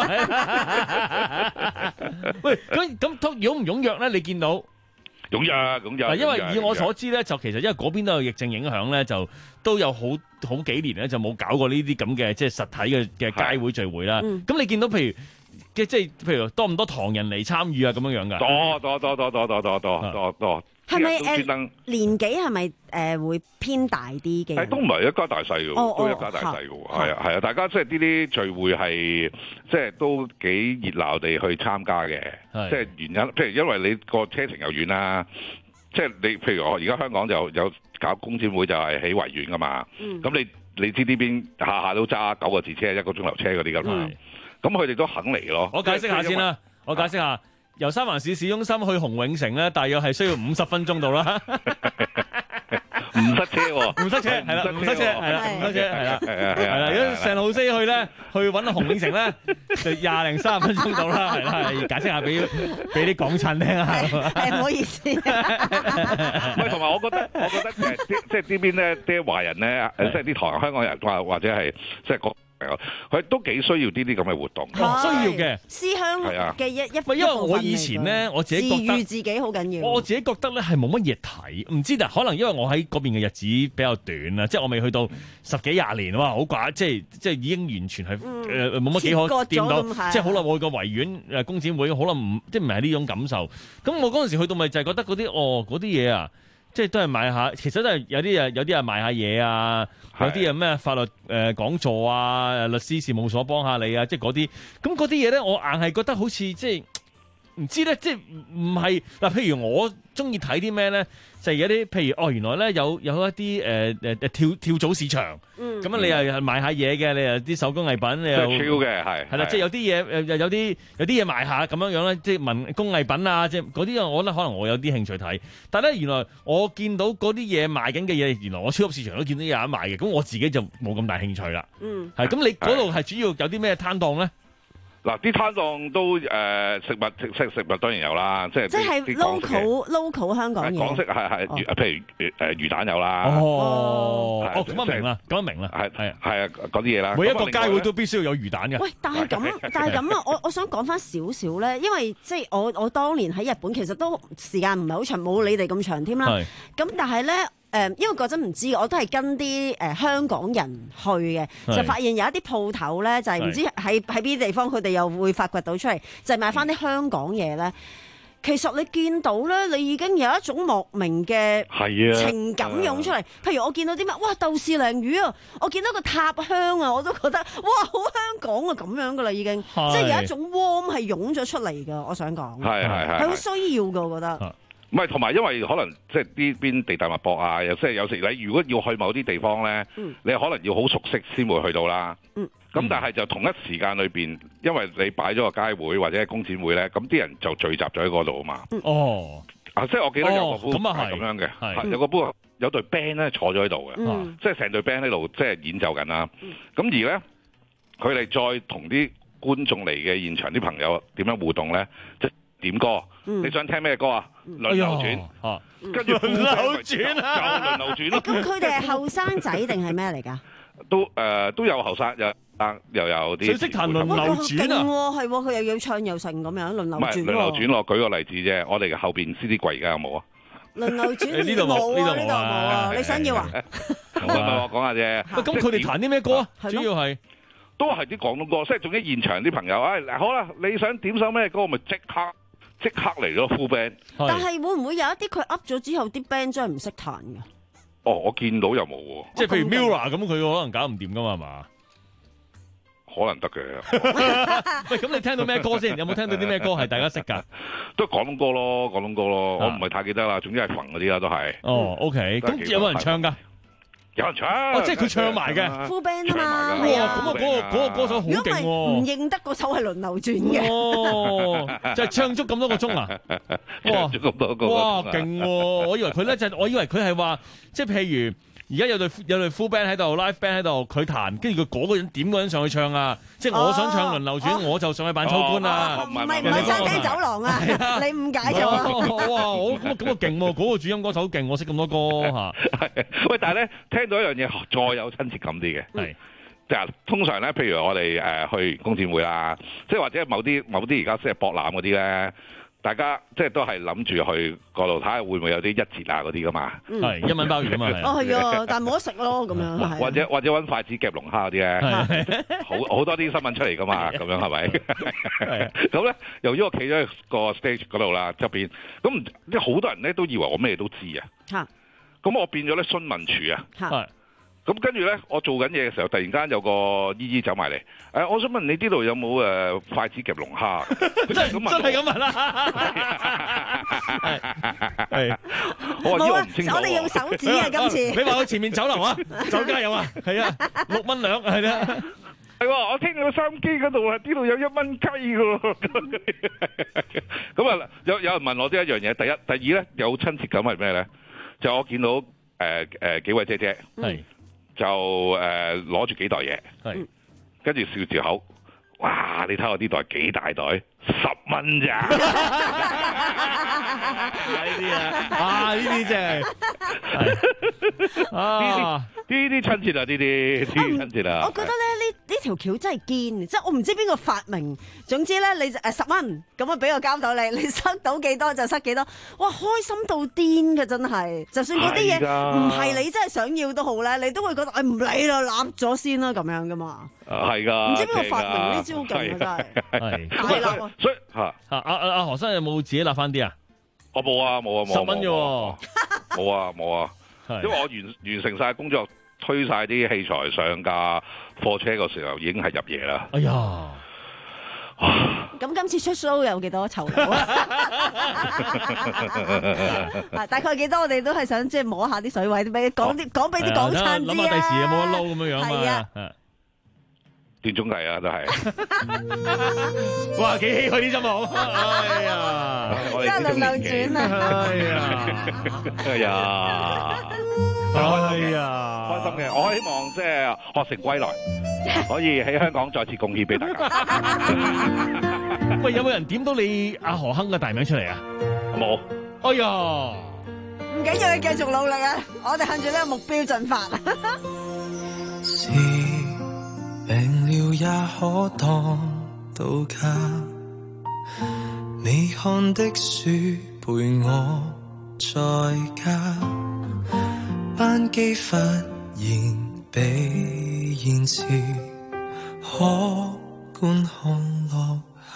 喂，咁咁踴唔踴躍咧？你見到？ 踴躍，踴躍。 因為以我所知咧，就其實因為嗰邊都有疫症影響咧，就都有好好幾年咧，就冇搞過呢啲咁嘅即係實體嘅嘅街會聚會啦。咁你見到譬如嘅即係譬如多唔多唐人嚟參與啊咁樣樣㗎？ 多多多多多多多多多多。 係咪誒年紀係咪誒會偏大啲嘅？ 誒都唔係一家大細嘅， 哦、 都一家大細嘅喎。係啊係啊，大家即係呢啲聚會係即係都幾熱鬧地去參加嘅。即係原因，譬如因為你個車程又遠啦，即係你譬如我而家香港就有搞工展會就係喺維園㗎嘛。咁、嗯、你你知呢邊下下都揸九個字車一個鐘頭車嗰啲㗎嘛。咁佢哋都肯嚟咯。 我解釋下先啦，我解釋下。由三環市市中心去洪永城咧，大約係需要五十分鐘到啦。 唔塞車喎， 唔塞車係啦，唔塞車係啦，唔塞車係啦，係啦。如果成路西去咧，去揾洪永城咧，就廿零三十分鐘到啦，係啦。解釋下俾俾啲港產聽下。 係唔好意思。 喂，同埋我覺得，我覺得誒，即係呢邊咧，啲華人咧，即係啲台香港人或或者係即係個。佢都幾需要呢啲咁嘅活動， 需要嘅思鄉嘅一一部分。 因為我以前咧，我自己覺得治癒自己好緊要。 我自己覺得咧係冇乜嘢睇，唔知但可能因為我喺嗰邊嘅日子比較短啦，即係我未去到十幾廿年哇，好寡，即係即係已經完全係誒冇乜幾可掂到，即係好耐冇去過維園誒工展會，好耐唔即係唔係呢種感受。咁我嗰陣時去到咪就係覺得嗰啲哦嗰啲嘢啊。即係都係買下，其實都係有啲啊，有啲啊賣下嘢啊，有啲啊咩法律誒、呃、講座啊，律師事務所幫下你啊，即係嗰啲。咁嗰啲嘢咧，我硬係覺得好似即係唔知咧，即係唔係嗱？譬如我中意睇啲咩咧，就係有啲譬如哦，原來咧有有一啲誒誒誒跳跳蚤市場，咁啊你又係賣下嘢嘅，你又啲手工藝品，你又超嘅係係啦，即係有啲嘢誒有有啲有啲嘢賣下咁樣樣咧，即係文工藝品啊，即係嗰啲我覺得可能我有啲興趣睇。但係咧原來我見到嗰啲嘢賣緊嘅嘢，原來我超級市場都見到有得賣嘅，咁我自己就冇咁大興趣啦。嗯，係咁，你嗰度係主要有啲咩攤檔咧？ 嗱，啲攤檔都誒、呃、食物食食食物當然有啦，即係即係 local local 香港嘢。 港式係係魚，譬如誒誒魚蛋有啦。 哦，哦咁啊明啦，咁啊明啦，係係係啊嗰啲嘢啦。 每一個街會都必須要有魚蛋嘅。 喂，但係咁，但係咁啊，我我想講翻少少咧，因為即係我我當年喺日本其實都時間唔係好長，冇你哋咁長添啦。咁但係咧。誒，因為嗰陣唔知，我都係跟啲誒、呃、香港人去嘅，就發現有一啲鋪頭咧，就係、是、唔知喺喺邊啲地方，佢哋又會發掘到出嚟，就係、是、賣翻啲香港嘢咧。其實你見到咧，你已經有一種莫名嘅情感湧出嚟。啊、譬如我見到啲乜，哇豆豉鯪魚啊，我見到個塔香啊，我都覺得哇好香港啊咁樣噶啦，已經即係有一種 warm 係湧咗出嚟噶。我想講係係係係好需要噶，我覺得。 唔係，同埋因為可能即係呢邊地大物博啊，又即係有時你如果要去某啲地方咧，嗯、你可能要好熟悉先會去到啦。咁、嗯、但係就同一時間裏邊，因為你擺咗個街會或者係工展會咧，咁啲人就聚集咗喺嗰度啊嘛。哦，啊，即係我記得有個 booth 係咁樣嘅，有個 booth有隊 band 咧坐咗喺度嘅，嗯、即係成隊 band 喺度即係演奏緊啦。咁、嗯、而咧，佢哋再同啲觀眾嚟嘅現場啲朋友點樣互動咧？即係點歌。嗯、你想聽咩歌啊？輪流轉，啊、跟住輪流轉啊， 又輪流轉咯。 咁佢哋係後生仔定係咩嚟㗎？ 都誒、呃、都有後生，又又有啲。 佢識彈輪流轉啊！ 係喎，佢又要唱又成咁樣輪流轉。唔係輪流轉，我舉個例子啫。我哋嘅後邊 C D 櫃而家有冇啊？ 輪流轉呢度冇啊，呢度冇啊。你想要啊？ 唔係我講下啫。 咁佢哋彈啲咩歌啊？主要係都係啲廣東歌，即係總之現場啲朋友，誒、哎、好啦，你想點首咩歌，我咪即刻。即刻嚟咗 full band， 但係會唔會有一啲佢 up 咗之後啲 band 真係唔識彈嘅？ 哦，我見到又冇喎， 即係譬如 Mirror 咁，佢可能搞唔掂噶嘛，係嘛？ 可能得嘅。 喂，咁你聽到咩歌先？有冇聽到啲咩歌係大家識㗎？ 都係廣東歌咯，廣東歌咯，我唔係太記得啦。總之係馮嗰啲啦，都係。 哦 ，OK，咁有冇人唱㗎？ 有人唱， 哦，即係佢唱埋嘅 full band 啊嘛， 哇！咁啊，嗰個嗰個歌手好勁喎， 唔認得嗰首係輪流轉嘅， 哦，就係唱足咁多個鐘啊！哇， 咁多個， 哇，勁喎！我以為佢咧就，我以為佢係話，即係譬如而家有隊有隊 full band 喺度 ，live band 喺度，佢彈，跟住佢嗰個人點個人上去唱啊！即係我想唱輪流轉，我就上去扮秋官啊！ 唔係唔係餐廳走廊啊！你誤解咗。 哇！我咁啊咁啊勁喎，嗰個主音歌手好勁，我識咁多歌嚇。 喂，但係咧聽到一樣嘢再有親切感啲嘅，係就係通常咧，譬如我哋誒去工展會啦，即係或者某啲某啲而家即係博覽嗰啲咧。大家即係都係諗住去嗰度睇下會唔會有啲一折啊嗰啲噶嘛， 係一蚊鮑魚啊嘛， 哦係啊，但係冇得食咯咁樣， 或者或者揾筷子夾龍蝦嗰啲咧，好好多啲新聞出嚟噶嘛，咁樣係咪？咁咧，由於我企咗喺個 stage 嗰度啦側邊，咁即係好多人咧都以為我咩都知啊，咁我變咗咧詢問處啊。咁跟住咧，我做緊嘢嘅時候，突然間有個姨姨走埋嚟，誒，我想問你呢度有冇誒筷子夾龍蝦？ 真係咁問，真係咁問啦。係， 我話呢個唔清楚。 我哋用手指啊，今次。 你話去前面酒樓啊，酒家有啊，係啊，六蚊兩係啦。 係喎，我聽到收音機嗰度啊，呢度有一蚊雞㗎。咁啊，有有人問我呢一樣嘢，第一、第二咧，有親切感係咩咧？就我見到誒誒幾位姐姐係。就誒攞住幾袋嘢，係跟住笑住口，哇！你睇我呢袋幾大袋，十蚊咋？ 呢啲啊，啊呢啲真係啊！ 呢啲親切啊！呢啲呢啲親切啊！ 我覺得咧呢呢條橋真係堅，即係我唔知邊個發明。總之咧，你誒十蚊咁啊，俾個膠袋你，你塞到幾多就塞幾多。哇，開心到癲嘅真係！就算嗰啲嘢唔係你真係想要都好咧，你都會覺得誒唔理啦，攬咗先啦咁樣噶嘛。 係㗎， 唔知邊個發明呢招勁啊！真係大立啊！ 所以嚇阿阿阿何生有冇自己立翻啲啊？ 我冇啊，冇啊，冇十蚊啫喎， 冇啊冇啊，因為我完完成晒工作。推晒啲器材上架貨車嘅時候已經係入夜啦。 哎呀， 咁今次出 show 有幾多酬勞啊？啊，大概幾多？我哋都係想即係摸下啲水位，俾講啲講俾啲港燦知啊！ 諗下第時有冇得撈咁樣樣嘛？ 斷鐘計啊，都係。 哇，幾唏噓啲真冇！哎呀， 真係輪流轉啊！哎呀， 哎呀， 哎呀， 開心嘅。我希望即係學成歸來，可以喺香港再次貢獻俾大家。 喂，有冇人點到你阿何鏗嘅大名出嚟啊？ 冇。 哎呀， 唔緊要，你繼續努力啊！我哋向住呢個目標進發。 是病了也可當到家，你看的書陪我在家，班機忽然被延遲，可觀看落下。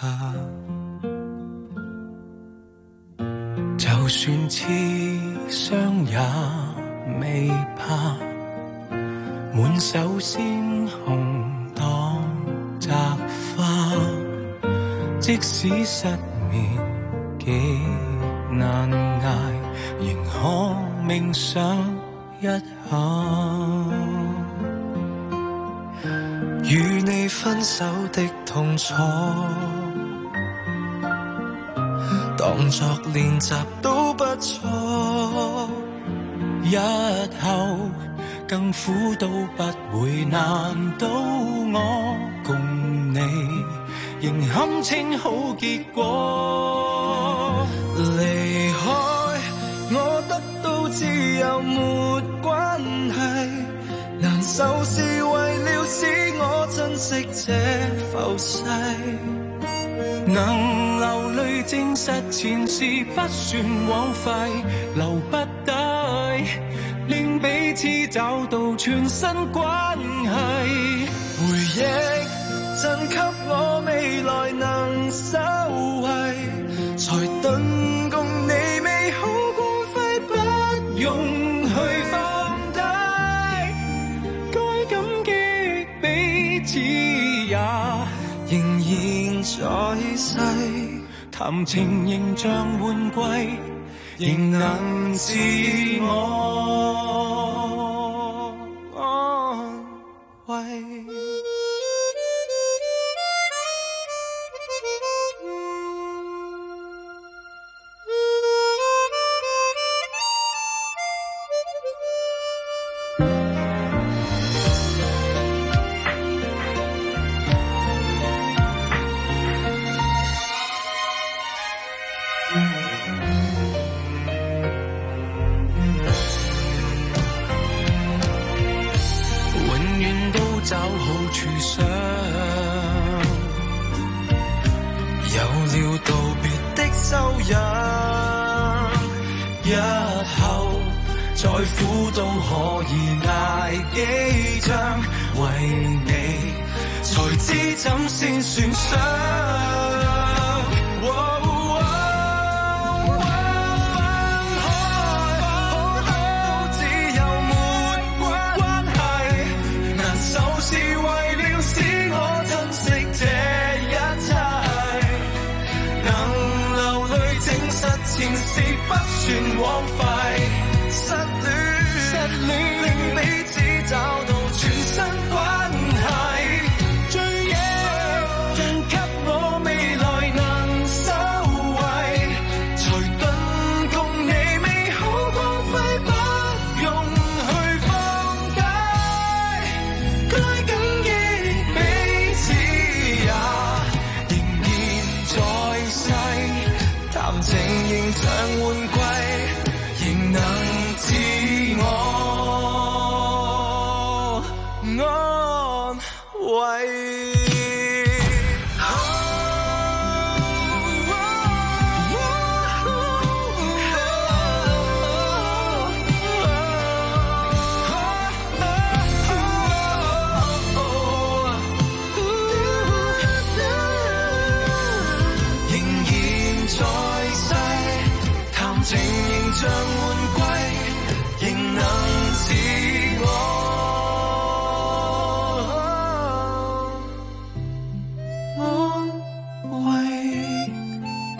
就算刺傷也未怕，滿手鮮紅當摘花，即使失眠極難捱，仍可冥想一下。與你分手的痛楚，當作練習都不錯，日後更苦都不會難到我，共你仍堪稱好結果。離開我得到自由沒關係，難受是為了使我珍惜這浮世，能流淚證實前事不算枉費，留不低令彼此找到全新關係，回憶贈給我未來能收穫，才頓共你美好光輝不容去放低，該感激彼此也仍然在世，談情仍像換季，仍能自我安慰。找好處想，有了道別的收養，日後再苦都可以捱幾仗，為你才知怎先算傷。前事不算枉費，失戀失戀令彼此找到全新關係，最野盡給我未來能收穫，才頓共你美好光輝不容去放低，該感激彼此也仍然在世，談情仍像換季，仍能自我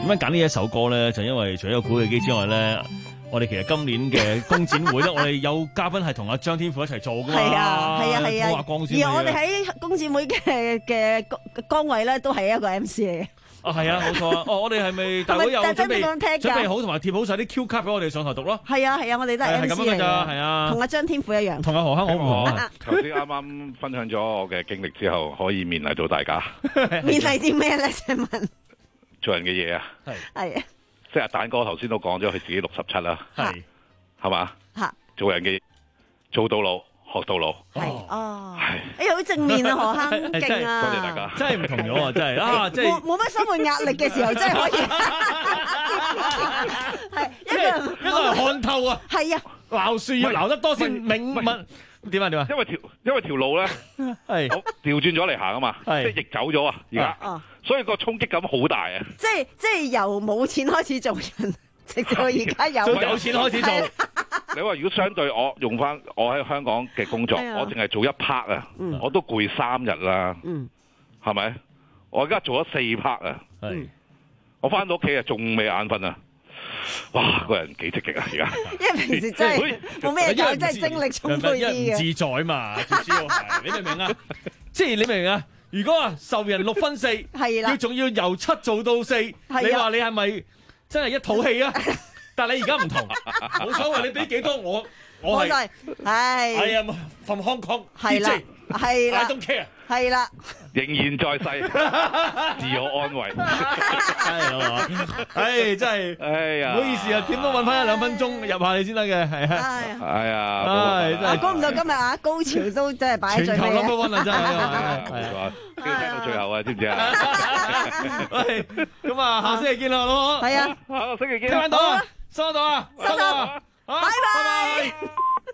點解揀呢一首歌咧？就因為除咗有古巨基之外咧，我哋其實今年嘅工展會咧，我哋有嘉賓係同阿張天賦一齊做噶嘛。 係啊，係啊，係啊。而我哋喺工展會嘅嘅崗位咧，都係一個 M C 嚟嘅。 啊，係啊，冇錯啊！哦，我哋係咪大會有準備準備好同埋貼好晒啲 Q 卡俾我哋上台讀咯？ 係啊，係啊，我哋都係 M C 嚟嘅，係啊， 同阿張天賦一樣， 同阿何香好唔好啊？ 頭先啱啱分享咗我嘅經歷之後，可以勉勵到大家。 勉勵啲咩咧？請問做人嘅嘢啊， 係係啊， 即係阿蛋哥頭先都講咗佢自己六十七啦， 係係嘛？ 嚇， 做人嘅做到老。學到老係哦，哎呀好正面啊，何坑勁啊！ 多謝大家， 真係唔同咗啊！真係啊，即係冇冇乜生活壓力嘅時候，真係可以係一個一個看透啊！ 係啊， 鬧樹要鬧得多先明問點啊點啊！ 因為條因為條路咧係調轉咗嚟行啊嘛，即係逆走咗啊而家，所以個衝擊感好大啊！ 即係即係由冇錢開始做人，直到而家有有錢開始做。 你話如果相對我用翻我喺香港嘅工作，我淨係做一 part 啊，我都攰三日啦，係咪？我而家做咗四 part 啊，我翻到屋企啊仲未眼瞓啊！哇，個人幾積極啊而家， 因為平時真係冇咩搞，真係精力充沛啲嘅。 唔自在嘛，最主要係你明唔明啊？即係你明唔明啊？如果啊受人六分四， 係啦， 要仲要由七做到四，你話你係咪真係一套戲啊？但係你而家唔同，冇所謂，你俾幾多我，我係係係啊，from Hong Kong， 係啦，係啦 ，I don't care， 係啦， 仍然在世，自我安慰， 係嘛？唉，真係， 哎呀， 唔好意思啊，點都揾翻一兩分鐘入下你先得嘅，係啊， 係啊， 唉，真係， 估唔到今日啊高潮都真係擺喺最尾， 全球 number one 啊，真係， 係嘛？要聽到最後啊，知唔知啊？ 喂，咁啊，下星期見啦，好唔好？ 係啊， 下個星期見， 聽到啊，收到啊， 收到，拜拜。